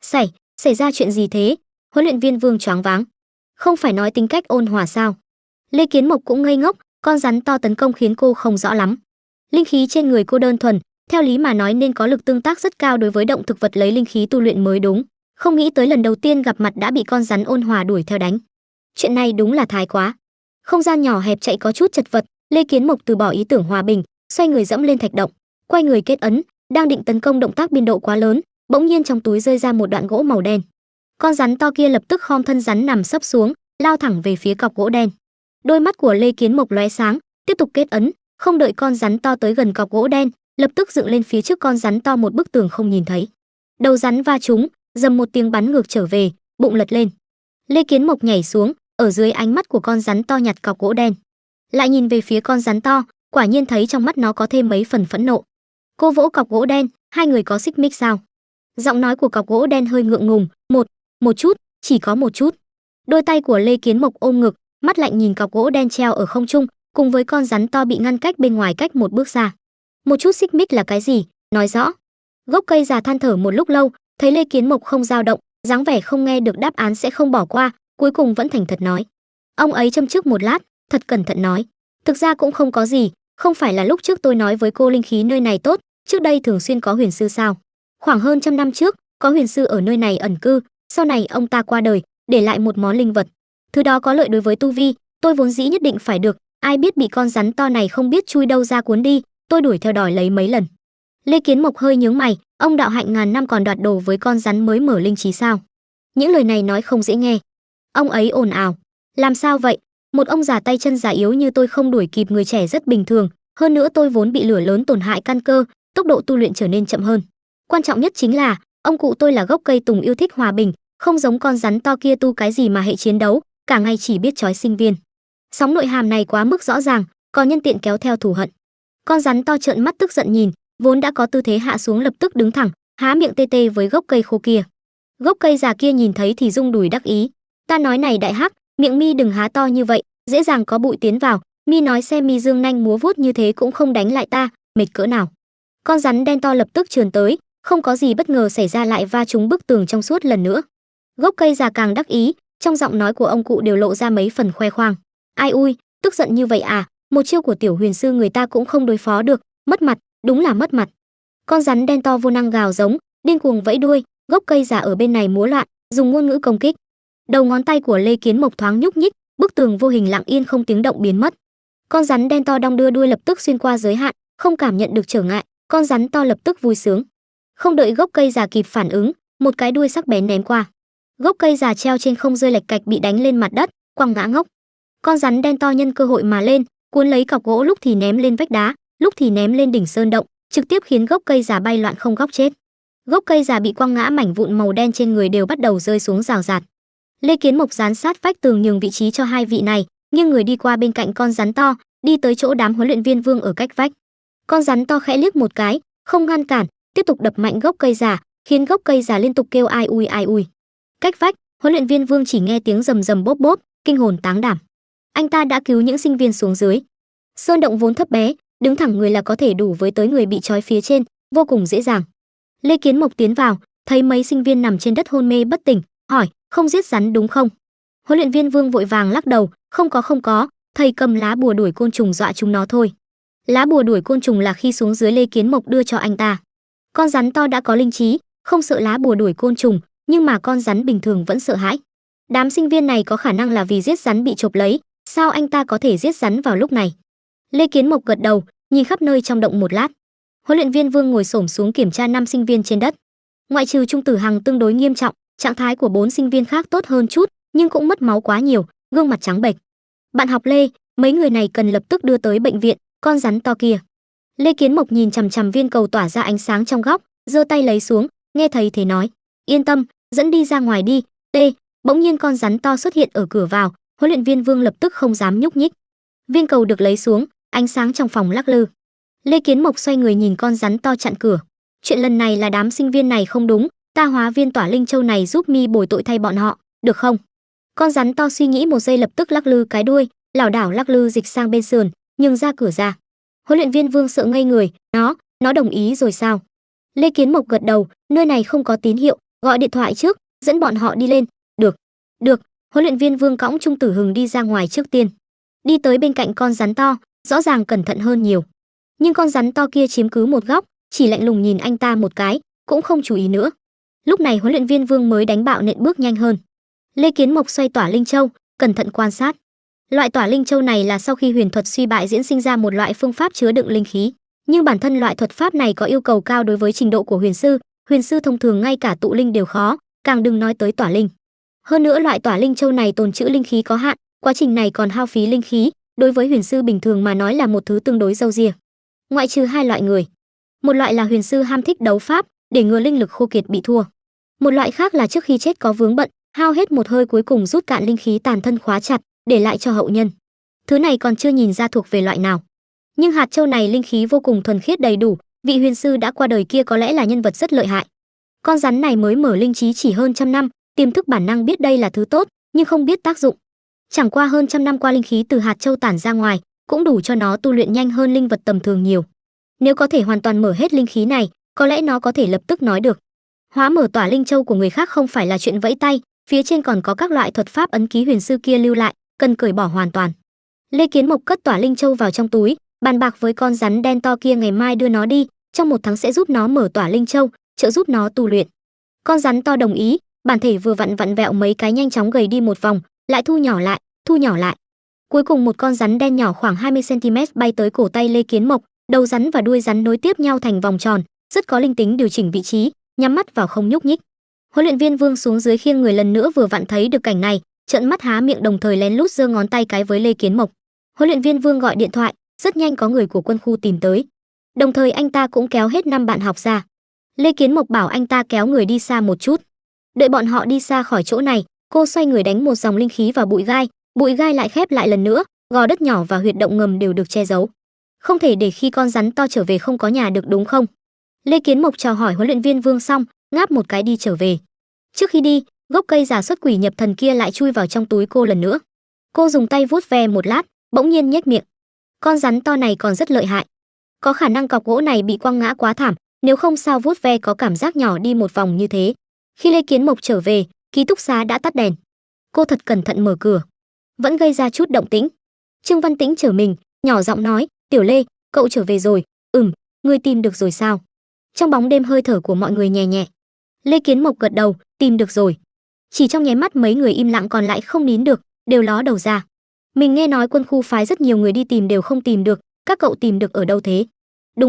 Xảy ra chuyện gì thế? Huấn luyện viên Vương choáng váng. Không phải nói tính cách ôn hòa sao? Lê Kiến Mộc cũng ngây ngốc, con rắn to tấn công khiến cô không rõ lắm. Linh khí trên người cô đơn thuần, theo lý mà nói nên có lực tương tác rất cao đối với động thực vật lấy linh khí tu luyện mới đúng, không nghĩ tới lần đầu tiên gặp mặt đã bị con rắn ôn hòa đuổi theo đánh. Chuyện này đúng là thái quá. Không gian nhỏ hẹp chạy có chút chật vật, Lê Kiến Mộc từ bỏ ý tưởng hòa bình, xoay người dẫm lên thạch động, quay người kết ấn, đang định tấn công, động tác biên độ quá lớn, bỗng nhiên trong túi rơi ra một đoạn gỗ màu đen. Con rắn to kia lập tức khom thân rắn nằm sấp xuống, lao thẳng về phía cọc gỗ đen. Đôi mắt của Lê Kiến Mộc lóe sáng, tiếp tục kết ấn, không đợi con rắn to tới gần cọc gỗ đen, lập tức dựng lên phía trước con rắn to một bức tường không nhìn thấy. Đầu rắn va trúng, dầm một tiếng bắn ngược trở về, bụng lật lên. Lê Kiến Mộc nhảy xuống, ở dưới ánh mắt của con rắn to nhặt cọc gỗ đen, lại nhìn về phía con rắn to, quả nhiên thấy trong mắt nó có thêm mấy phần phẫn nộ. Cô vỗ cọc gỗ đen, hai người có xích mích sao? Giọng nói của cọc gỗ đen hơi ngượng ngùng, một chút, chỉ có một chút. Đôi tay của Lê Kiến Mộc ôm ngực, mắt lạnh nhìn cọc gỗ đen treo ở không trung, cùng với con rắn to bị ngăn cách bên ngoài cách một bước xa. Một chút xích mích là cái gì? Nói rõ. Gốc cây già than thở một lúc lâu, thấy Lê Kiến Mộc không dao động, dáng vẻ không nghe được đáp án sẽ không bỏ qua, cuối cùng vẫn thành thật nói. Ông ấy châm trước một lát, thật cẩn thận nói, thực ra cũng không có gì, không phải là lúc trước tôi nói với cô linh khí nơi này tốt, trước đây thường xuyên có huyền sư sao? Khoảng hơn 100 năm trước, có huyền sư ở nơi này ẩn cư, sau này ông ta qua đời, để lại một món linh vật. Thứ đó có lợi đối với tu vi, tôi vốn dĩ nhất định phải được, ai biết bị con rắn to này không biết chui đâu ra cuốn đi, tôi đuổi theo đòi lấy mấy lần. Lê Kiến Mộc hơi nhướng mày, ông đạo hạnh ngàn năm còn đoạt đồ với con rắn mới mở linh trí sao? Những lời này nói không dễ nghe. Ông ấy ồn ào. Làm sao vậy? Một ông già tay chân già yếu như tôi không đuổi kịp người trẻ rất bình thường, hơn nữa tôi vốn bị lửa lớn tổn hại căn cơ, tốc độ tu luyện trở nên chậm hơn. Quan trọng nhất chính là, ông cụ tôi là gốc cây tùng yêu thích hòa bình, không giống con rắn to kia tu cái gì mà hệ chiến đấu, cả ngày chỉ biết trói sinh viên. Sóng nội hàm này quá mức rõ ràng, còn nhân tiện kéo theo thù hận. Con rắn to trợn mắt tức giận nhìn, vốn đã có tư thế hạ xuống lập tức đứng thẳng, há miệng tê tê với gốc cây khô kia. Gốc cây già kia nhìn thấy thì rung đùi đắc ý. Ta nói này đại hắc, miệng mi đừng há to như vậy, dễ dàng có bụi tiến vào, mi nói xem mi dương nanh múa vuốt như thế cũng không đánh lại ta, mệt cỡ nào. Con rắn đen to lập tức trườn tới, không có gì bất ngờ xảy ra lại va trúng bức tường trong suốt lần nữa. Gốc cây già càng đắc ý, trong giọng nói của ông cụ đều lộ ra mấy phần khoe khoang. Ai ui, tức giận như vậy à, một chiêu của tiểu huyền sư người ta cũng không đối phó được, mất mặt, đúng là mất mặt. Con rắn đen to vô năng gào giống, điên cuồng vẫy đuôi, gốc cây già ở bên này múa loạn, dùng ngôn ngữ công kích. Đầu ngón tay của Lê Kiến Mộc thoáng nhúc nhích, bức tường vô hình lặng yên không tiếng động biến mất. Con rắn đen to đong đưa đuôi lập tức xuyên qua giới hạn, không cảm nhận được trở ngại, con rắn to lập tức vui sướng. Không đợi gốc cây già kịp phản ứng, một cái đuôi sắc bén ném qua. Gốc cây già treo trên không rơi lệch cạch bị đánh lên mặt đất, quăng ngã ngốc. Con rắn đen to nhân cơ hội mà lên, cuốn lấy cọc gỗ, lúc thì ném lên vách đá, lúc thì ném lên đỉnh sơn động, trực tiếp khiến gốc cây già bay loạn không góc chết. Gốc cây già bị quăng ngã, mảnh vụn màu đen trên người đều bắt đầu rơi xuống rào rạt. Lê Kiến Mộc dán sát vách tường nhường vị trí cho hai vị này, nghiêng người đi qua bên cạnh con rắn to, đi tới chỗ đám huấn luyện viên Vương ở cách vách. Con rắn to khẽ liếc một cái, không ngăn cản, tiếp tục đập mạnh gốc cây già, khiến gốc cây già liên tục kêu ai ui ai ui. Cách vách, huấn luyện viên Vương chỉ nghe tiếng rầm rầm bốp bốp, kinh hồn táng đảm. Anh ta đã cứu những sinh viên xuống dưới. Sơn động vốn thấp bé, đứng thẳng người là có thể đủ với tới người bị trói phía trên, vô cùng dễ dàng. Lê Kiến Mộc tiến vào, thấy mấy sinh viên nằm trên đất hôn mê bất tỉnh, hỏi: "Không giết rắn đúng không?" Huấn luyện viên Vương vội vàng lắc đầu: không có, thầy cầm lá bùa đuổi côn trùng dọa chúng nó thôi." Lá bùa đuổi côn trùng là khi xuống dưới Lê Kiến Mộc đưa cho anh ta. Con rắn to đã có linh trí, không sợ lá bùa đuổi côn trùng, nhưng mà con rắn bình thường vẫn sợ hãi. Đám sinh viên này có khả năng là vì giết rắn bị chộp lấy, sao anh ta có thể giết rắn vào lúc này? Lê Kiến Mộc gật đầu, nhìn khắp nơi trong động một lát. Huấn luyện viên Vương ngồi xổm xuống kiểm tra 5 sinh viên trên đất. Ngoại trừ Trung Tử Hằng tương đối nghiêm trọng, trạng thái của 4 sinh viên khác tốt hơn chút, nhưng cũng mất máu quá nhiều, gương mặt trắng bệch. "Bạn học Lê, mấy người này cần lập tức đưa tới bệnh viện, con rắn to kia." Lê Kiến Mộc nhìn chằm chằm viên cầu tỏa ra ánh sáng trong góc, giơ tay lấy xuống, nghe thấy thế nói: "Yên tâm, dẫn đi ra ngoài đi." Bỗng nhiên con rắn to xuất hiện ở cửa vào, huấn luyện viên Vương lập tức không dám nhúc nhích. Viên cầu được lấy xuống, ánh sáng trong phòng lắc lư. Lê Kiến Mộc xoay người nhìn con rắn to chặn cửa. Chuyện lần này là đám sinh viên này không đúng, ta hóa viên tỏa linh châu này giúp mi bồi tội thay bọn họ, được không? Con rắn to suy nghĩ một giây, lập tức lắc lư cái đuôi, lảo đảo lắc lư dịch sang bên sườn, nhường ra cửa ra. Huấn luyện viên Vương sợ ngây người, nó đồng ý rồi sao? Lê Kiến Mộc gật đầu, nơi này không có tín hiệu, gọi điện thoại trước, dẫn bọn họ đi lên. Được. Huấn luyện viên Vương cõng Trung Tử Hừng đi ra ngoài trước tiên. Đi tới bên cạnh con rắn to, rõ ràng cẩn thận hơn nhiều. Nhưng con rắn to kia chiếm cứ một góc, chỉ lạnh lùng nhìn anh ta một cái, cũng không chú ý nữa. Lúc này huấn luyện viên Vương mới đánh bạo nện bước nhanh hơn. Lê Kiến Mộc xoay tỏa linh châu, cẩn thận quan sát. Loại tỏa linh châu này là sau khi huyền thuật suy bại diễn sinh ra một loại phương pháp chứa đựng linh khí, nhưng bản thân loại thuật pháp này có yêu cầu cao đối với trình độ của huyền sư thông thường ngay cả tụ linh đều khó, càng đừng nói tới tỏa linh. Hơn nữa loại tỏa linh châu này tồn trữ linh khí có hạn, quá trình này còn hao phí linh khí, đối với huyền sư bình thường mà nói là một thứ tương đối râu ria. Ngoại trừ 2 loại người. Một loại là huyền sư ham thích đấu pháp, để ngừa linh lực khô kiệt bị thua. Một loại khác là trước khi chết có vướng bận, hao hết một hơi cuối cùng rút cạn linh khí tàn thân khóa chặt, để lại cho hậu nhân. Thứ này còn chưa nhìn ra thuộc về loại nào. Nhưng hạt châu này linh khí vô cùng thuần khiết đầy đủ, vị huyền sư đã qua đời kia có lẽ là nhân vật rất lợi hại. Con rắn này mới mở linh trí chỉ hơn 100 năm, tiềm thức bản năng biết đây là thứ tốt, nhưng không biết tác dụng. Chẳng qua hơn 100 năm qua linh khí từ hạt châu tản ra ngoài, cũng đủ cho nó tu luyện nhanh hơn linh vật tầm thường nhiều. Nếu có thể hoàn toàn mở hết linh khí này, có lẽ nó có thể lập tức nói được. Hóa mở tỏa linh châu của người khác không phải là chuyện vẫy tay, phía trên còn có các loại thuật pháp ấn ký huyền sư kia lưu lại, cần cởi bỏ hoàn toàn. Lê Kiến Mộc cất tỏa linh châu vào trong túi, bàn bạc với con rắn đen to kia ngày mai đưa nó đi, trong 1 tháng sẽ giúp nó mở tỏa linh châu, trợ giúp nó tu luyện. Con rắn to đồng ý, bản thể vừa vặn vẹo mấy cái nhanh chóng gầy đi một vòng, lại thu nhỏ lại. Cuối cùng một con rắn đen nhỏ khoảng 20 cm bay tới cổ tay Lê Kiến Mộc, đầu rắn và đuôi rắn nối tiếp nhau thành vòng tròn, rất có linh tính điều chỉnh vị trí, nhắm mắt vào không nhúc nhích. Huấn luyện viên Vương xuống dưới khiêng người lần nữa vừa vặn thấy được cảnh này, trợn mắt há miệng đồng thời lén lút giơ ngón tay cái với Lê Kiến Mộc. Huấn luyện viên Vương gọi điện thoại, rất nhanh có người của quân khu tìm tới. Đồng thời anh ta cũng kéo hết 5 bạn học ra. Lê Kiến Mộc bảo anh ta kéo người đi xa một chút. Đợi bọn họ đi xa khỏi chỗ này, cô xoay người đánh một dòng linh khí vào bụi gai lại khép lại lần nữa, gò đất nhỏ và huyệt động ngầm đều được che giấu. Không thể để khi con rắn to trở về không có nhà được đúng không? Lê Kiến Mộc chào hỏi huấn luyện viên Vương xong, ngáp một cái đi trở về. Trước khi đi, gốc cây giả xuất quỷ nhập thần kia lại chui vào trong túi cô lần nữa. Cô dùng tay vuốt ve một lát, bỗng nhiên nhếch miệng. Con rắn to này còn rất lợi hại. Có khả năng cọc gỗ này bị quăng ngã quá thảm, nếu không sao vuốt ve có cảm giác nhỏ đi một vòng như thế. Khi Lê Kiến Mộc trở về, ký túc xá đã tắt đèn. Cô thật cẩn thận mở cửa, vẫn gây ra chút động tĩnh. Trương Văn Tĩnh trở mình, nhỏ giọng nói, "Tiểu Lê, cậu trở về rồi." Ngươi tìm được rồi sao?" Trong bóng đêm hơi thở của mọi người nhẹ nhẹ. Lê Kiến Mộc gật đầu, tìm được rồi. Chỉ trong nháy mắt mấy người im lặng còn lại không nín được, đều ló đầu ra. Mình nghe nói quân khu phái rất nhiều người đi tìm đều không tìm được, các cậu tìm được ở đâu thế? Đúng vậy,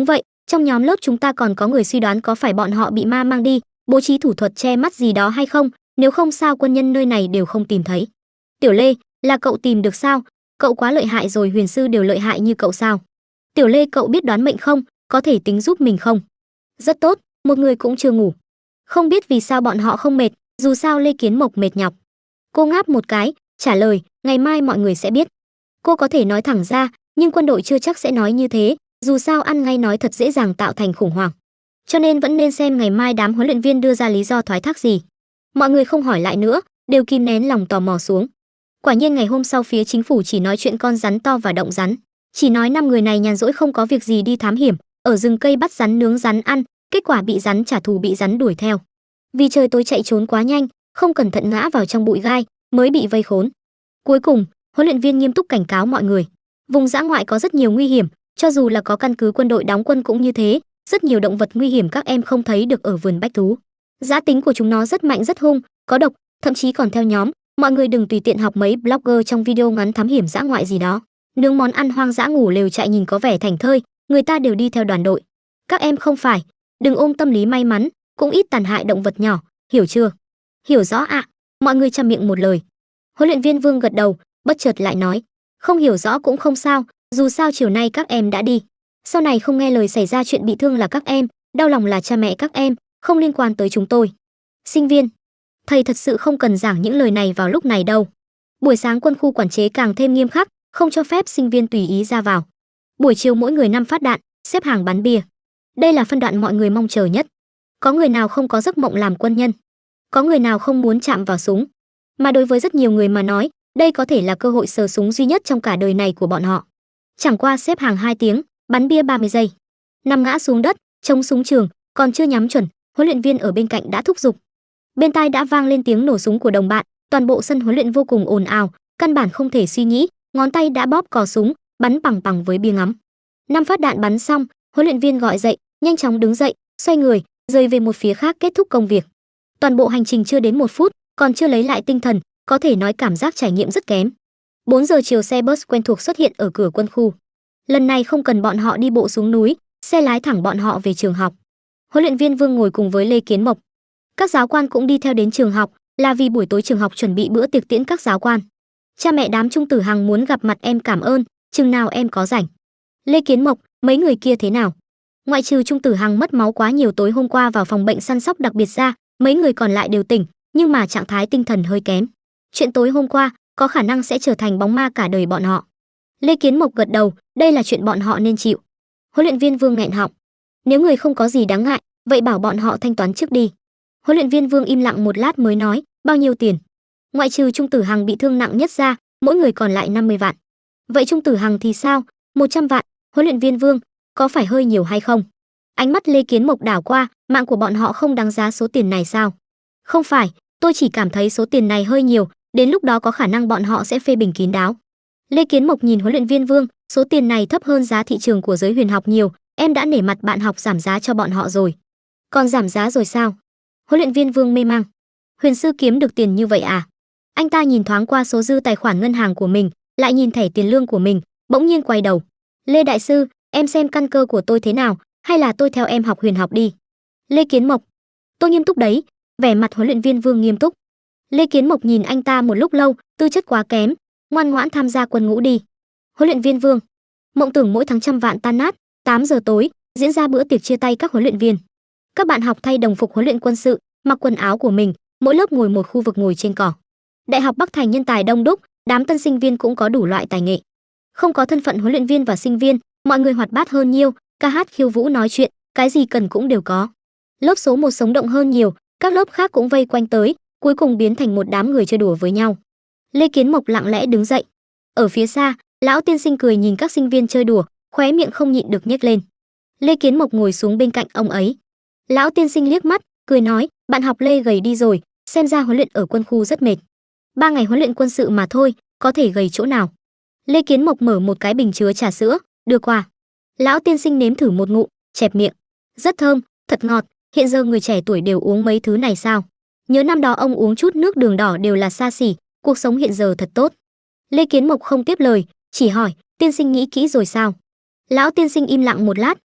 Trong nhóm lớp chúng ta còn có người suy đoán có phải bọn họ bị ma mang đi, bố trí thủ thuật che mắt gì đó hay không, nếu không sao quân nhân nơi này đều không tìm thấy. Tiểu Lê, là cậu tìm được sao? Cậu quá lợi hại rồi, huyền sư đều lợi hại như cậu sao? Tiểu Lê, cậu biết đoán mệnh không? Có thể tính giúp mình không? Rất tốt, một người cũng chưa ngủ. Không biết vì sao bọn họ không mệt, dù sao Lê Kiến Mộc mệt nhọc. Cô ngáp một cái, trả lời, ngày mai mọi người sẽ biết. Cô có thể nói thẳng ra, nhưng quân đội chưa chắc sẽ nói như thế, dù sao ăn ngay nói thật dễ dàng tạo thành khủng hoảng. Cho nên vẫn nên xem ngày mai đám huấn luyện viên đưa ra lý do thoái thác gì. Mọi người không hỏi lại nữa, đều kìm nén lòng tò mò xuống. Quả nhiên ngày hôm sau phía chính phủ chỉ nói chuyện con rắn to và động rắn. Chỉ nói 5 người này nhàn rỗi không có việc gì đi thám hiểm, ở rừng cây bắt rắn nướng rắn ăn, kết quả bị rắn trả thù, bị rắn đuổi theo. Vì trời tối chạy trốn quá nhanh, không cẩn thận ngã vào trong bụi gai, mới bị vây khốn. Cuối cùng, huấn luyện viên nghiêm túc cảnh cáo mọi người, vùng dã ngoại có rất nhiều nguy hiểm, cho dù là có căn cứ quân đội đóng quân cũng như thế, rất nhiều động vật nguy hiểm các em không thấy được ở vườn bách thú. Dã tính của chúng nó rất mạnh rất hung, có độc, thậm chí còn theo nhóm, mọi người đừng tùy tiện học mấy blogger trong video ngắn thám hiểm dã ngoại gì đó. Nướng món ăn hoang dã ngủ lều trại nhìn có vẻ thảnh thơi, người ta đều đi theo đoàn đội. Các em không phải, đừng ôm tâm lý may mắn, cũng ít tàn hại động vật nhỏ, hiểu chưa? Hiểu rõ ạ. Mọi người chăm miệng một lời. Huấn luyện viên Vương gật đầu, bất chợt lại nói, không hiểu rõ cũng không sao, dù sao chiều nay các em đã đi. Sau này không nghe lời xảy ra chuyện bị thương là các em, đau lòng là cha mẹ các em, không liên quan tới chúng tôi. Sinh viên, thầy thật sự không cần giảng những lời này vào lúc này đâu. Buổi sáng quân khu quản chế càng thêm nghiêm khắc, không cho phép sinh viên tùy ý ra vào. Buổi chiều mỗi người 5 phát đạn, xếp hàng bắn bia. Đây là phân đoạn mọi người mong chờ nhất. Có người nào không có giấc mộng làm quân nhân? Có người nào không muốn chạm vào súng? Mà đối với rất nhiều người mà nói, đây có thể là cơ hội sờ súng duy nhất trong cả đời này của bọn họ. Chẳng qua xếp hàng 2 tiếng, bắn bia 30 giây. Nằm ngã xuống đất, chống súng trường, còn chưa nhắm chuẩn, huấn luyện viên ở bên cạnh đã thúc giục. Bên tai đã vang lên tiếng nổ súng của đồng bạn, toàn bộ sân huấn luyện vô cùng ồn ào, căn bản không thể suy nghĩ, ngón tay đã bóp cò súng, bắn bằng bằng với bia ngắm. 5 phát đạn bắn xong, huấn luyện viên gọi dậy, nhanh chóng đứng dậy, xoay người, rời về một phía khác kết thúc công việc. Toàn bộ hành trình chưa đến 1 phút, còn chưa lấy lại tinh thần, có thể nói cảm giác trải nghiệm rất kém. 4 giờ chiều xe bus quen thuộc xuất hiện ở cửa quân khu. Lần này không cần bọn họ đi bộ xuống núi, xe lái thẳng bọn họ về trường học. Huấn luyện viên Vương ngồi cùng với Lê Kiến Mộc. Các giáo quan cũng đi theo đến trường học, là vì buổi tối trường học chuẩn bị bữa tiệc tiễn các giáo quan. Cha mẹ đám Trung Tử Hằng muốn gặp mặt em cảm ơn, chừng nào em có rảnh. Lê Kiến Mộc, mấy người kia thế nào? Ngoại trừ Trung Tử Hằng mất máu quá nhiều tối hôm qua vào phòng bệnh săn sóc đặc biệt ra, mấy người còn lại đều tỉnh, nhưng mà trạng thái tinh thần hơi kém. Chuyện tối hôm qua có khả năng sẽ trở thành bóng ma cả đời bọn họ. Lê Kiến Mộc gật đầu, đây là chuyện bọn họ nên chịu. Huấn luyện viên Vương nghẹn họng. Nếu người không có gì đáng ngại, vậy bảo bọn họ thanh toán trước đi. Huấn luyện viên Vương im lặng một lát mới nói, bao nhiêu tiền? Ngoại trừ Trung Tử Hằng bị thương nặng nhất ra, mỗi người còn lại 50 vạn. Vậy Trung Tử Hằng thì sao? 100 vạn. Huấn luyện viên Vương, có phải hơi nhiều hay không? Ánh mắt Lê Kiến Mộc đảo qua, mạng của bọn họ không đáng giá số tiền này sao? Không phải, tôi chỉ cảm thấy số tiền này hơi nhiều, đến lúc đó có khả năng bọn họ sẽ phê bình kín đáo. Lê Kiến Mộc nhìn huấn luyện viên Vương, số tiền này thấp hơn giá thị trường của giới huyền học nhiều, em đã nể mặt bạn học giảm giá cho bọn họ rồi. Còn giảm giá rồi sao? Huấn luyện viên Vương mê mang. Huyền sư kiếm được tiền như vậy à? Anh ta nhìn thoáng qua số dư tài khoản ngân hàng của mình, lại nhìn thẻ tiền lương của mình, bỗng nhiên quay đầu. Lê đại sư, em xem căn cơ của tôi thế nào, hay là tôi theo em học huyền học đi? Lê Kiến Mộc, tôi nghiêm túc đấy. Vẻ mặt huấn luyện viên Vương nghiêm túc. Lê Kiến Mộc nhìn anh ta một lúc lâu, tư chất quá kém, ngoan ngoãn tham gia quân ngũ đi. Huấn luyện viên Vương, mộng tưởng mỗi tháng 100 vạn tan nát. 8 giờ tối, diễn ra bữa tiệc chia tay các huấn luyện viên. Các bạn học thay đồng phục huấn luyện quân sự, mặc quần áo của mình, mỗi lớp ngồi một khu vực ngồi trên cỏ. Đại học Bắc Thành nhân tài đông đúc, đám tân sinh viên cũng có đủ loại tài nghệ. Không có thân phận huấn luyện viên và sinh viên, mọi người hoạt bát hơn nhiều, ca hát khiêu vũ nói chuyện, cái gì cần cũng đều có. Lớp số 1 sống động hơn nhiều, các lớp khác cũng vây quanh tới, cuối cùng biến thành một đám người chơi đùa với nhau. Lê Kiến Mộc lặng lẽ đứng dậy. Ở phía xa, lão tiên sinh cười nhìn các sinh viên chơi đùa, khóe miệng không nhịn được nhếch lên. Lê Kiến Mộc ngồi xuống bên cạnh ông ấy. Lão tiên sinh liếc mắt, cười nói, bạn học Lê gầy đi rồi, xem ra huấn luyện ở quân khu rất mệt. 3 ngày huấn luyện quân sự mà thôi, có thể gầy chỗ nào? Lê Kiến Mộc mở một cái bình chứa trà sữa, đưa qua. Lão tiên sinh nếm thử một ngụm, chẹp miệng. Rất thơm, thật ngọt, hiện giờ người trẻ tuổi đều uống mấy thứ này sao? Nhớ năm đó ông uống chút nước đường đỏ đều là xa xỉ, cuộc sống hiện giờ thật tốt. Lê Kiến Mộc không tiếp lời, chỉ hỏi, tiên sinh nghĩ kỹ rồi sao? Lão tiên sinh im lặng một lát,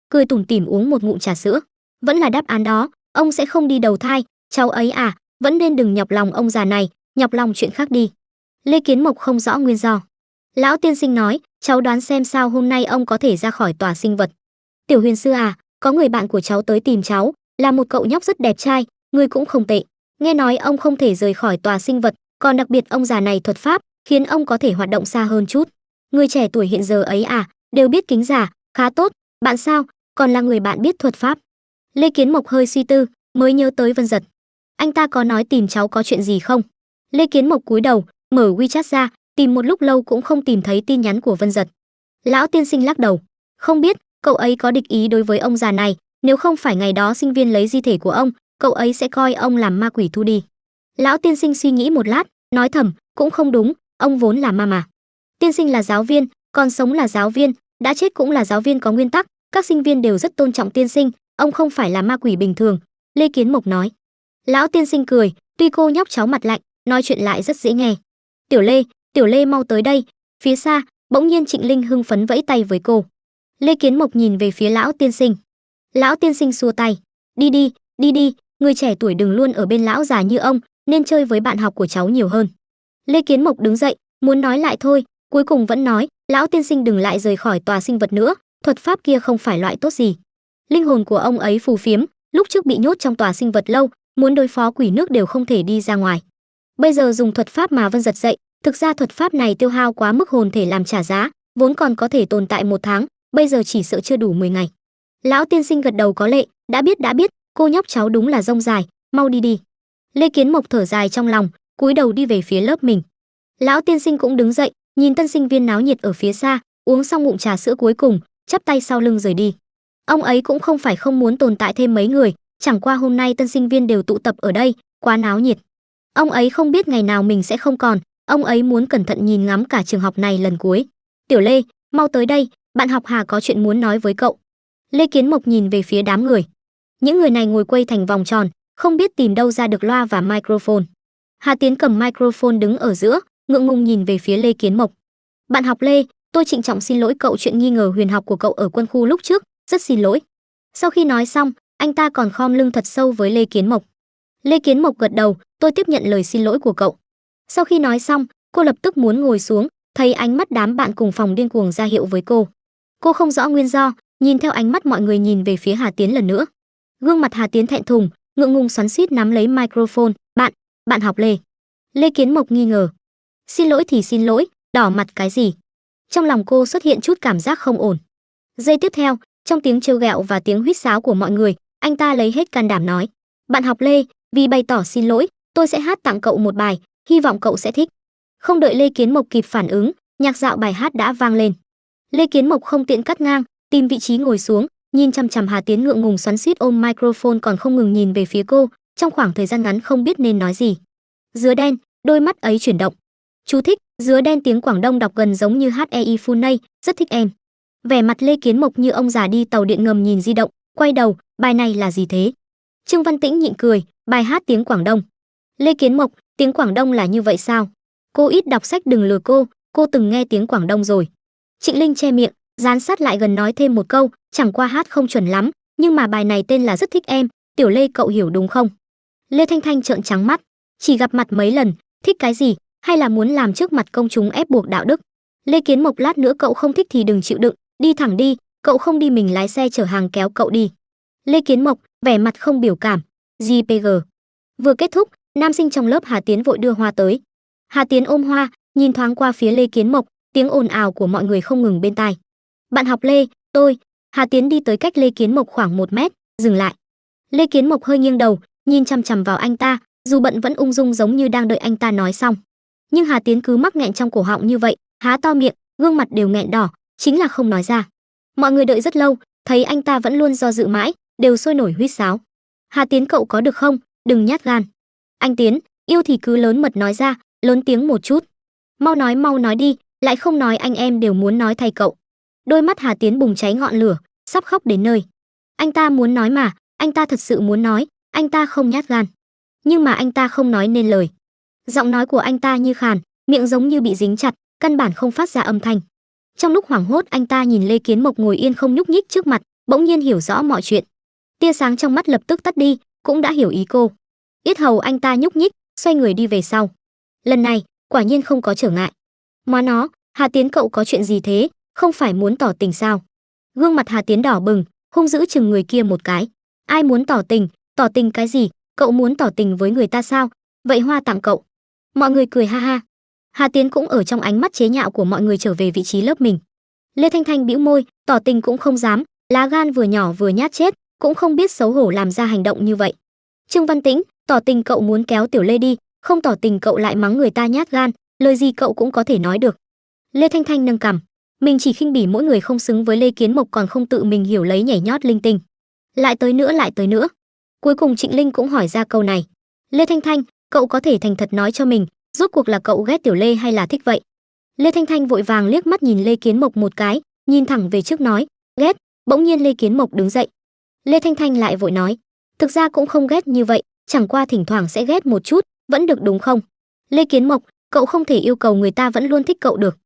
cười tủm tỉm uống một ngụm trà sữa. Vẫn là đáp án đó, ông sẽ không đi đầu thai, cháu ấy à, vẫn nên đừng nhọc lòng ông già này, nhọc lòng chuyện khác đi. Lê Kiến Mộc không rõ nguyên do. Lão tiên sinh nói, cháu đoán xem sao hôm nay ông có thể ra khỏi tòa sinh vật. Tiểu Huyền sư à, có người bạn của cháu tới tìm cháu, là một cậu nhóc rất đẹp trai, người cũng không tệ. Nghe nói ông không thể rời khỏi tòa sinh vật, còn đặc biệt ông già này thuật pháp, khiến ông có thể hoạt động xa hơn chút. Người trẻ tuổi hiện giờ ấy à, đều biết kính giả, khá tốt. Bạn sao, còn là người bạn biết thuật pháp. Lê Kiến Mộc hơi suy tư, mới nhớ tới Vân Giật. Anh ta có nói tìm cháu có chuyện gì không? Lê Kiến Mộc cúi đầu, mở WeChat ra, tìm một lúc lâu cũng không tìm thấy tin nhắn của Vân Giật. Lão tiên sinh lắc đầu, không biết, cậu ấy có địch ý đối với ông già này, nếu không phải ngày đó sinh viên lấy di thể của ông, cậu ấy sẽ coi ông làm ma quỷ thu đi. Lão tiên sinh suy nghĩ một lát, nói thầm, cũng không đúng, ông vốn là ma mà. Tiên sinh là giáo viên, còn sống là giáo viên, đã chết cũng là giáo viên có nguyên tắc, các sinh viên đều rất tôn trọng tiên sinh, ông không phải là ma quỷ bình thường, Lê Kiến Mộc nói. Lão tiên sinh cười, tuy cô nhóc cháu mặt lạnh, nói chuyện lại rất dễ nghe. Tiểu Lê mau tới đây. Phía xa, bỗng nhiên Trịnh Linh hưng phấn vẫy tay với cô. Lê Kiến Mộc nhìn về phía lão tiên sinh. Lão tiên sinh xua tay, đi đi, người trẻ tuổi đừng luôn ở bên lão già như ông, nên chơi với bạn học của cháu nhiều hơn. Lê Kiến Mộc đứng dậy, muốn nói lại thôi, cuối cùng vẫn nói, lão tiên sinh đừng lại rời khỏi tòa sinh vật nữa, thuật pháp kia không phải loại tốt gì. Linh hồn của ông ấy phù phiếm, lúc trước bị nhốt trong tòa sinh vật lâu, muốn đối phó quỷ nước đều không thể đi ra ngoài. Bây giờ dùng thuật pháp mà Vân Giật dạy, thực ra thuật pháp này tiêu hao quá mức hồn thể làm trả giá, vốn còn có thể tồn tại 1 tháng, bây giờ chỉ sợ chưa đủ 10 ngày. Lão tiên sinh gật đầu có lệ, đã biết, cô nhóc cháu đúng là rông dài, mau đi đi. Lê Kiến Mộc thở dài trong lòng, cúi đầu đi về phía lớp mình. Lão tiên sinh cũng đứng dậy, nhìn tân sinh viên náo nhiệt ở phía xa, uống xong ngụm trà sữa cuối cùng, chắp tay sau lưng rời đi. Ông ấy cũng không phải không muốn tồn tại thêm mấy người, chẳng qua hôm nay tân sinh viên đều tụ tập ở đây, quá náo nhiệt. Ông ấy không biết ngày nào mình sẽ không còn, ông ấy muốn cẩn thận nhìn ngắm cả trường học này lần cuối. Tiểu Lê, mau tới đây, bạn học Hà có chuyện muốn nói với cậu. Lê Kiến Mộc nhìn về phía đám người. Những người này ngồi quây thành vòng tròn, không biết tìm đâu ra được loa và microphone. Hà Tiến cầm microphone đứng ở giữa, ngượng ngùng nhìn về phía Lê Kiến Mộc. Bạn học Lê, tôi trịnh trọng xin lỗi cậu chuyện nghi ngờ huyền học của cậu ở quân khu lúc trước, rất xin lỗi. Sau khi nói xong, anh ta còn khom lưng thật sâu với Lê Kiến Mộc. Lê Kiến Mộc gật đầu, tôi tiếp nhận lời xin lỗi của cậu. Sau khi nói xong, cô lập tức muốn ngồi xuống, thấy ánh mắt đám bạn cùng phòng điên cuồng ra hiệu với cô. Cô không rõ nguyên do, nhìn theo ánh mắt mọi người nhìn về phía Hà Tiến lần nữa. Gương mặt Hà Tiến thẹn thùng, ngượng ngùng xoắn xuýt nắm lấy microphone, bạn học Lê. Lê Kiến Mộc nghi ngờ. Xin lỗi thì xin lỗi, đỏ mặt cái gì? Trong lòng cô xuất hiện chút cảm giác không ổn. Giây tiếp theo, trong tiếng trêu ghẹo và tiếng huýt sáo của mọi người, anh ta lấy hết can đảm nói, bạn học Lê, vì bày tỏ xin lỗi, tôi sẽ hát tặng cậu một bài, hy vọng cậu sẽ thích. Không đợi Lê Kiến Mộc kịp phản ứng, nhạc dạo bài hát đã vang lên. Lê Kiến Mộc không tiện cắt ngang, tìm vị trí ngồi xuống, nhìn chằm chằm Hà Tiến ngượng ngùng xoắn xuýt ôm microphone còn không ngừng nhìn về phía cô, trong khoảng thời gian ngắn không biết nên nói gì. Dứa đen, đôi mắt ấy chuyển động. Chú thích, dứa đen tiếng Quảng Đông đọc gần giống như HEI Funay, rất thích em. Vẻ mặt Lê Kiến Mộc như ông già đi tàu điện ngầm nhìn di động, quay đầu, bài này là gì thế? Trương Văn Tĩnh nhịn cười, bài hát tiếng Quảng Đông. Lê Kiến Mộc, tiếng Quảng Đông là như vậy sao? Cô ít đọc sách đừng lừa cô từng nghe tiếng Quảng Đông rồi. Trịnh Linh che miệng, dán sát lại gần nói thêm một câu, chẳng qua hát không chuẩn lắm, nhưng mà bài này tên là rất thích em, Tiểu Lê cậu hiểu đúng không? Lê Thanh Thanh trợn trắng mắt, chỉ gặp mặt mấy lần, thích cái gì, hay là muốn làm trước mặt công chúng ép buộc đạo đức? Lê Kiến Mộc lát nữa cậu không thích thì đừng chịu đựng, đi thẳng đi, cậu không đi mình lái xe chở hàng kéo cậu đi. Lê Kiến Mộc, vẻ mặt không biểu cảm. JPG. Vừa kết thúc, nam sinh trong lớp Hà Tiến vội đưa hoa tới. Hà Tiến ôm hoa, nhìn thoáng qua phía Lê Kiến Mộc, tiếng ồn ào của mọi người không ngừng bên tai. Bạn học Lê, tôi. Hà Tiến đi tới cách Lê Kiến Mộc khoảng 1 mét, dừng lại. Lê Kiến Mộc hơi nghiêng đầu, nhìn chằm chằm vào anh ta, dù bận vẫn ung dung giống như đang đợi anh ta nói xong. Nhưng Hà Tiến cứ mắc nghẹn trong cổ họng như vậy, há to miệng, gương mặt đều nghẹn đỏ, chính là không nói ra. Mọi người đợi rất lâu, thấy anh ta vẫn luôn do dự mãi, đều sôi nổi huýt sáo. Hà Tiến cậu có được không, đừng nhát gan. Anh Tiến, yêu thì cứ lớn mật nói ra, lớn tiếng một chút. Mau nói đi, lại không nói anh em đều muốn nói thay cậu. Đôi mắt Hà Tiến bùng cháy ngọn lửa, sắp khóc đến nơi. Anh ta muốn nói mà, anh ta thật sự muốn nói, anh ta không nhát gan. Nhưng mà anh ta không nói nên lời. Giọng nói của anh ta như khàn, miệng giống như bị dính chặt, căn bản không phát ra âm thanh. Trong lúc hoảng hốt anh ta nhìn Lê Kiến Mộc ngồi yên không nhúc nhích trước mặt, bỗng nhiên hiểu rõ mọi chuyện. Tia sáng trong mắt lập tức tắt đi, cũng đã hiểu ý cô. Yết hầu anh ta nhúc nhích, xoay người đi về sau. Lần này, quả nhiên không có trở ngại. Má nó, Hà Tiến cậu có chuyện gì thế, không phải muốn tỏ tình sao? Gương mặt Hà Tiến đỏ bừng, hung dữ chừng người kia một cái. Ai muốn tỏ tình cái gì, cậu muốn tỏ tình với người ta sao? Vậy hoa tặng cậu. Mọi người cười ha ha. Hà Tiến cũng ở trong ánh mắt chế nhạo của mọi người trở về vị trí lớp mình. Lê Thanh Thanh bĩu môi, tỏ tình cũng không dám, lá gan vừa nhỏ vừa nhát chết, cũng không biết xấu hổ làm ra hành động như vậy. Trương Văn Tĩnh, tỏ tình cậu muốn kéo Tiểu Lê đi, không tỏ tình cậu lại mắng người ta nhát gan, lời gì cậu cũng có thể nói được. Lê Thanh Thanh nâng cằm, mình chỉ khinh bỉ mỗi người không xứng với Lê Kiến Mộc còn không tự mình hiểu lấy nhảy nhót linh tinh. Lại tới nữa. Cuối cùng Trịnh Linh cũng hỏi ra câu này. Lê Thanh Thanh, cậu có thể thành thật nói cho mình, rốt cuộc là cậu ghét Tiểu Lê hay là thích vậy? Lê Thanh Thanh vội vàng liếc mắt nhìn Lê Kiến Mộc một cái, nhìn thẳng về trước nói, ghét. Bỗng nhiên Lê Kiến Mộc đứng dậy. Lê Thanh Thanh lại vội nói, thực ra cũng không ghét như vậy, chẳng qua thỉnh thoảng sẽ ghét một chút, vẫn được đúng không? Lê Kiến Mộc, cậu không thể yêu cầu người ta vẫn luôn thích cậu được.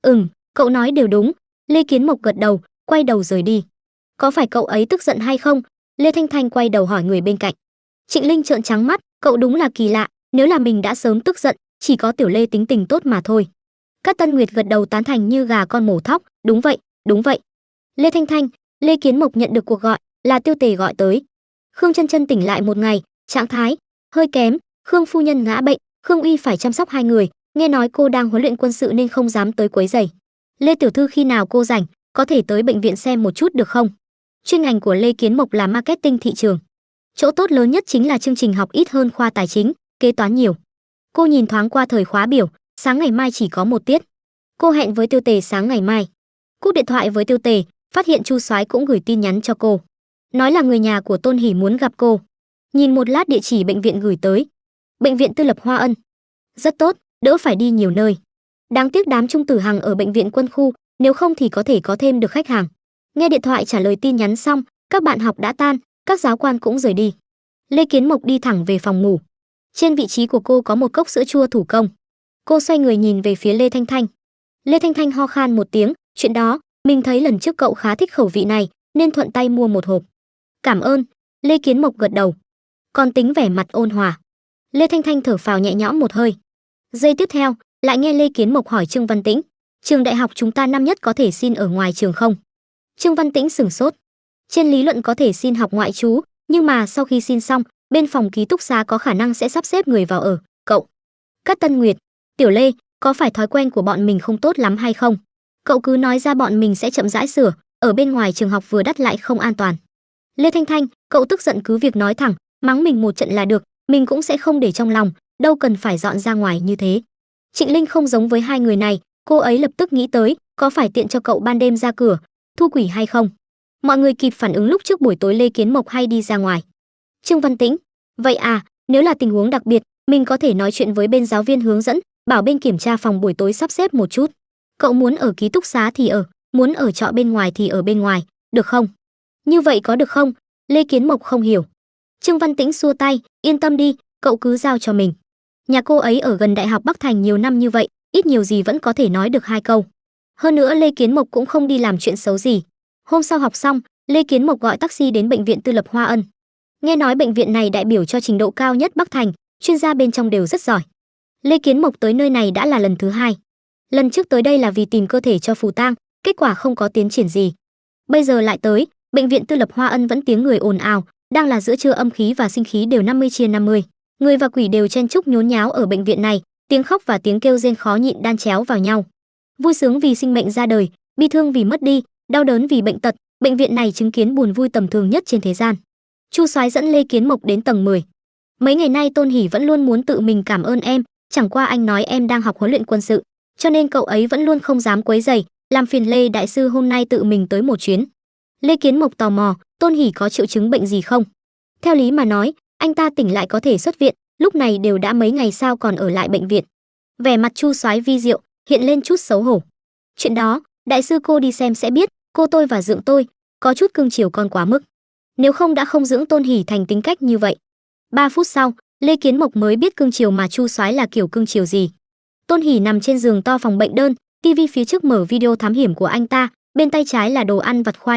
Cậu nói đều đúng. Lê Kiến Mộc gật đầu, quay đầu rời đi. Có phải cậu ấy tức giận hay không? Lê Thanh Thanh quay đầu hỏi người bên cạnh. Trịnh Linh trợn trắng mắt, cậu đúng là kỳ lạ, nếu là mình đã sớm tức giận, chỉ có Tiểu Lê tính tình tốt mà thôi. Cát Tân Nguyệt gật đầu tán thành như gà con mổ thóc, đúng vậy. Lê Thanh Thanh, Lê Kiến Mộc nhận được cuộc gọi, là Tiêu Tề gọi tới. Khương Chân Chân tỉnh lại một ngày, trạng thái hơi kém, Khương phu nhân ngã bệnh, Khương Uy phải chăm sóc hai người, nghe nói cô đang huấn luyện quân sự nên không dám tới quấy rầy. Lê tiểu thư khi nào cô rảnh, có thể tới bệnh viện xem một chút được không? Chuyên ngành của Lê Kiến Mộc là marketing thị trường. Chỗ tốt lớn nhất chính là chương trình học ít hơn khoa tài chính, kế toán nhiều. Cô nhìn thoáng qua thời khóa biểu, sáng ngày mai chỉ có một tiết. Cô hẹn với Tiêu Tề sáng ngày mai. Cúp điện thoại với Tiêu Tề, phát hiện Chu Soái cũng gửi tin nhắn cho cô, nói là người nhà của Tôn Hỷ muốn gặp cô. Nhìn một lát địa chỉ bệnh viện gửi tới, bệnh viện tư lập Hoa Ân. Rất tốt, đỡ phải đi nhiều nơi. Đáng tiếc đám Trung Tử Hằng ở bệnh viện quân khu, nếu không thì có thể có thêm được khách hàng. Nghe điện thoại trả lời tin nhắn xong, các bạn học đã tan, các giáo quan cũng rời đi. Lê Kiến Mộc đi thẳng về phòng ngủ. Trên vị trí của cô có một cốc sữa chua thủ công. Cô xoay người nhìn về phía Lê Thanh Thanh. Lê Thanh Thanh ho khan một tiếng, chuyện đó, mình thấy lần trước cậu khá thích khẩu vị này, nên thuận tay mua một hộp. Cảm ơn. Lê Kiến Mộc gật đầu. Còn tính vẻ mặt ôn hòa. Lê Thanh Thanh thở phào nhẹ nhõm một hơi. Giây tiếp theo, lại nghe Lê Kiến Mộc hỏi Trương Văn Tĩnh, trường đại học chúng ta năm nhất có thể xin ở ngoài trường không? Trương Văn Tĩnh sửng sốt. Trên lý luận có thể xin học ngoại trú, nhưng mà sau khi xin xong, bên phòng ký túc xá có khả năng sẽ sắp xếp người vào ở. Cậu. Cát Tân Nguyệt, Tiểu Lê, có phải thói quen của bọn mình không tốt lắm hay không? Cậu cứ nói ra bọn mình sẽ chậm rãi sửa, ở bên ngoài trường học vừa đắt lại không an toàn. Lê Thanh Thanh, cậu tức giận cứ việc nói thẳng, mắng mình một trận là được, mình cũng sẽ không để trong lòng, đâu cần phải dọn ra ngoài như thế. Trịnh Linh không giống với hai người này, cô ấy lập tức nghĩ tới, có phải tiện cho cậu ban đêm ra cửa, thu quỷ hay không? Mọi người kịp phản ứng lúc trước buổi tối Lê Kiến Mộc hay đi ra ngoài. Trương Văn Tĩnh, vậy à, nếu là tình huống đặc biệt, mình có thể nói chuyện với bên giáo viên hướng dẫn, bảo bên kiểm tra phòng buổi tối sắp xếp một chút. Cậu muốn ở ký túc xá thì ở, muốn ở trọ bên ngoài thì ở bên ngoài, được không? Như vậy có được không? Lê Kiến Mộc không hiểu. Trương Văn Tĩnh xua tay, yên tâm đi, cậu cứ giao cho mình. Nhà cô ấy ở gần Đại học Bắc Thành nhiều năm như vậy, ít nhiều gì vẫn có thể nói được hai câu. Hơn nữa Lê Kiến Mộc cũng không đi làm chuyện xấu gì. Hôm sau học xong, Lê Kiến Mộc gọi taxi đến bệnh viện tư lập Hoa Ân. Nghe nói bệnh viện này đại biểu cho trình độ cao nhất Bắc Thành, chuyên gia bên trong đều rất giỏi. Lê Kiến Mộc tới nơi này đã là lần thứ hai. Lần trước tới đây là vì tìm cơ thể cho Phù Tang, kết quả không có tiến triển gì. Bây giờ lại tới, bệnh viện tư lập Hoa Ân vẫn tiếng người ồn ào, đang là giữa trưa âm khí và sinh khí đều 50/50. Người và quỷ đều chen chúc nhốn nháo ở bệnh viện này, tiếng khóc và tiếng kêu rên khó nhịn đan chéo vào nhau. Vui sướng vì sinh mệnh ra đời, bi thương vì mất đi, đau đớn vì bệnh tật, bệnh viện này chứng kiến buồn vui tầm thường nhất trên thế gian. Chu Soái dẫn Lê Kiến Mộc đến tầng 10. Mấy ngày nay Tôn Hỷ vẫn luôn muốn tự mình cảm ơn em, chẳng qua anh nói em đang học huấn luyện quân sự, cho nên cậu ấy vẫn luôn không dám quấy rầy, làm phiền Lê đại sư hôm nay tự mình tới một chuyến. Lê Kiến Mộc tò mò, Tôn Hỷ có triệu chứng bệnh gì không? Theo lý mà nói, anh ta tỉnh lại có thể xuất viện, lúc này đều đã mấy ngày sao còn ở lại bệnh viện. Vẻ mặt Chu Soái vi diệu, hiện lên chút xấu hổ. Chuyện đó, đại sư cô đi xem sẽ biết, cô tôi và dưỡng tôi, có chút cưng chiều con quá mức. Nếu không đã không dưỡng Tôn Hỷ thành tính cách như vậy. 3 phút sau, Lê Kiến Mộc mới biết cưng chiều mà Chu Soái là kiểu cưng chiều gì. Tôn Hỷ nằm trên giường to phòng bệnh đơn, tivi phía trước mở video thám hiểm của anh ta, bên tay trái là đồ ăn vặt khoai lát,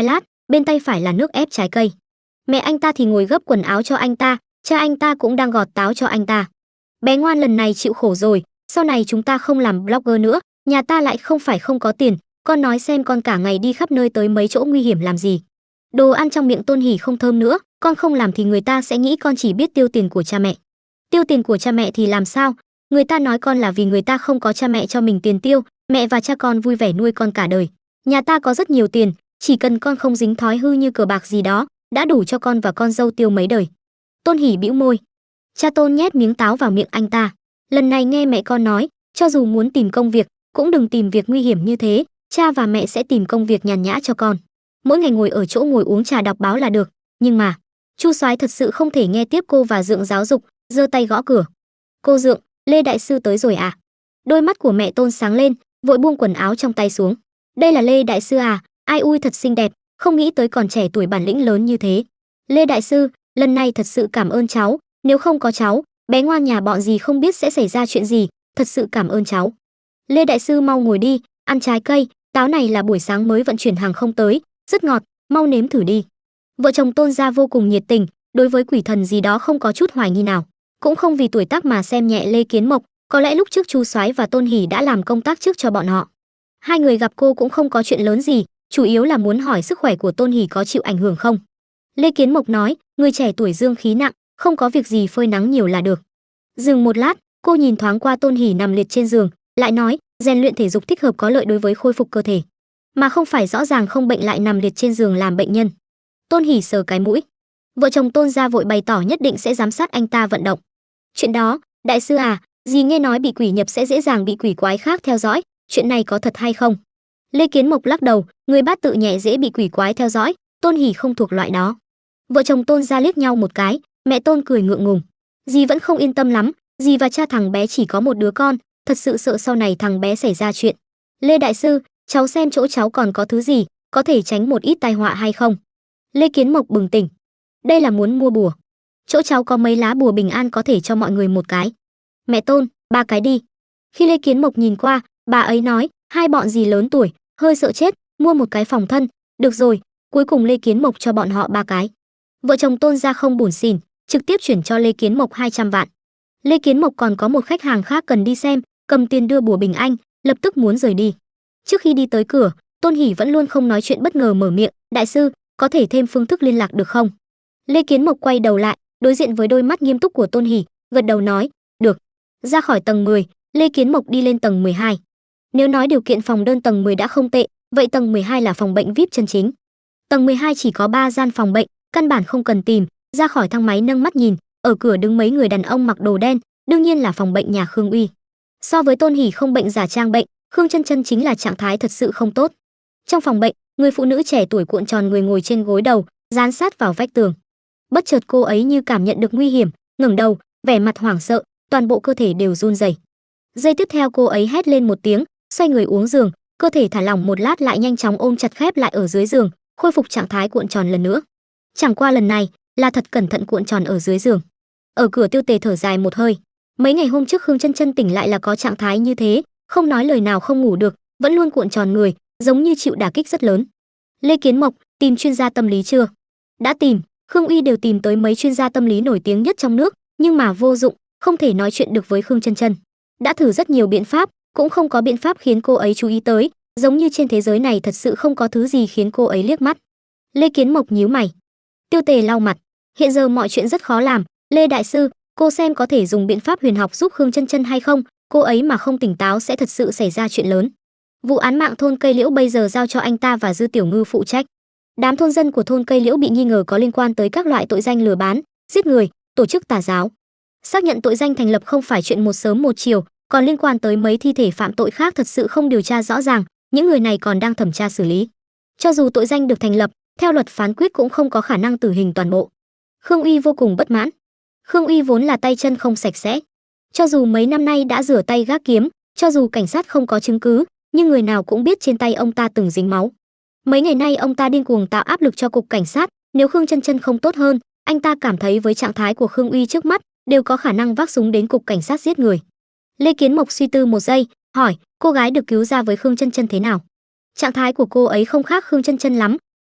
bên tay phải là nước ép trái cây. Mẹ anh ta thì ngồi gấp quần áo cho anh ta, cha anh ta cũng đang gọt táo cho anh ta. Bé ngoan, lần này chịu khổ rồi, sau này chúng ta không làm blogger nữa, nhà ta lại không phải không có tiền, con nói xem con cả ngày đi khắp nơi tới mấy chỗ nguy hiểm làm gì. Đồ ăn trong miệng Tôn Hỷ không thơm nữa, con không làm thì người ta sẽ nghĩ con chỉ biết tiêu tiền của cha mẹ. Tiêu tiền của cha mẹ thì làm sao? Người ta nói con là vì người ta không có cha mẹ cho mình tiền tiêu, mẹ và cha con vui vẻ nuôi con cả đời. Nhà ta có rất nhiều tiền, chỉ cần con không dính thói hư như cờ bạc gì đó, đã đủ cho con và con dâu tiêu mấy đời. Tôn Hỷ bĩu môi. Cha Tôn nhét miếng táo vào miệng anh ta. Lần này nghe mẹ con nói, cho dù muốn tìm công việc, cũng đừng tìm việc nguy hiểm như thế, cha và mẹ sẽ tìm công việc nhàn nhã cho con. Mỗi ngày ngồi ở chỗ ngồi uống trà đọc báo là được, nhưng mà Chu Soái thật sự không thể nghe tiếp cô và Dượng giáo dục, giơ tay gõ cửa. Cô Dượng, Lê đại sư tới rồi à? Đôi mắt của mẹ Tôn sáng lên, vội buông quần áo trong tay xuống. Đây là Lê đại sư à? Ai ui thật xinh đẹp, không nghĩ tới còn trẻ tuổi bản lĩnh lớn như thế. Lê đại sư, lần này thật sự cảm ơn cháu, nếu không có cháu, bé ngoan nhà bọn gì không biết sẽ xảy ra chuyện gì, thật sự cảm ơn cháu. Lê đại sư mau ngồi đi, ăn trái cây, táo này là buổi sáng mới vận chuyển hàng không tới, rất ngọt, mau nếm thử đi. Vợ chồng Tôn gia vô cùng nhiệt tình, đối với quỷ thần gì đó không có chút hoài nghi nào, cũng không vì tuổi tác mà xem nhẹ Lê Kiến Mộc, có lẽ lúc trước Chu Soái và Tôn Hỷ đã làm công tác trước cho bọn họ. Hai người gặp cô cũng không có chuyện lớn gì, chủ yếu là muốn hỏi sức khỏe của Tôn Hỷ có chịu ảnh hưởng không. Lê Kiến Mộc nói, người trẻ tuổi dương khí nặng, không có việc gì phơi nắng nhiều là được. Dừng một lát, cô nhìn thoáng qua Tôn Hỷ nằm liệt trên giường, lại nói, rèn luyện thể dục thích hợp có lợi đối với khôi phục cơ thể, mà không phải rõ ràng không bệnh lại nằm liệt trên giường làm bệnh nhân. Tôn Hỷ sờ cái mũi. Vợ chồng Tôn gia vội bày tỏ nhất định sẽ giám sát anh ta vận động. Chuyện đó, đại sư à, dì nghe nói bị quỷ nhập sẽ dễ dàng bị quỷ quái khác theo dõi, chuyện này có thật hay không? Lê Kiến Mộc lắc đầu, người bát tự nhẹ dễ bị quỷ quái theo dõi, Tôn Hỷ không thuộc loại đó. Vợ chồng Tôn gia liếc nhau một cái, mẹ Tôn cười ngượng ngùng. Dì vẫn không yên tâm lắm, dì và cha thằng bé chỉ có một đứa con, thật sự sợ sau này thằng bé xảy ra chuyện. Lê đại sư, cháu xem chỗ cháu còn có thứ gì, có thể tránh một ít tai họa hay không? Lê Kiến Mộc bừng tỉnh. Đây là muốn mua bùa. Chỗ cháu có mấy lá bùa bình an có thể cho mọi người một cái. Mẹ Tôn, 3 cái đi. Khi Lê Kiến Mộc nhìn qua, bà ấy nói, hai bọn dì lớn tuổi, hơi sợ chết, mua một cái phòng thân. Được rồi, cuối cùng Lê Kiến Mộc cho bọn họ 3 cái. Vợ chồng Tôn gia không buồn xỉn, trực tiếp chuyển cho Lê Kiến Mộc 200 vạn. Lê Kiến Mộc còn có một khách hàng khác cần đi xem, cầm tiền đưa bùa bình anh, lập tức muốn rời đi. Trước khi đi tới cửa, Tôn Hỷ vẫn luôn không nói chuyện bất ngờ mở miệng, đại sư, có thể thêm phương thức liên lạc được không? Lê Kiến Mộc quay đầu lại, đối diện với đôi mắt nghiêm túc của Tôn Hỷ, gật đầu nói, được. Ra khỏi tầng 10, Lê Kiến Mộc đi lên tầng 12. Nếu nói điều kiện phòng đơn tầng 10 đã không tệ, vậy tầng 12 là phòng bệnh VIP chân chính. Tầng 12 chỉ có 3 gian phòng bệnh, căn bản không cần tìm, ra khỏi thang máy nâng mắt nhìn, ở cửa đứng mấy người đàn ông mặc đồ đen, đương nhiên là phòng bệnh nhà Khương Uy. So với Tôn Hỷ không bệnh giả trang bệnh, Khương Chân Chân chính là trạng thái thật sự không tốt. Trong phòng bệnh, người phụ nữ trẻ tuổi cuộn tròn người ngồi trên gối đầu, dán sát vào vách tường. Bất chợt cô ấy như cảm nhận được nguy hiểm, ngẩng đầu, vẻ mặt hoảng sợ, toàn bộ cơ thể đều run rẩy. Giây tiếp theo cô ấy hét lên một tiếng, xoay người uống giường, cơ thể thả lỏng một lát lại nhanh chóng ôm chặt khép lại ở dưới giường, khôi phục trạng thái cuộn tròn lần nữa. Chẳng qua lần này là thật cẩn thận cuộn tròn ở dưới giường. Ở cửa Tiêu Tề thở dài một hơi. Mấy ngày hôm trước Khương Chân Chân tỉnh lại là có trạng thái như thế, không nói lời nào, không ngủ được, vẫn luôn cuộn tròn người, giống như chịu đả kích rất lớn. Lê Kiến Mộc, tìm chuyên gia tâm lý chưa? Đã tìm, Khương Uy đều tìm tới mấy chuyên gia tâm lý nổi tiếng nhất trong nước, nhưng mà vô dụng, không thể nói chuyện được với Khương Chân Chân. Đã thử rất nhiều biện pháp, cũng không có biện pháp khiến cô ấy chú ý tới, giống như trên thế giới này thật sự không có thứ gì khiến cô ấy liếc mắt. Lê Kiến Mộc nhíu mày. Tiêu Tề lau mặt, hiện giờ mọi chuyện rất khó làm, Lê đại sư, cô xem có thể dùng biện pháp huyền học giúp Khương Chân Chân hay không, cô ấy mà không tỉnh táo sẽ thật sự xảy ra chuyện lớn. Vụ án mạng thôn Cây Liễu bây giờ giao cho anh ta và Dư Tiểu Ngư phụ trách. Đám thôn dân của thôn Cây Liễu bị nghi ngờ có liên quan tới các loại tội danh lừa bán, giết người, tổ chức tà giáo. Xác nhận tội danh thành lập không phải chuyện một sớm một chiều, còn liên quan tới mấy thi thể phạm tội khác thật sự không điều tra rõ ràng, những người này còn đang thẩm tra xử lý. Cho dù tội danh được thành lập, theo luật phán quyết cũng không có khả năng tử hình toàn bộ. Khương Uy vô cùng bất mãn. Khương Uy vốn là tay chân không sạch sẽ, cho dù mấy năm nay đã rửa tay gác kiếm, cho dù cảnh sát không có chứng cứ, nhưng người nào cũng biết trên tay ông ta từng dính máu. Mấy ngày nay ông ta điên cuồng tạo áp lực cho cục cảnh sát, nếu Khương Chân Chân không tốt hơn, anh ta cảm thấy với trạng thái của Khương Uy trước mắt, đều có khả năng vác súng đến cục cảnh sát giết người. Lê Kiến Mộc suy tư một giây, hỏi, cô gái được cứu ra với Khương Chân Chân thế nào? Trạng thái của cô ấy không khác Khương Chân Chân lắm,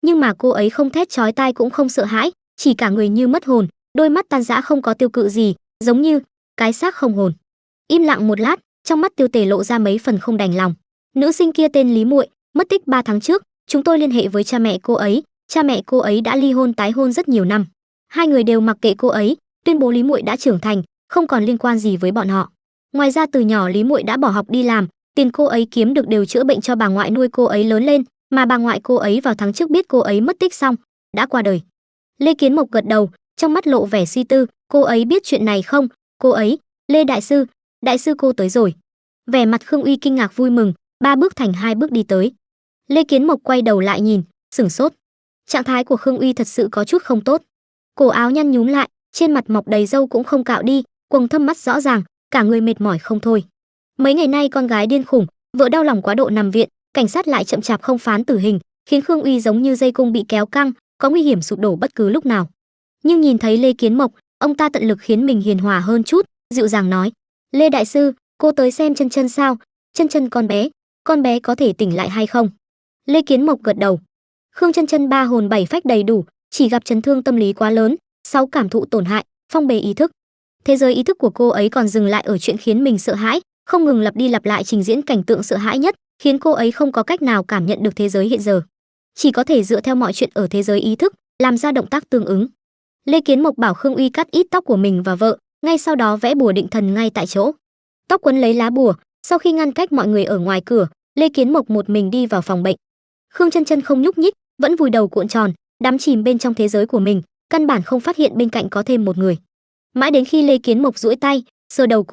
Nhưng mà cô ấy không thét chói tai cũng không sợ hãi, chỉ cả người như mất hồn, đôi mắt tan rã không có tiêu cự gì, giống như cái xác không hồn. Im lặng một lát, trong mắt Tiêu Tề lộ ra mấy phần không đành lòng. Nữ sinh kia tên Lý Muội, mất tích 3 tháng trước, chúng tôi liên hệ với cha mẹ cô ấy, cha mẹ cô ấy đã ly hôn tái hôn rất nhiều năm. Hai người đều mặc kệ cô ấy, tuyên bố Lý Muội đã trưởng thành, không còn liên quan gì với bọn họ. Ngoài ra từ nhỏ Lý Muội đã bỏ học đi làm, tiền cô ấy kiếm được đều chữa bệnh cho bà ngoại nuôi cô ấy lớn lên, mà bà ngoại cô ấy vào tháng trước biết cô ấy mất tích xong, đã qua đời. Lê Kiến Mộc gật đầu, trong mắt lộ vẻ suy tư, cô ấy biết chuyện này không? Cô ấy, Lê đại sư cô tới rồi. Vẻ mặt Khương Uy kinh ngạc vui mừng, 3 bước thành 2 bước đi tới. Lê Kiến Mộc quay đầu lại nhìn, sửng sốt. Trạng thái của Khương Uy thật sự có chút không tốt. Cổ áo nhăn nhúm lại, trên mặt mọc đầy râu cũng không cạo đi, quầng thâm mắt rõ ràng, cả người mệt mỏi không thôi. Mấy ngày nay con gái điên khủng, vợ đau lòng quá độ nằm viện, cảnh sát lại chậm chạp không phán tử hình, khiến Khương Uy giống như dây cung bị kéo căng, có nguy hiểm sụp đổ bất cứ lúc nào. Nhưng nhìn thấy Lê Kiến Mộc, ông ta tận lực khiến mình hiền hòa hơn chút, dịu dàng nói: "Lê đại sư, cô tới xem Chân Chân sao? Chân Chân con bé có thể tỉnh lại hay không?" Lê Kiến Mộc gật đầu. Khương Chân Chân 3 hồn 7 phách đầy đủ, chỉ gặp chấn thương tâm lý quá lớn, 6 cảm thụ tổn hại, phong bế ý thức. Thế giới ý thức của cô ấy còn dừng lại ở chuyện khiến mình sợ hãi, không ngừng lặp đi lặp lại trình diễn cảnh tượng sợ hãi nhất, khiến cô ấy không có cách nào cảm nhận được thế giới hiện giờ. Chỉ có thể dựa theo mọi chuyện ở thế giới ý thức, làm ra động tác tương ứng. Lê Kiến Mộc bảo Khương Uy cắt ít tóc của mình và vợ, ngay sau đó vẽ bùa định thần ngay tại chỗ. Tóc quấn lấy lá bùa, sau khi ngăn cách mọi người ở ngoài cửa, Lê Kiến Mộc một mình đi vào phòng bệnh. Khương Chân Chân không nhúc nhích, vẫn vùi đầu cuộn tròn, đắm chìm bên trong thế giới của mình, căn bản không phát hiện bên cạnh có thêm một người. Mãi đến khi Lê Kiến Mộc duỗi tay sờ đầu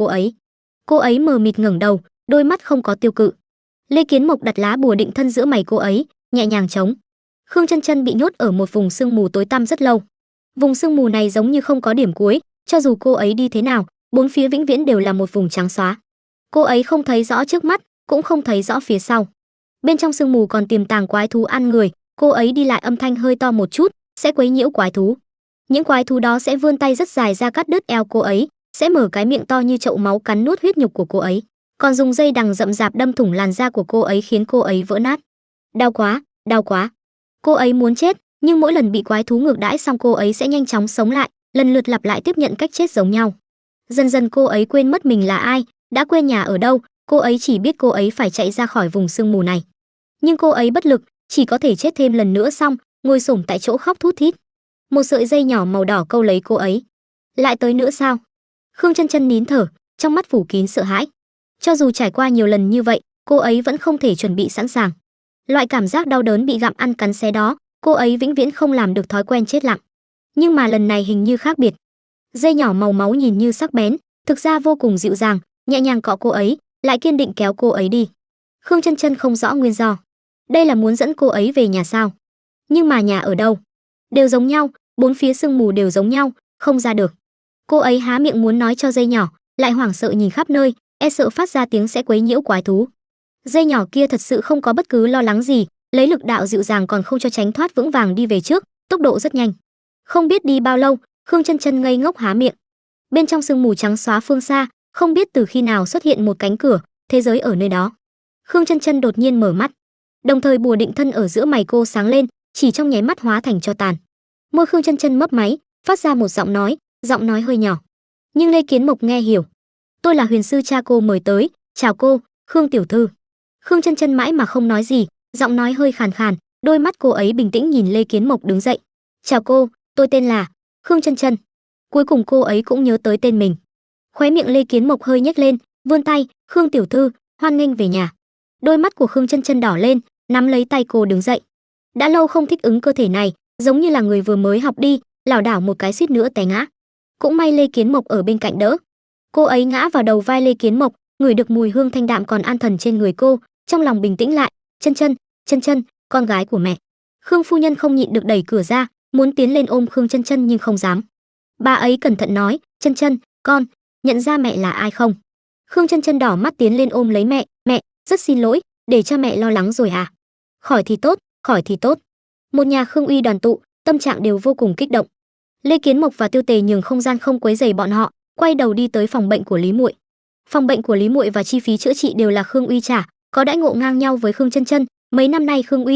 cô ấy mờ mịt ngẩng đầu, đôi mắt không có tiêu cự. Lê Kiến Mộc đặt lá bùa định thân giữa mày cô ấy, nhẹ nhàng chống. Khương Chân Chân bị nhốt ở một vùng sương mù tối tăm rất lâu. Vùng sương mù này giống như không có điểm cuối, cho dù cô ấy đi thế nào, bốn phía vĩnh viễn đều là một vùng trắng xóa. Cô ấy không thấy rõ trước mắt, cũng không thấy rõ phía sau. Bên trong sương mù còn tiềm tàng quái thú ăn người, cô ấy đi lại âm thanh hơi to một chút, sẽ quấy nhiễu quái thú. Những quái thú đó sẽ vươn tay rất dài ra cắt đứt eo cô ấy, sẽ mở cái miệng to như chậu máu cắn nuốt huyết nhục của cô ấy, còn dùng dây đằng rậm rạp đâm thủng làn da của cô ấy khiến cô ấy vỡ nát. Đau quá, đau quá. Cô ấy muốn chết, nhưng mỗi lần bị quái thú ngược đãi xong cô ấy sẽ nhanh chóng sống lại, lần lượt lặp lại tiếp nhận cách chết giống nhau. Dần dần cô ấy quên mất mình là ai, đã quên nhà ở đâu, cô ấy chỉ biết cô ấy phải chạy ra khỏi vùng sương mù này. Nhưng cô ấy bất lực, chỉ có thể chết thêm lần nữa xong, ngồi xổm tại chỗ khóc thút thít. Một sợi dây nhỏ màu đỏ câu lấy cô ấy. Lại tới nữa sao? Khương Chân Chân nín thở, trong mắt phủ kín sợ hãi. Cho dù trải qua nhiều lần như vậy, cô ấy vẫn không thể chuẩn bị sẵn sàng. Loại cảm giác đau đớn bị gặm ăn cắn xé đó, cô ấy vĩnh viễn không làm được thói quen chết lặng. Nhưng mà lần này hình như khác biệt. Dây nhỏ màu máu nhìn như sắc bén, thực ra vô cùng dịu dàng, nhẹ nhàng cọ cô ấy, lại kiên định kéo cô ấy đi. Khương Chân Chân không rõ nguyên do. Đây là muốn dẫn cô ấy về nhà sao? Nhưng mà nhà ở đâu? Đều giống nhau, bốn phía sương mù đều giống nhau, không ra được. Cô ấy há miệng muốn nói cho dây nhỏ, lại hoảng sợ nhìn khắp nơi, e sợ phát ra tiếng sẽ quấy nhiễu quái thú. Dây nhỏ kia thật sự không có bất cứ lo lắng gì, lấy lực đạo dịu dàng còn không cho tránh thoát vững vàng đi về trước, tốc độ rất nhanh. Không biết đi bao lâu, Khương Chân Chân ngây ngốc há miệng. Bên trong sương mù trắng xóa phương xa, không biết từ khi nào xuất hiện một cánh cửa, thế giới ở nơi đó. Khương Chân Chân đột nhiên mở mắt, đồng thời bùa định thân ở giữa mày cô sáng lên, chỉ trong nháy mắt hóa thành tro tàn. Môi Khương Chân Chân mấp máy, phát ra một giọng nói hơi nhỏ. Nhưng Lê Kiến Mộc nghe hiểu. "Tôi là huyền sư cha cô mời tới, chào cô, Khương tiểu thư." Khương Chân Chân mãi mà không nói gì, giọng nói hơi khàn khàn, đôi mắt cô ấy bình tĩnh nhìn Lê Kiến Mộc đứng dậy. "Chào cô, tôi tên là Khương Chân Chân." Cuối cùng cô ấy cũng nhớ tới tên mình. Khóe miệng Lê Kiến Mộc hơi nhếch lên, vươn tay, "Khương tiểu thư, hoan nghênh về nhà." Đôi mắt của Khương Chân Chân đỏ lên, nắm lấy tay cô đứng dậy. Đã lâu không thích ứng cơ thể này, giống như là người vừa mới học đi, lảo đảo một cái suýt nữa té ngã. Cũng may Lê Kiến Mộc ở bên cạnh đỡ. Cô ấy ngã vào đầu vai Lê Kiến Mộc, ngửi được mùi hương thanh đạm còn an thần trên người cô, trong lòng bình tĩnh lại. Chân Chân, con gái của mẹ." Khương phu nhân không nhịn được đẩy cửa ra, muốn tiến lên ôm Khương Chân Chân nhưng không dám. Bà ấy cẩn thận nói, "Chân Chân, con nhận ra mẹ là ai không?" Khương Chân Chân đỏ mắt tiến lên ôm lấy mẹ. "Mẹ, rất xin lỗi, để cho mẹ lo lắng rồi à?" Khỏi thì tốt." Một nhà Khương Uy đoàn tụ, tâm trạng đều vô cùng kích động. Lê Kiến Mộc và Tiêu Tề nhường không gian không quấy rầy bọn họ, quay đầu đi tới phòng bệnh của Lý Muội. Phòng bệnh của Lý Muội và chi phí chữa trị đều là Khương Uy trả, có đãi ngộ ngang nhau với Khương Chân Chân. Mấy năm nay Khương Uy,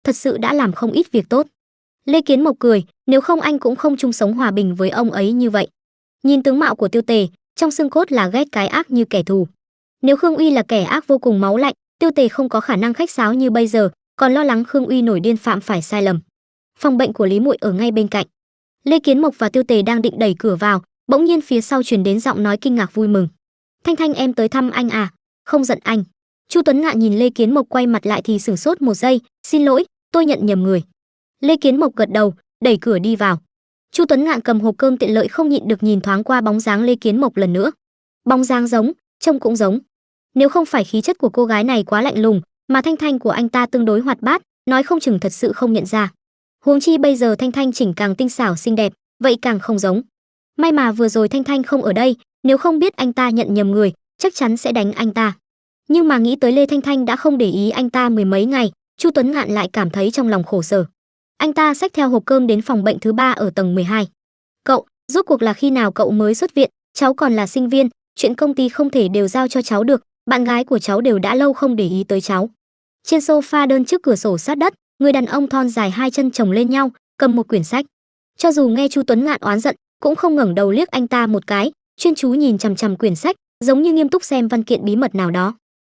thật sự đã làm không ít việc tốt. Lê Kiến Mộc cười, nếu không anh cũng không chung sống hòa bình với ông ấy như vậy. Nhìn tướng mạo của Tiêu Tề, trong xương cốt là ghét cái ác như kẻ thù. Nếu Khương Uy là kẻ ác vô cùng máu lạnh, Tiêu Tề không có khả năng khách sáo như bây giờ, còn lo lắng Khương Uy nổi điên phạm phải sai lầm. Phòng bệnh của Lý Muội ở ngay bên cạnh. Lê Kiến Mộc và Tiêu Tề đang định đẩy cửa vào, bỗng nhiên phía sau truyền đến giọng nói kinh ngạc vui mừng. Thanh Thanh em tới thăm anh à? Không giận anh. Chu Tuấn Ngạn nhìn Lê Kiến Mộc quay mặt lại thì sửng sốt một giây, xin lỗi, tôi nhận nhầm người. Lê Kiến Mộc gật đầu, đẩy cửa đi vào. Chu Tuấn Ngạn cầm hộp cơm tiện lợi không nhịn được nhìn thoáng qua bóng dáng Lê Kiến Mộc lần nữa. Bóng dáng giống, trông cũng giống. Nếu không phải khí chất của cô gái này quá lạnh lùng, mà Thanh Thanh của anh ta tương đối hoạt bát, nói không chừng thật sự không nhận ra. Huống chi bây giờ Thanh Thanh chỉnh càng tinh xảo xinh đẹp, vậy càng không giống. May mà vừa rồi Thanh Thanh không ở đây, nếu không biết anh ta nhận nhầm người, chắc chắn sẽ đánh anh ta. Nhưng mà nghĩ tới Lê Thanh Thanh đã không để ý anh ta mười mấy ngày, Chu Tuấn Ngạn lại cảm thấy trong lòng khổ sở. Anh ta xách theo hộp cơm đến phòng bệnh thứ 3 ở tầng 12. Cậu, rốt cuộc là khi nào cậu mới xuất viện? Cháu còn là sinh viên, chuyện công ty không thể đều giao cho cháu được, bạn gái của cháu đều đã lâu không để ý tới cháu. Trên sofa đơn trước cửa sổ sát đất, người đàn ông thon dài hai chân chồng lên nhau, cầm một quyển sách. Cho dù nghe Chu Tuấn Ngạn oán giận, cũng không ngẩng đầu liếc anh ta một cái, chuyên chú nhìn chằm chằm quyển sách, giống như nghiêm túc xem văn kiện bí mật nào đó.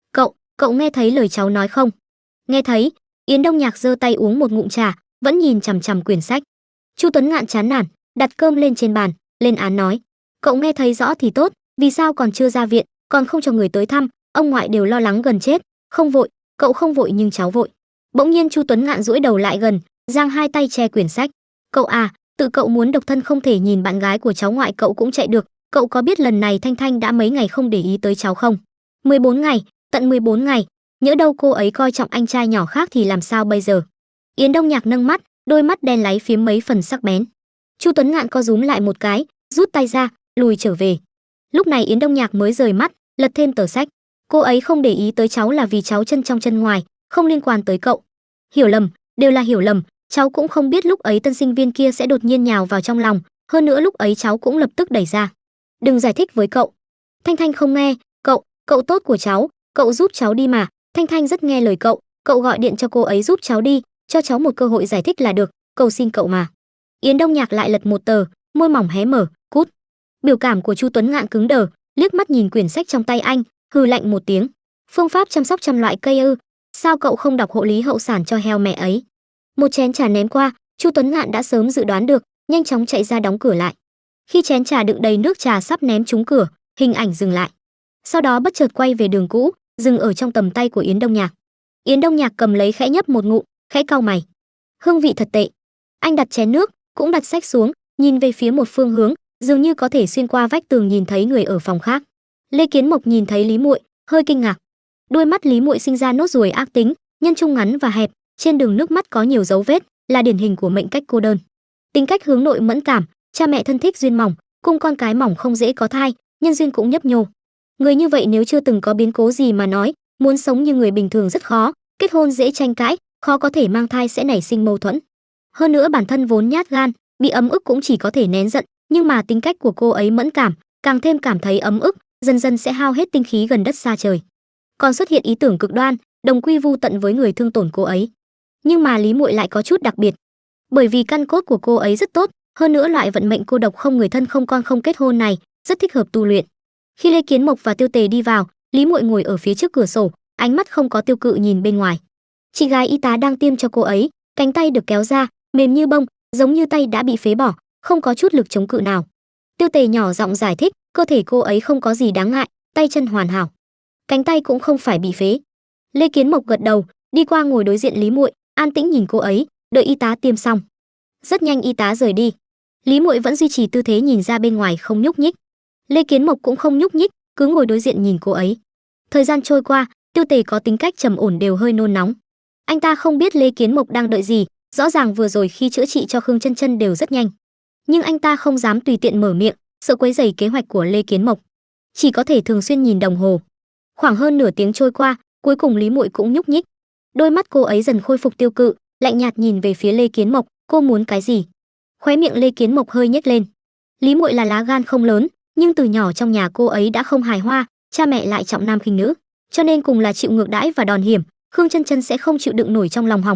Cậu nghe thấy lời cháu nói không? Nghe thấy. Yến Đông Nhạc giơ tay uống một ngụm trà, vẫn nhìn chằm chằm quyển sách. Chu Tuấn Ngạn chán nản, đặt cơm lên trên bàn, lên án nói: cậu nghe thấy rõ thì tốt, vì sao còn chưa ra viện, còn không cho người tới thăm, ông ngoại đều lo lắng gần chết. Không vội, cậu không vội nhưng cháu vội. Bỗng nhiên Chu Tuấn Ngạn duỗi đầu lại gần, giang hai tay che quyển sách. Cậu à, tự cậu muốn độc thân không thể nhìn bạn gái của cháu ngoại cậu cũng chạy được, cậu có biết lần này Thanh Thanh đã mấy ngày không để ý tới cháu không? 14 ngày, tận 14 ngày, nhỡ đâu cô ấy coi trọng anh trai nhỏ khác thì làm sao bây giờ? Yến Đông Nhạc nâng mắt, đôi mắt đen láy phiếm mấy phần sắc bén. Chu Tuấn Ngạn co rúm lại một cái, rút tay ra, lùi trở về. Lúc này Yến Đông Nhạc mới rời mắt, lật thêm tờ sách. Cô ấy không để ý tới cháu là vì cháu chân trong chân ngoài, không liên quan tới cậu. Hiểu lầm, đều là hiểu lầm, cháu cũng không biết lúc ấy tân sinh viên kia sẽ đột nhiên nhào vào trong lòng, hơn nữa lúc ấy cháu cũng lập tức đẩy ra. Đừng giải thích với cậu. Thanh Thanh không nghe, cậu tốt của cháu, cậu giúp cháu đi mà. Thanh Thanh rất nghe lời cậu gọi điện cho cô ấy giúp cháu đi, cho cháu một cơ hội giải thích là được, cầu xin cậu mà. Yến Đông Nhạc lại lật một tờ, môi mỏng hé mở, cút. Biểu cảm của Chu Tuấn Ngạn cứng đờ, liếc mắt nhìn quyển sách trong tay anh, hừ lạnh một tiếng. Phương pháp chăm sóc trăm loại cây ư? Sao cậu không đọc hộ lý hậu sản cho heo mẹ ấy? Một chén trà ném qua, Chu Tuấn Ngạn đã sớm dự đoán được, nhanh chóng chạy ra đóng cửa lại. Khi chén trà đựng đầy nước trà sắp ném trúng cửa, hình ảnh dừng lại. Sau đó bất chợt quay về đường cũ, dừng ở trong tầm tay của Yến Đông Nhạc. Yến Đông Nhạc cầm lấy khẽ nhấp một ngụm, khẽ cau mày. Hương vị thật tệ. Anh đặt chén nước, cũng đặt sách xuống, nhìn về phía một phương hướng, dường như có thể xuyên qua vách tường nhìn thấy người ở phòng khác. Lê Kiến Mộc nhìn thấy Lý Muội, hơi kinh ngạc. Đôi mắt Lý Muội sinh ra nốt ruồi ác tính, nhân trung ngắn và hẹp, trên đường nước mắt có nhiều dấu vết, là điển hình của mệnh cách cô đơn. Tính cách hướng nội mẫn cảm, cha mẹ thân thích duyên mỏng, cung con cái mỏng không dễ có thai, nhân duyên cũng nhấp nhô. Người như vậy nếu chưa từng có biến cố gì mà nói, muốn sống như người bình thường rất khó, kết hôn dễ tranh cãi, khó có thể mang thai sẽ nảy sinh mâu thuẫn. Hơn nữa bản thân vốn nhát gan, bị ấm ức cũng chỉ có thể nén giận, nhưng mà tính cách của cô ấy mẫn cảm, càng thêm cảm thấy ấm ức, dần dần sẽ hao hết tinh khí gần đất xa trời. Còn xuất hiện ý tưởng cực đoan, đồng quy vu tận với người thương tổn cô ấy. Nhưng mà Lý Muội lại có chút đặc biệt, bởi vì căn cốt của cô ấy rất tốt, hơn nữa loại vận mệnh cô độc không người thân không con không kết hôn này, rất thích hợp tu luyện. Khi Lê Kiến Mộc và Tiêu Tề đi vào, Lý Muội ngồi ở phía trước cửa sổ, ánh mắt không có tiêu cự nhìn bên ngoài. Chị gái y tá đang tiêm cho cô ấy, cánh tay được kéo ra, mềm như bông, giống như tay đã bị phế bỏ, không có chút lực chống cự nào. Tiêu Tề nhỏ giọng giải thích, cơ thể cô ấy không có gì đáng ngại, tay chân hoàn hảo, cánh tay cũng không phải bị phế. Lê Kiến Mộc gật đầu, đi qua ngồi đối diện Lý Muội, an tĩnh nhìn cô ấy, đợi y tá tiêm xong. Rất nhanh y tá rời đi. Lý Muội vẫn duy trì tư thế nhìn ra bên ngoài không nhúc nhích. Lê Kiến Mộc cũng không nhúc nhích, cứ ngồi đối diện nhìn cô ấy. Thời gian trôi qua, Tiêu Tề có tính cách trầm ổn đều hơi nôn nóng. Anh ta không biết Lê Kiến Mộc đang đợi gì, rõ ràng vừa rồi khi chữa trị cho Khương Chân Chân đều rất nhanh. Nhưng anh ta không dám tùy tiện mở miệng, sợ quấy rầy kế hoạch của Lê Kiến Mộc. Chỉ có thể thường xuyên nhìn đồng hồ. Khoảng hơn nửa tiếng trôi qua, cuối cùng Lý Muội cũng nhúc nhích. Đôi mắt cô ấy dần khôi phục tiêu cự, lạnh nhạt nhìn về phía Lê Kiến Mộc, cô muốn cái gì? Khóe miệng Lê Kiến Mộc hơi nhếch lên. Lý Muội là lá gan không lớn, nhưng từ nhỏ trong nhà cô ấy đã không hài hòa, cha mẹ lại trọng nam khinh nữ, cho nên cùng là chịu ngược đãi và đòn hiểm, Khương Chân Chân sẽ không chịu đựng nổi trong lòng hỏng mất,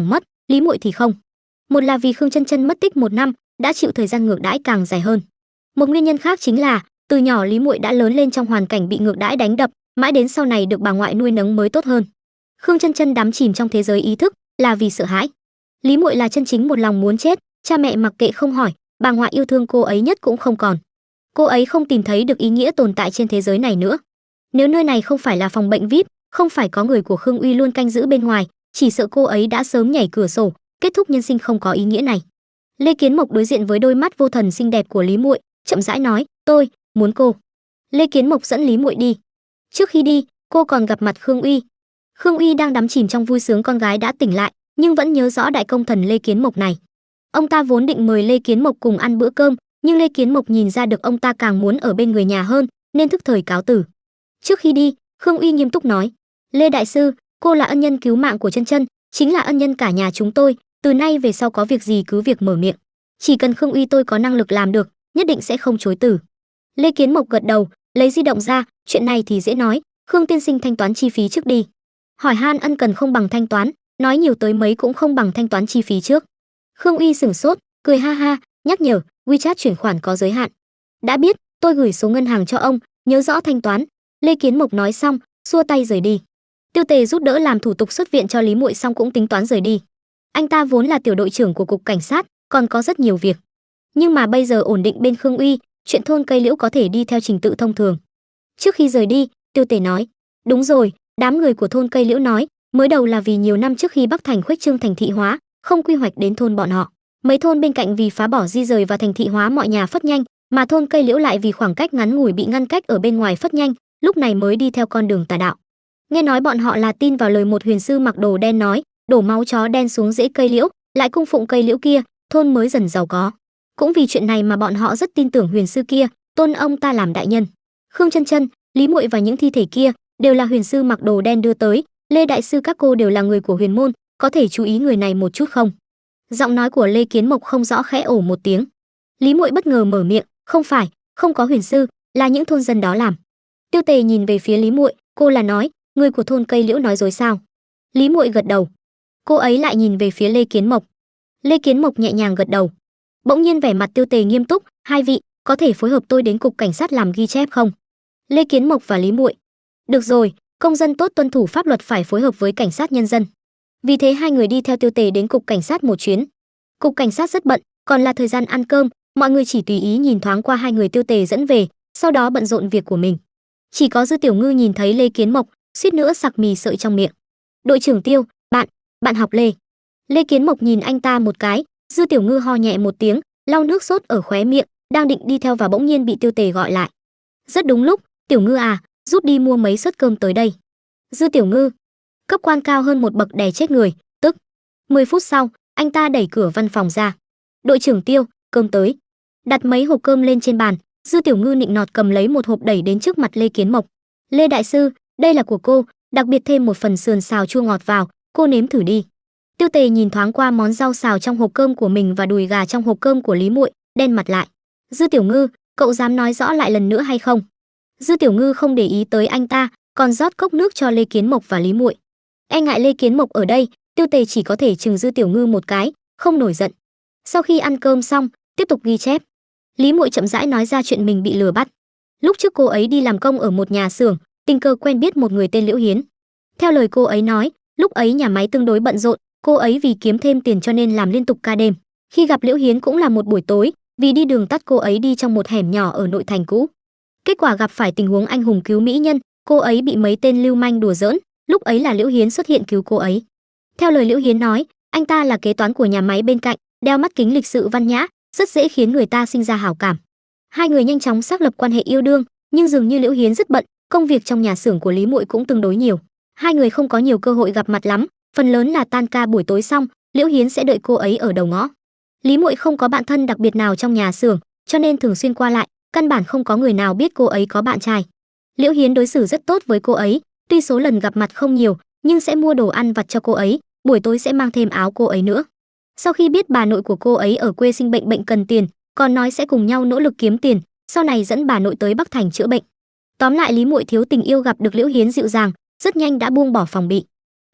Lý Muội thì không. Một là vì Khương Chân Chân mất tích 1 năm, đã chịu thời gian ngược đãi càng dài hơn. Một nguyên nhân khác chính là từ nhỏ Lý Muội đã lớn lên trong hoàn cảnh bị ngược đãi đánh đập, mãi đến sau này được bà ngoại nuôi nấng mới tốt hơn. Khương Chân Chân đắm chìm trong thế giới ý thức là vì sợ hãi. Lý Muội là chân chính một lòng muốn chết, cha mẹ mặc kệ không hỏi, bà ngoại yêu thương cô ấy nhất cũng không còn. Cô ấy không tìm thấy được ý nghĩa tồn tại trên thế giới này nữa. Nếu nơi này không phải là phòng bệnh VIP, không phải có người của Khương Uy luôn canh giữ bên ngoài, chỉ sợ cô ấy đã sớm nhảy cửa sổ, kết thúc nhân sinh không có ý nghĩa này. Lê Kiến Mộc đối diện với đôi mắt vô thần xinh đẹp của Lý Muội, chậm rãi nói, "Tôi muốn cô." Lê Kiến Mộc dẫn Lý Muội đi. Trước khi đi, cô còn gặp mặt Khương Uy. Khương Uy đang đắm chìm trong vui sướng con gái đã tỉnh lại, nhưng vẫn nhớ rõ đại công thần Lê Kiến Mộc này. Ông ta vốn định mời Lê Kiến Mộc cùng ăn bữa cơm, nhưng Lê Kiến Mộc nhìn ra được ông ta càng muốn ở bên người nhà hơn, nên thức thời cáo từ. Trước khi đi, Khương Uy nghiêm túc nói, "Lê đại sư, cô là ân nhân cứu mạng của Chân Chân, chính là ân nhân cả nhà chúng tôi, từ nay về sau có việc gì cứ việc mở miệng. Chỉ cần Khương Uy tôi có năng lực làm được, nhất định sẽ không chối từ." Lê Kiến Mộc gật đầu, lấy di động ra, chuyện này thì dễ nói, Khương tiên sinh thanh toán chi phí trước đi. Hỏi han ân cần không bằng thanh toán, nói nhiều tới mấy cũng không bằng thanh toán chi phí trước. Khương Uy sửng sốt, cười ha ha, nhắc nhở, WeChat chuyển khoản có giới hạn. Đã biết, tôi gửi số ngân hàng cho ông, nhớ rõ thanh toán. Lê Kiến Mộc nói xong, xua tay rời đi. Tiêu Tề giúp đỡ làm thủ tục xuất viện cho Lý Muội xong cũng tính toán rời đi. Anh ta vốn là tiểu đội trưởng của cục cảnh sát, còn có rất nhiều việc. Nhưng mà bây giờ ổn định bên Khương Uy, chuyện thôn cây liễu có thể đi theo trình tự thông thường. Trước khi rời đi, Tiêu Tề nói, đúng rồi, đám người của thôn cây liễu nói, mới đầu là vì nhiều năm trước khi Bắc Thành khuếch trương thành thị hóa, không quy hoạch đến thôn bọn họ. Mấy thôn bên cạnh vì phá bỏ di rời và thành thị hóa mọi nhà phất nhanh, mà thôn cây liễu lại vì khoảng cách ngắn ngủi bị ngăn cách ở bên ngoài phất nhanh, lúc này mới đi theo con đường tà đạo. Nghe nói bọn họ là tin vào lời một huyền sư mặc đồ đen nói, đổ máu chó đen xuống rễ cây liễu, lại cung phụng cây liễu kia, thôn mới dần giàu có. Cũng vì chuyện này mà bọn họ rất tin tưởng huyền sư kia, tôn ông ta làm đại nhân. Khương Chân Chân, Lý Muội và những thi thể kia đều là huyền sư mặc đồ đen đưa tới, Lê đại sư các cô đều là người của huyền môn, có thể chú ý người này một chút không? Giọng nói của Lê Kiến Mộc không rõ khẽ ổ một tiếng. Lý Muội bất ngờ mở miệng, không phải, không có huyền sư, là những thôn dân đó làm. Tiêu Tề nhìn về phía Lý Muội, cô là nói, người của thôn cây liễu nói dối sao? Lý Muội gật đầu. Cô ấy lại nhìn về phía Lê Kiến Mộc. Lê Kiến Mộc nhẹ nhàng gật đầu. Bỗng nhiên vẻ mặt Tiêu Tề nghiêm túc, hai vị, có thể phối hợp tôi đến cục cảnh sát làm ghi chép không? Lê Kiến Mộc và Lý Muội. Được rồi, công dân tốt tuân thủ pháp luật phải phối hợp với cảnh sát nhân dân. Vì thế hai người đi theo Tiêu Tề đến cục cảnh sát một chuyến. Cục cảnh sát rất bận, còn là thời gian ăn cơm, mọi người chỉ tùy ý nhìn thoáng qua hai người Tiêu Tề dẫn về, sau đó bận rộn việc của mình. Chỉ có Dư Tiểu Ngư nhìn thấy Lê Kiến Mộc, suýt nữa sặc mì sợi trong miệng. Đội trưởng Tiêu, bạn học Lê. Lê Kiến Mộc nhìn anh ta một cái, Dư Tiểu Ngư ho nhẹ một tiếng, lau nước sốt ở khóe miệng, đang định đi theo và bỗng nhiên bị Tiêu Tề gọi lại. Rất đúng lúc, Tiểu Ngư à, giúp đi mua mấy suất cơm tới đây. Dư Tiểu Ngư, cấp quan cao hơn một bậc đè chết người, tức 10 phút sau, anh ta đẩy cửa văn phòng ra. Đội trưởng Tiêu, cơm tới. Đặt mấy hộp cơm lên trên bàn, Dư Tiểu Ngư nịnh nọt cầm lấy một hộp đẩy đến trước mặt Lê Kiến Mộc. Lê đại sư, đây là của cô, đặc biệt thêm một phần sườn xào chua ngọt vào, cô nếm thử đi. Tiêu Tề nhìn thoáng qua món rau xào trong hộp cơm của mình và đùi gà trong hộp cơm của Lý Muội, đen mặt lại. Dư Tiểu Ngư, cậu dám nói rõ lại lần nữa hay không? Dư Tiểu Ngư không để ý tới anh ta, còn rót cốc nước cho Lê Kiến Mộc và Lý Muội. E ngại Lê Kiến Mộc ở đây, Tiêu Tề chỉ có thể chừng Dư Tiểu Ngư một cái, không nổi giận. Sau khi ăn cơm xong, tiếp tục ghi chép. Lý Muội chậm rãi nói ra chuyện mình bị lừa bắt. Lúc trước cô ấy đi làm công ở một nhà xưởng, tình cờ quen biết một người tên Liễu Hiến. Theo lời cô ấy nói, lúc ấy nhà máy tương đối bận rộn, cô ấy vì kiếm thêm tiền cho nên làm liên tục ca đêm. Khi gặp Liễu Hiến cũng là một buổi tối, vì đi đường tắt cô ấy đi trong một hẻm nhỏ ở nội thành cũ. Kết quả gặp phải tình huống anh hùng cứu mỹ nhân, cô ấy bị mấy tên lưu manh đùa giỡn, lúc ấy là Liễu Hiến xuất hiện cứu cô ấy. Theo lời Liễu Hiến nói, anh ta là kế toán của nhà máy bên cạnh, đeo mắt kính lịch sự văn nhã, rất dễ khiến người ta sinh ra hảo cảm. Hai người nhanh chóng xác lập quan hệ yêu đương, nhưng dường như Liễu Hiến rất bận, công việc trong nhà xưởng của Lý Muội cũng tương đối nhiều. Hai người không có nhiều cơ hội gặp mặt lắm, phần lớn là tan ca buổi tối xong, Liễu Hiến sẽ đợi cô ấy ở đầu ngõ. Lý Muội không có bạn thân đặc biệt nào trong nhà xưởng, cho nên thường xuyên qua lại, căn bản không có người nào biết cô ấy có bạn trai. Liễu Hiến đối xử rất tốt với cô ấy, tuy số lần gặp mặt không nhiều, nhưng sẽ mua đồ ăn vặt cho cô ấy, buổi tối sẽ mang thêm áo cô ấy nữa. Sau khi biết bà nội của cô ấy ở quê sinh bệnh cần tiền, còn nói sẽ cùng nhau nỗ lực kiếm tiền, sau này dẫn bà nội tới Bắc Thành chữa bệnh. Tóm lại Lý Muội thiếu tình yêu gặp được Liễu Hiến dịu dàng, rất nhanh đã buông bỏ phòng bị.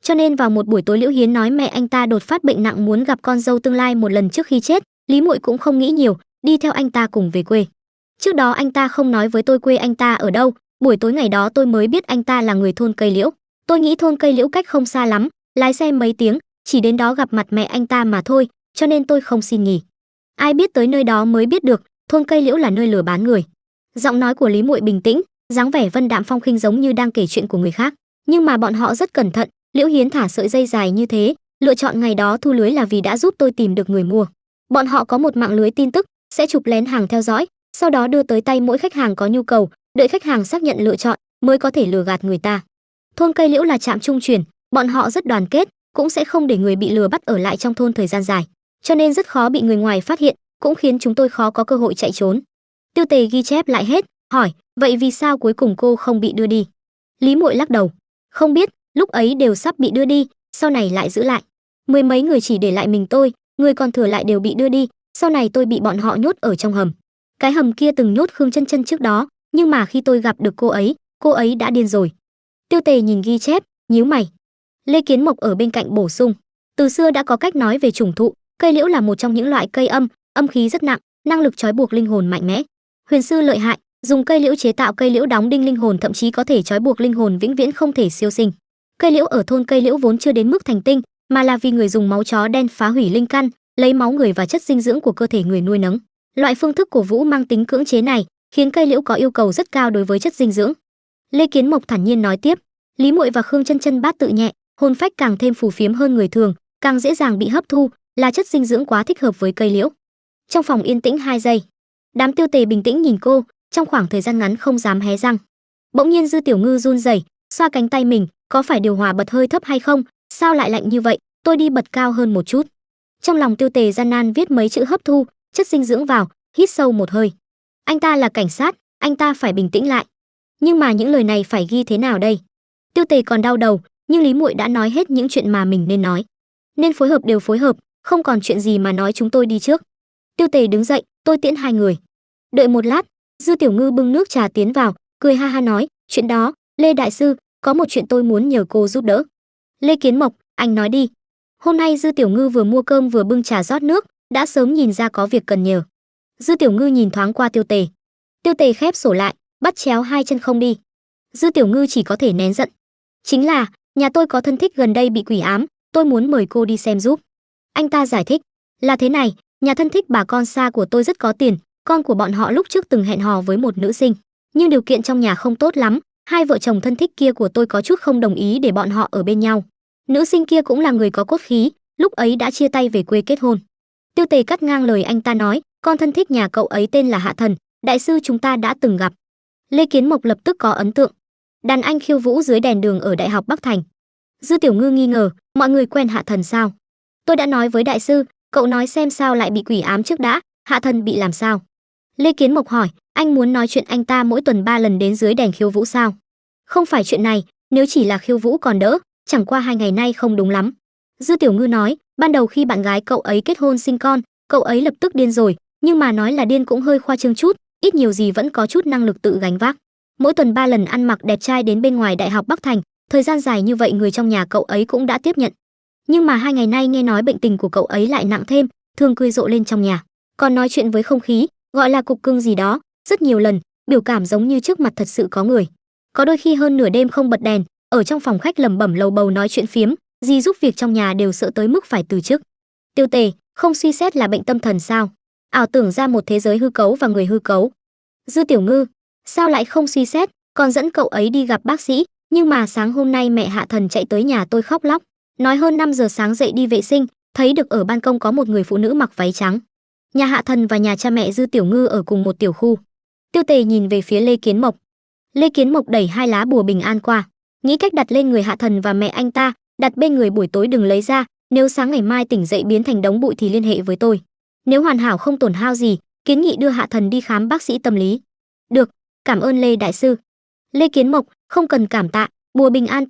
Cho nên vào một buổi tối Liễu Hiến nói mẹ anh ta đột phát bệnh nặng muốn gặp con dâu tương lai một lần trước khi chết, Lý Muội cũng không nghĩ nhiều, đi theo anh ta cùng về quê. Trước đó anh ta không nói với tôi quê anh ta ở đâu, buổi tối ngày đó tôi mới biết anh ta là người thôn Cây Liễu. Tôi nghĩ thôn Cây Liễu cách không xa lắm, lái xe mấy tiếng, chỉ đến đó gặp mặt mẹ anh ta mà thôi, cho nên tôi không xin nghỉ. Ai biết tới nơi đó mới biết được, thôn Cây Liễu là nơi lừa bán người. Giọng nói của Lý Muội bình tĩnh, dáng vẻ vân đạm phong khinh giống như đang kể chuyện của người khác, nhưng mà bọn họ rất cẩn thận. Liễu Hiến thả sợi dây dài như thế, lựa chọn ngày đó thu lưới là vì đã giúp tôi tìm được người mua. Bọn họ có một mạng lưới tin tức, sẽ chụp lén hàng theo dõi, sau đó đưa tới tay mỗi khách hàng có nhu cầu, đợi khách hàng xác nhận lựa chọn mới có thể lừa gạt người ta. Thôn Cây Liễu là trạm trung chuyển, bọn họ rất đoàn kết, cũng sẽ không để người bị lừa bắt ở lại trong thôn thời gian dài, cho nên rất khó bị người ngoài phát hiện, cũng khiến chúng tôi khó có cơ hội chạy trốn. Tiêu Tề ghi chép lại hết, hỏi, vậy vì sao cuối cùng cô không bị đưa đi? Lý Muội lắc đầu, không biết, lúc ấy đều sắp bị đưa đi, sau này lại giữ lại. Mười mấy người chỉ để lại mình tôi, người còn thừa lại đều bị đưa đi, sau này tôi bị bọn họ nhốt ở trong hầm. Cái hầm kia từng nhốt Khương Chân Chân trước đó, nhưng mà khi tôi gặp được cô ấy đã điên rồi. Tiêu Tề nhìn ghi chép, nhíu mày. Lê Kiến Mộc ở bên cạnh bổ sung, từ xưa đã có cách nói về chủng thụ, cây liễu là một trong những loại cây âm khí rất nặng, năng lực trói buộc linh hồn mạnh mẽ. Huyền sư lợi hại, dùng cây liễu chế tạo cây liễu đóng đinh linh hồn, thậm chí có thể trói buộc linh hồn vĩnh viễn không thể siêu sinh. Cây liễu ở thôn Cây Liễu vốn chưa đến mức thành tinh, mà là vì người dùng máu chó đen phá hủy linh căn, lấy máu người và chất dinh dưỡng của cơ thể người nuôi nấng. Loại phương thức cổ vũ mang tính cưỡng chế này, khiến cây liễu có yêu cầu rất cao đối với chất dinh dưỡng. Lê Kiến Mộc thản nhiên nói tiếp, Lý Muội và Khương Chân Chân bát tự nhẹ, hồn phách càng thêm phù phiếm hơn người thường, càng dễ dàng bị hấp thu, là chất dinh dưỡng quá thích hợp với cây liễu. Trong phòng yên tĩnh 2 giây, đám Tiêu Tề bình tĩnh nhìn cô, trong khoảng thời gian ngắn không dám hé răng. Bỗng nhiên Dư Tiểu Ngư run rẩy, xoa cánh tay mình, có phải điều hòa bật hơi thấp hay không? Sao lại lạnh như vậy? Tôi đi bật cao hơn một chút. Trong lòng Tiêu Tề gian nan viết mấy chữ hấp thu chất dinh dưỡng vào, hít sâu một hơi. Anh ta là cảnh sát, anh ta phải bình tĩnh lại. Nhưng mà những lời này phải ghi thế nào đây? Tiêu Tề còn đau đầu, nhưng Lý Muội đã nói hết những chuyện mà mình nên nói. Nên phối hợp đều phối hợp, không còn chuyện gì mà nói, chúng tôi đi trước. Tiêu Tề đứng dậy, tôi tiễn hai người. Đợi một lát, Dư Tiểu Ngư bưng nước trà tiến vào, cười ha ha nói, chuyện đó, Lê đại sư, có một chuyện tôi muốn nhờ cô giúp đỡ. Lê Kiến Mộc, anh nói đi. Hôm nay Dư Tiểu Ngư vừa mua cơm vừa bưng trà rót nước, đã sớm nhìn ra có việc cần nhờ. Dư Tiểu Ngư nhìn thoáng qua Tiêu Tề. Tiêu Tề khép sổ lại, bắt chéo hai chân không đi. Dư Tiểu Ngư chỉ có thể nén giận. Chính là, nhà tôi có thân thích gần đây bị quỷ ám, tôi muốn mời cô đi xem giúp. Anh ta giải thích, là thế này, nhà thân thích bà con xa của tôi rất có tiền, con của bọn họ lúc trước từng hẹn hò với một nữ sinh, nhưng điều kiện trong nhà không tốt lắm, hai vợ chồng thân thích kia của tôi có chút không đồng ý để bọn họ ở bên nhau. Nữ sinh kia cũng là người có cốt khí, lúc ấy đã chia tay về quê kết hôn. Tiêu Tề cắt ngang lời anh ta nói, con thân thích nhà cậu ấy tên là Hạ Thần, đại sư chúng ta đã từng gặp. Lê Kiến Mộc lập tức có ấn tượng. Đàn anh khiêu vũ dưới đèn đường ở Đại học Bắc Thành. Dư Tiểu Ngư nghi ngờ, mọi người quen Hạ Thần sao? Tôi đã nói với đại sư, cậu nói xem sao lại bị quỷ ám trước đã, Hạ Thần bị làm sao? Lê Kiến Mộc hỏi, anh muốn nói chuyện anh ta mỗi tuần 3 lần đến dưới đèn khiêu vũ sao? Không phải chuyện này, nếu chỉ là khiêu vũ còn đỡ, chẳng qua 2 ngày nay không đúng lắm. Dư Tiểu Ngư nói, ban đầu khi bạn gái cậu ấy kết hôn sinh con, cậu ấy lập tức điên rồi, nhưng mà nói là điên cũng hơi khoa trương chút, ít nhiều gì vẫn có chút năng lực tự gánh vác. Mỗi tuần 3 lần ăn mặc đẹp trai đến bên ngoài Đại học Bắc Thành, thời gian dài như vậy người trong nhà cậu ấy cũng đã tiếp nhận. Nhưng mà 2 ngày nay nghe nói bệnh tình của cậu ấy lại nặng thêm, thường cười rộ lên trong nhà, còn nói chuyện với không khí, gọi là cục cưng gì đó, rất nhiều lần, biểu cảm giống như trước mặt thật sự có người. Có đôi khi hơn nửa đêm không bật đèn, ở trong phòng khách lẩm bẩm lầu bầu nói chuyện phiếm, gì giúp việc trong nhà đều sợ tới mức phải từ chức. Tiêu Tề, không suy xét là bệnh tâm thần sao? Ảo tưởng ra một thế giới hư cấu và người hư cấu. Dư Tiểu Ngư, sao lại không suy xét, còn dẫn cậu ấy đi gặp bác sĩ, nhưng mà sáng hôm nay mẹ Hạ Thần chạy tới nhà tôi khóc lóc, nói hơn 5 giờ sáng dậy đi vệ sinh, thấy được ở ban công có một người phụ nữ mặc váy trắng. Nhà Hạ Thần và nhà cha mẹ Dư Tiểu Ngư ở cùng một tiểu khu. Tiêu Tề nhìn về phía Lê Kiến Mộc. Lê Kiến Mộc đẩy 2 lá bùa bình an qua, nghĩ cách đặt lên người Hạ Thần và mẹ anh ta, đặt bên người buổi tối đừng lấy ra, nếu sáng ngày mai tỉnh dậy biến thành đống bụi thì liên hệ với tôi. Nếu hoàn hảo không tổn hao gì, kiến nghị đưa Hạ Thần đi khám bác sĩ tâm lý. Được, cảm ơn Lê đại sư. Lê Kiến Mộc, không cần cảm tạ, bùa bình an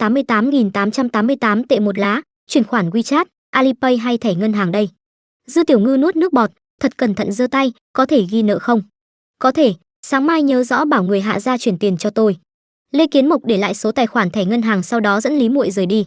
88.888 tệ một lá, chuyển khoản WeChat, Alipay hay thẻ ngân hàng đây. Dư Tiểu Ngư nuốt nước bọt, thật cẩn thận giơ tay, có thể ghi nợ không? Có thể, sáng mai nhớ rõ bảo người Hạ gia chuyển tiền cho tôi. Lê Kiến Mộc để lại số tài khoản thẻ ngân hàng, sau đó dẫn Lý Muội rời đi.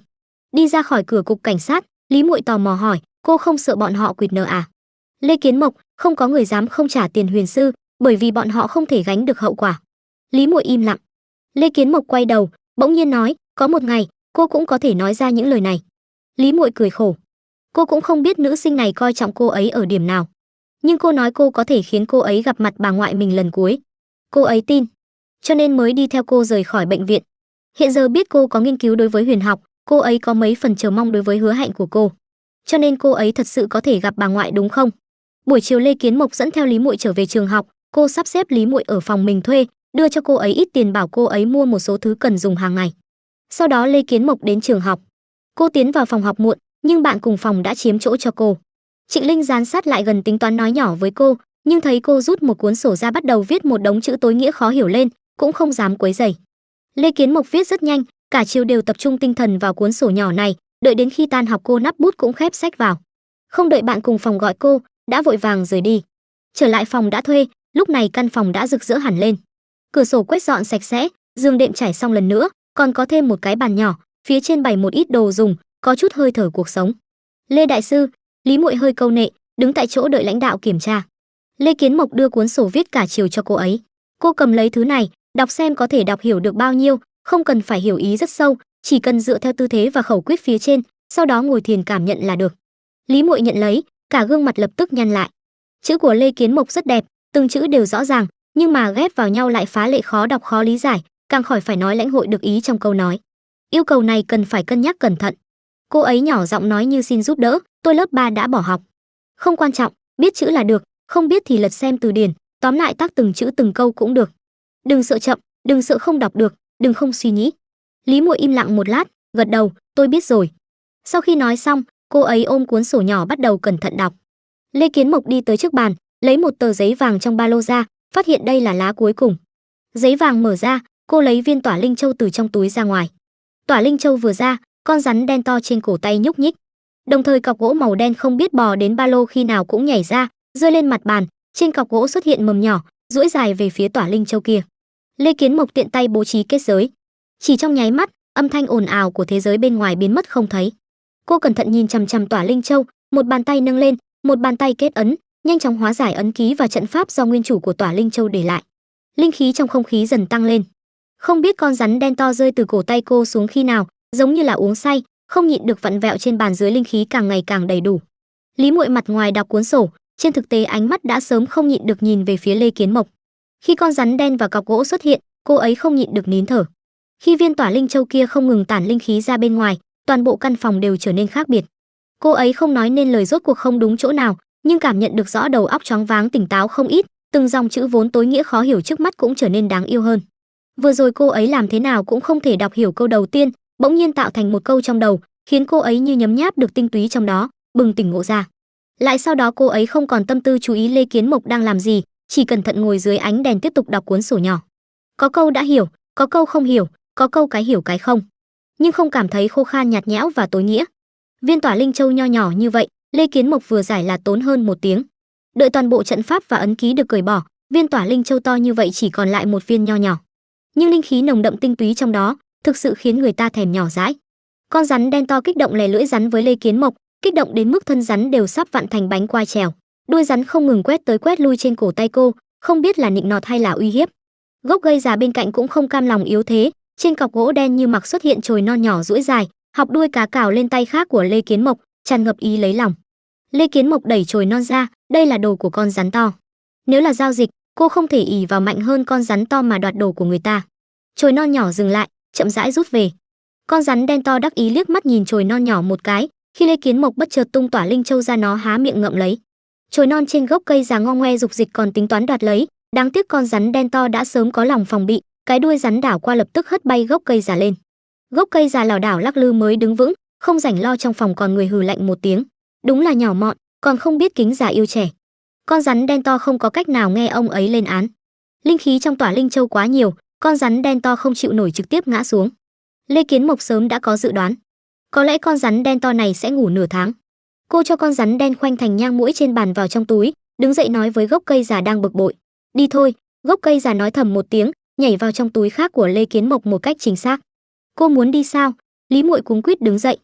Đi ra khỏi cửa cục cảnh sát, Lý Muội tò mò hỏi, cô không sợ bọn họ quỵt nợ à? Lê Kiến Mộc, không có người dám không trả tiền huyền sư, bởi vì bọn họ không thể gánh được hậu quả. Lý Muội im lặng. Lê Kiến Mộc quay đầu, bỗng nhiên nói, có một ngày, cô cũng có thể nói ra những lời này. Lý Muội cười khổ. Cô cũng không biết nữ sinh này coi trọng cô ấy ở điểm nào. Nhưng cô nói cô có thể khiến cô ấy gặp mặt bà ngoại mình lần cuối. Cô ấy tin. Cho nên mới đi theo cô rời khỏi bệnh viện. Hiện giờ biết cô có nghiên cứu đối với huyền học, cô ấy có mấy phần chờ mong đối với hứa hẹn của cô. Cho nên cô ấy thật sự có thể gặp bà ngoại đúng không? Buổi chiều Lê Kiến Mộc dẫn theo Lý Muội trở về trường học, cô sắp xếp Lý Muội ở phòng mình thuê, đưa cho cô ấy ít tiền bảo cô ấy mua một số thứ cần dùng hàng ngày. Sau đó Lê Kiến Mộc đến trường học. Cô tiến vào phòng học muộn, nhưng bạn cùng phòng đã chiếm chỗ cho cô. Trịnh Linh dán sát lại gần tính toán nói nhỏ với cô, nhưng thấy cô rút một cuốn sổ ra bắt đầu viết một đống chữ tối nghĩa khó hiểu lên, cũng không dám quấy rầy. Lê Kiến Mộc viết rất nhanh, cả chiều đều tập trung tinh thần vào cuốn sổ nhỏ này, đợi đến khi tan học cô nắp bút cũng khép sách vào. Không đợi bạn cùng phòng gọi cô, đã vội vàng rời đi. Trở lại phòng đã thuê, lúc này căn phòng đã rực rỡ hẳn lên. Cửa sổ quét dọn sạch sẽ, giường đệm trải xong lần nữa, còn có thêm một cái bàn nhỏ, phía trên bày một ít đồ dùng, có chút hơi thở cuộc sống. Lê đại sư, Lý Muội hơi câu nệ, đứng tại chỗ đợi lãnh đạo kiểm tra. Lê Kiến Mộc đưa cuốn sổ viết cả chiều cho cô ấy. Cô cầm lấy thứ này, đọc xem có thể đọc hiểu được bao nhiêu, không cần phải hiểu ý rất sâu, chỉ cần dựa theo tư thế và khẩu quyết phía trên, sau đó ngồi thiền cảm nhận là được. Lý Muội nhận lấy, cả gương mặt lập tức nhăn lại. Chữ của Lê Kiến Mộc rất đẹp, từng chữ đều rõ ràng, nhưng mà ghép vào nhau lại phá lệ khó đọc khó lý giải, càng khỏi phải nói lãnh hội được ý trong câu nói. Yêu cầu này cần phải cân nhắc cẩn thận. Cô ấy nhỏ giọng nói như xin giúp đỡ, tôi lớp 3 đã bỏ học. Không quan trọng, biết chữ là được, không biết thì lật xem từ điển, tóm lại tác từng chữ từng câu cũng được. Đừng sợ chậm, đừng sợ không đọc được, đừng không suy nghĩ. Lý Muội im lặng một lát, gật đầu, tôi biết rồi. Sau khi nói xong, cô ấy ôm cuốn sổ nhỏ bắt đầu cẩn thận đọc. Lê Kiến Mộc đi tới trước bàn, lấy một tờ giấy vàng trong ba lô ra, phát hiện đây là lá cuối cùng. Giấy vàng mở ra, cô lấy viên tỏa linh châu từ trong túi ra ngoài. Tỏa linh châu vừa ra, con rắn đen to trên cổ tay nhúc nhích. Đồng thời cọc gỗ màu đen không biết bò đến ba lô khi nào cũng nhảy ra, rơi lên mặt bàn, trên cọc gỗ xuất hiện mầm nhỏ, duỗi dài về phía tỏa linh châu kia. Lê Kiến Mộc tiện tay bố trí kết giới. Chỉ trong nháy mắt, âm thanh ồn ào của thế giới bên ngoài biến mất không thấy. Cô cẩn thận nhìn chằm chằm tỏa linh châu, một bàn tay nâng lên, một bàn tay kết ấn, nhanh chóng hóa giải ấn ký và trận pháp do nguyên chủ của tỏa linh châu để lại. Linh khí trong không khí dần tăng lên. Không biết con rắn đen to rơi từ cổ tay cô xuống khi nào, giống như là uống say, không nhịn được vặn vẹo trên bàn dưới linh khí càng ngày càng đầy đủ. Lý Muội mặt ngoài đọc cuốn sổ, trên thực tế ánh mắt đã sớm không nhịn được nhìn về phía Lê Kiến Mộc. Khi con rắn đen và cọc gỗ xuất hiện, cô ấy không nhịn được nín thở. Khi viên tỏa linh châu kia không ngừng tản linh khí ra bên ngoài, toàn bộ căn phòng đều trở nên khác biệt. Cô ấy không nói nên lời rốt cuộc không đúng chỗ nào, nhưng cảm nhận được rõ đầu óc choáng váng tỉnh táo không ít, từng dòng chữ vốn tối nghĩa khó hiểu trước mắt cũng trở nên đáng yêu hơn. Vừa rồi cô ấy làm thế nào cũng không thể đọc hiểu câu đầu tiên, bỗng nhiên tạo thành một câu trong đầu, khiến cô ấy như nhấm nháp được tinh túy trong đó, bừng tỉnh ngộ ra. Lại sau đó cô ấy không còn tâm tư chú ý Lê Kiến Mộc đang làm gì, chỉ cẩn thận ngồi dưới ánh đèn tiếp tục đọc cuốn sổ nhỏ. Có câu đã hiểu, có câu không hiểu, có câu cái hiểu cái không, nhưng không cảm thấy khô khan nhạt nhẽo và tối nghĩa. Viên tỏa linh châu nho nhỏ như vậy, Lê Kiến Mộc vừa giải là tốn hơn 1 tiếng. Đợi toàn bộ trận pháp và ấn ký được cởi bỏ, viên tỏa linh châu to như vậy chỉ còn lại một viên nho nhỏ. Nhưng linh khí nồng đậm tinh túy trong đó, thực sự khiến người ta thèm nhỏ dãi. Con rắn đen to kích động lè lưỡi rắn với Lê Kiến Mộc, kích động đến mức thân rắn đều sắp vặn thành bánh quai trèo. Đuôi rắn không ngừng quét tới quét lui trên cổ tay cô, không biết là nịnh nọt hay là uy hiếp. Gốc cây già bên cạnh cũng không cam lòng yếu thế, trên cọc gỗ đen như mặc xuất hiện chồi non nhỏ duỗi dài, học đuôi cá cào lên tay khác của Lê Kiến Mộc, tràn ngập ý lấy lòng. Lê Kiến Mộc đẩy chồi non ra, đây là đồ của con rắn to. Nếu là giao dịch, cô không thể ỷ vào mạnh hơn con rắn to mà đoạt đồ của người ta. Chồi non nhỏ dừng lại, chậm rãi rút về. Con rắn đen to đắc ý liếc mắt nhìn chồi non nhỏ một cái, khi Lê Kiến Mộc bất chợt tung tỏa linh châu ra nó há miệng ngậm lấy. Chồi non trên gốc cây già ngo ngoe dục dịch còn tính toán đoạt lấy, đáng tiếc con rắn đen to đã sớm có lòng phòng bị, cái đuôi rắn đảo qua lập tức hất bay gốc cây già lên. Gốc cây già lảo đảo lắc lư mới đứng vững, không rảnh lo trong phòng còn người hừ lạnh một tiếng. Đúng là nhỏ mọn, còn không biết kính già yêu trẻ. Con rắn đen to không có cách nào nghe ông ấy lên án. Linh khí trong tỏa linh châu quá nhiều, con rắn đen to không chịu nổi trực tiếp ngã xuống. Lê Kiến Mộc sớm đã có dự đoán. Có lẽ con rắn đen to này sẽ ngủ nửa tháng. Cô cho con rắn đen khoanh thành nhang mũi trên bàn vào trong túi, đứng dậy nói với gốc cây già đang bực bội. Đi thôi, gốc cây già nói thầm một tiếng, nhảy vào trong túi khác của Lê Kiến Mộc một cách chính xác. Cô muốn đi sao? Lý Muội cuống quýt đứng dậy.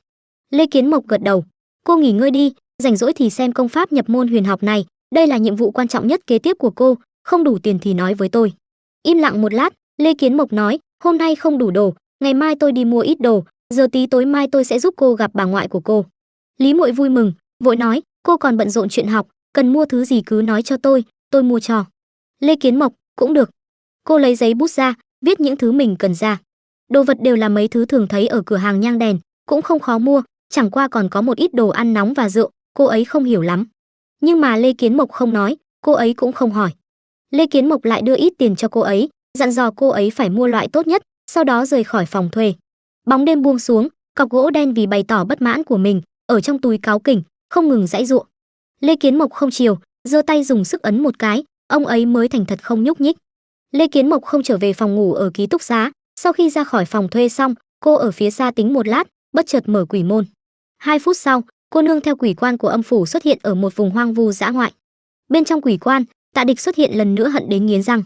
Lê Kiến Mộc gật đầu. Cô nghỉ ngơi đi, rảnh rỗi thì xem công pháp nhập môn huyền học này, đây là nhiệm vụ quan trọng nhất kế tiếp của cô, không đủ tiền thì nói với tôi. Im lặng một lát, Lê Kiến Mộc nói, hôm nay không đủ đồ, ngày mai tôi đi mua ít đồ, giờ tí tối mai tôi sẽ giúp cô gặp bà ngoại của cô. Lý Muội vui mừng, vội nói, cô còn bận rộn chuyện học, cần mua thứ gì cứ nói cho tôi mua cho. Lê Kiến Mộc, cũng được. Cô lấy giấy bút ra, viết những thứ mình cần ra. Đồ vật đều là mấy thứ thường thấy ở cửa hàng nhang đèn, cũng không khó mua, chẳng qua còn có một ít đồ ăn nóng và rượu, cô ấy không hiểu lắm. Nhưng mà Lê Kiến Mộc không nói, cô ấy cũng không hỏi. Lê Kiến Mộc lại đưa ít tiền cho cô ấy, dặn dò cô ấy phải mua loại tốt nhất, sau đó rời khỏi phòng thuê. Bóng đêm buông xuống, cọc gỗ đen vì bày tỏ bất mãn của mình, ở trong túi cáu kỉnh, không ngừng giãy giụa. Lê Kiến Mộc không chiều, giơ tay dùng sức ấn một cái, ông ấy mới thành thật không nhúc nhích. Lê Kiến Mộc không trở về phòng ngủ ở ký túc xá, sau khi ra khỏi phòng thuê xong, cô ở phía xa tính một lát, bất chợt mở quỷ môn. 2 phút sau, cô nương theo quỷ quan của âm phủ xuất hiện ở một vùng hoang vu dã ngoại. Bên trong quỷ quan, Tạ Địch xuất hiện lần nữa hận đến nghiến răng.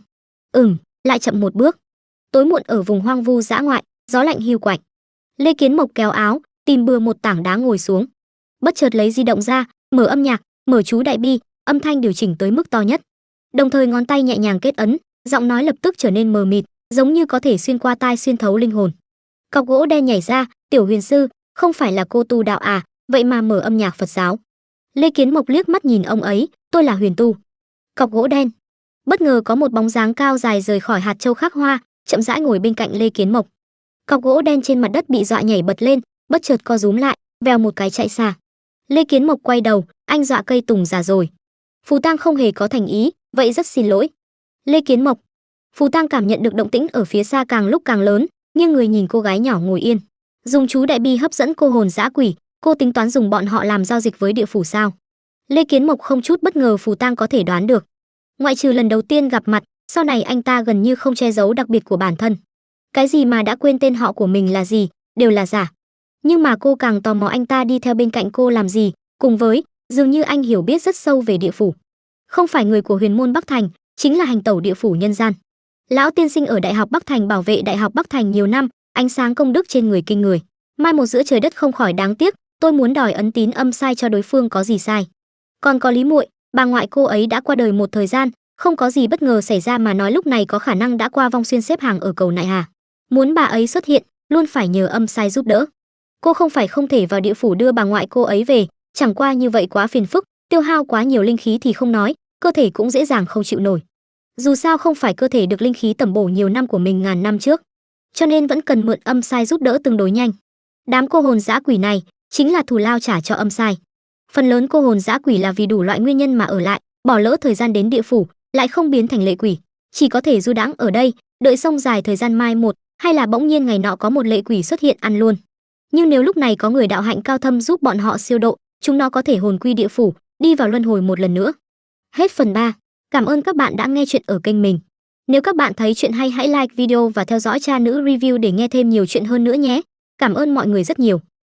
Lại chậm một bước. Tối muộn ở vùng hoang vu dã ngoại, gió lạnh hiu quạnh. Lê Kiến Mộc kéo áo, tìm bừa một tảng đá ngồi xuống. Bất chợt lấy di động ra, mở âm nhạc, mở chú đại bi, âm thanh điều chỉnh tới mức to nhất. Đồng thời ngón tay nhẹ nhàng kết ấn, giọng nói lập tức trở nên mờ mịt, giống như có thể xuyên qua tai xuyên thấu linh hồn. Cọc gỗ đen nhảy ra, "Tiểu Huyền sư, không phải là cô tu đạo à, vậy mà mở âm nhạc Phật giáo?" Lê Kiến Mộc liếc mắt nhìn ông ấy, "Tôi là Huyền tu." Cọc gỗ đen. Bất ngờ có một bóng dáng cao dài rời khỏi hạt châu khắc hoa, chậm rãi ngồi bên cạnh Lê Kiến Mộc. Cọc gỗ đen trên mặt đất bị dọa nhảy bật lên, bất chợt co rúm lại, vèo một cái chạy xa. Lê Kiến Mộc quay đầu, anh dọa cây tùng già rồi. Phù Tang không hề có thành ý, vậy rất xin lỗi. Lê Kiến Mộc. Phù Tang cảm nhận được động tĩnh ở phía xa càng lúc càng lớn, nghiêng người nhìn cô gái nhỏ ngồi yên. Dùng chú đại bi hấp dẫn cô hồn dã quỷ, cô tính toán dùng bọn họ làm giao dịch với địa phủ sao? Lê Kiến Mộc không chút bất ngờ Phù Tang có thể đoán được. Ngoại trừ lần đầu tiên gặp mặt, sau này anh ta gần như không che giấu đặc biệt của bản thân. Cái gì mà đã quên tên họ của mình là gì, đều là giả. Nhưng mà cô càng tò mò anh ta đi theo bên cạnh cô làm gì, cùng với, dường như anh hiểu biết rất sâu về địa phủ. Không phải người của Huyền môn Bắc Thành, chính là hành tẩu địa phủ nhân gian. Lão tiên sinh ở Đại học Bắc Thành bảo vệ Đại học Bắc Thành nhiều năm, ánh sáng công đức trên người kinh người. Mai một giữa trời đất không khỏi đáng tiếc, tôi muốn đòi ấn tín âm sai cho đối phương có gì sai. Còn có Lý Muội, bà ngoại cô ấy đã qua đời một thời gian, không có gì bất ngờ xảy ra mà nói lúc này có khả năng đã qua vong xuyên xếp hàng ở cầu Nại Hà. Muốn bà ấy xuất hiện, luôn phải nhờ âm sai giúp đỡ. Cô không phải không thể vào địa phủ đưa bà ngoại cô ấy về, chẳng qua như vậy quá phiền phức, tiêu hao quá nhiều linh khí thì không nói, cơ thể cũng dễ dàng không chịu nổi. Dù sao không phải cơ thể được linh khí tẩm bổ nhiều năm của mình ngàn năm trước, cho nên vẫn cần mượn âm sai giúp đỡ tương đối nhanh. Đám cô hồn dã quỷ này chính là thù lao trả cho âm sai. Phần lớn cô hồn dã quỷ là vì đủ loại nguyên nhân mà ở lại, bỏ lỡ thời gian đến địa phủ, lại không biến thành lệ quỷ, chỉ có thể du đãng ở đây, đợi xong dài thời gian mai một, hay là bỗng nhiên ngày nọ có một lệ quỷ xuất hiện ăn luôn. Nhưng nếu lúc này có người đạo hạnh cao thâm giúp bọn họ siêu độ, chúng nó có thể hồn quy địa phủ, đi vào luân hồi một lần nữa. Hết phần 3. Cảm ơn các bạn đã nghe chuyện ở kênh mình. Nếu các bạn thấy chuyện hay hãy like video và theo dõi cha nữ review để nghe thêm nhiều chuyện hơn nữa nhé. Cảm ơn mọi người rất nhiều.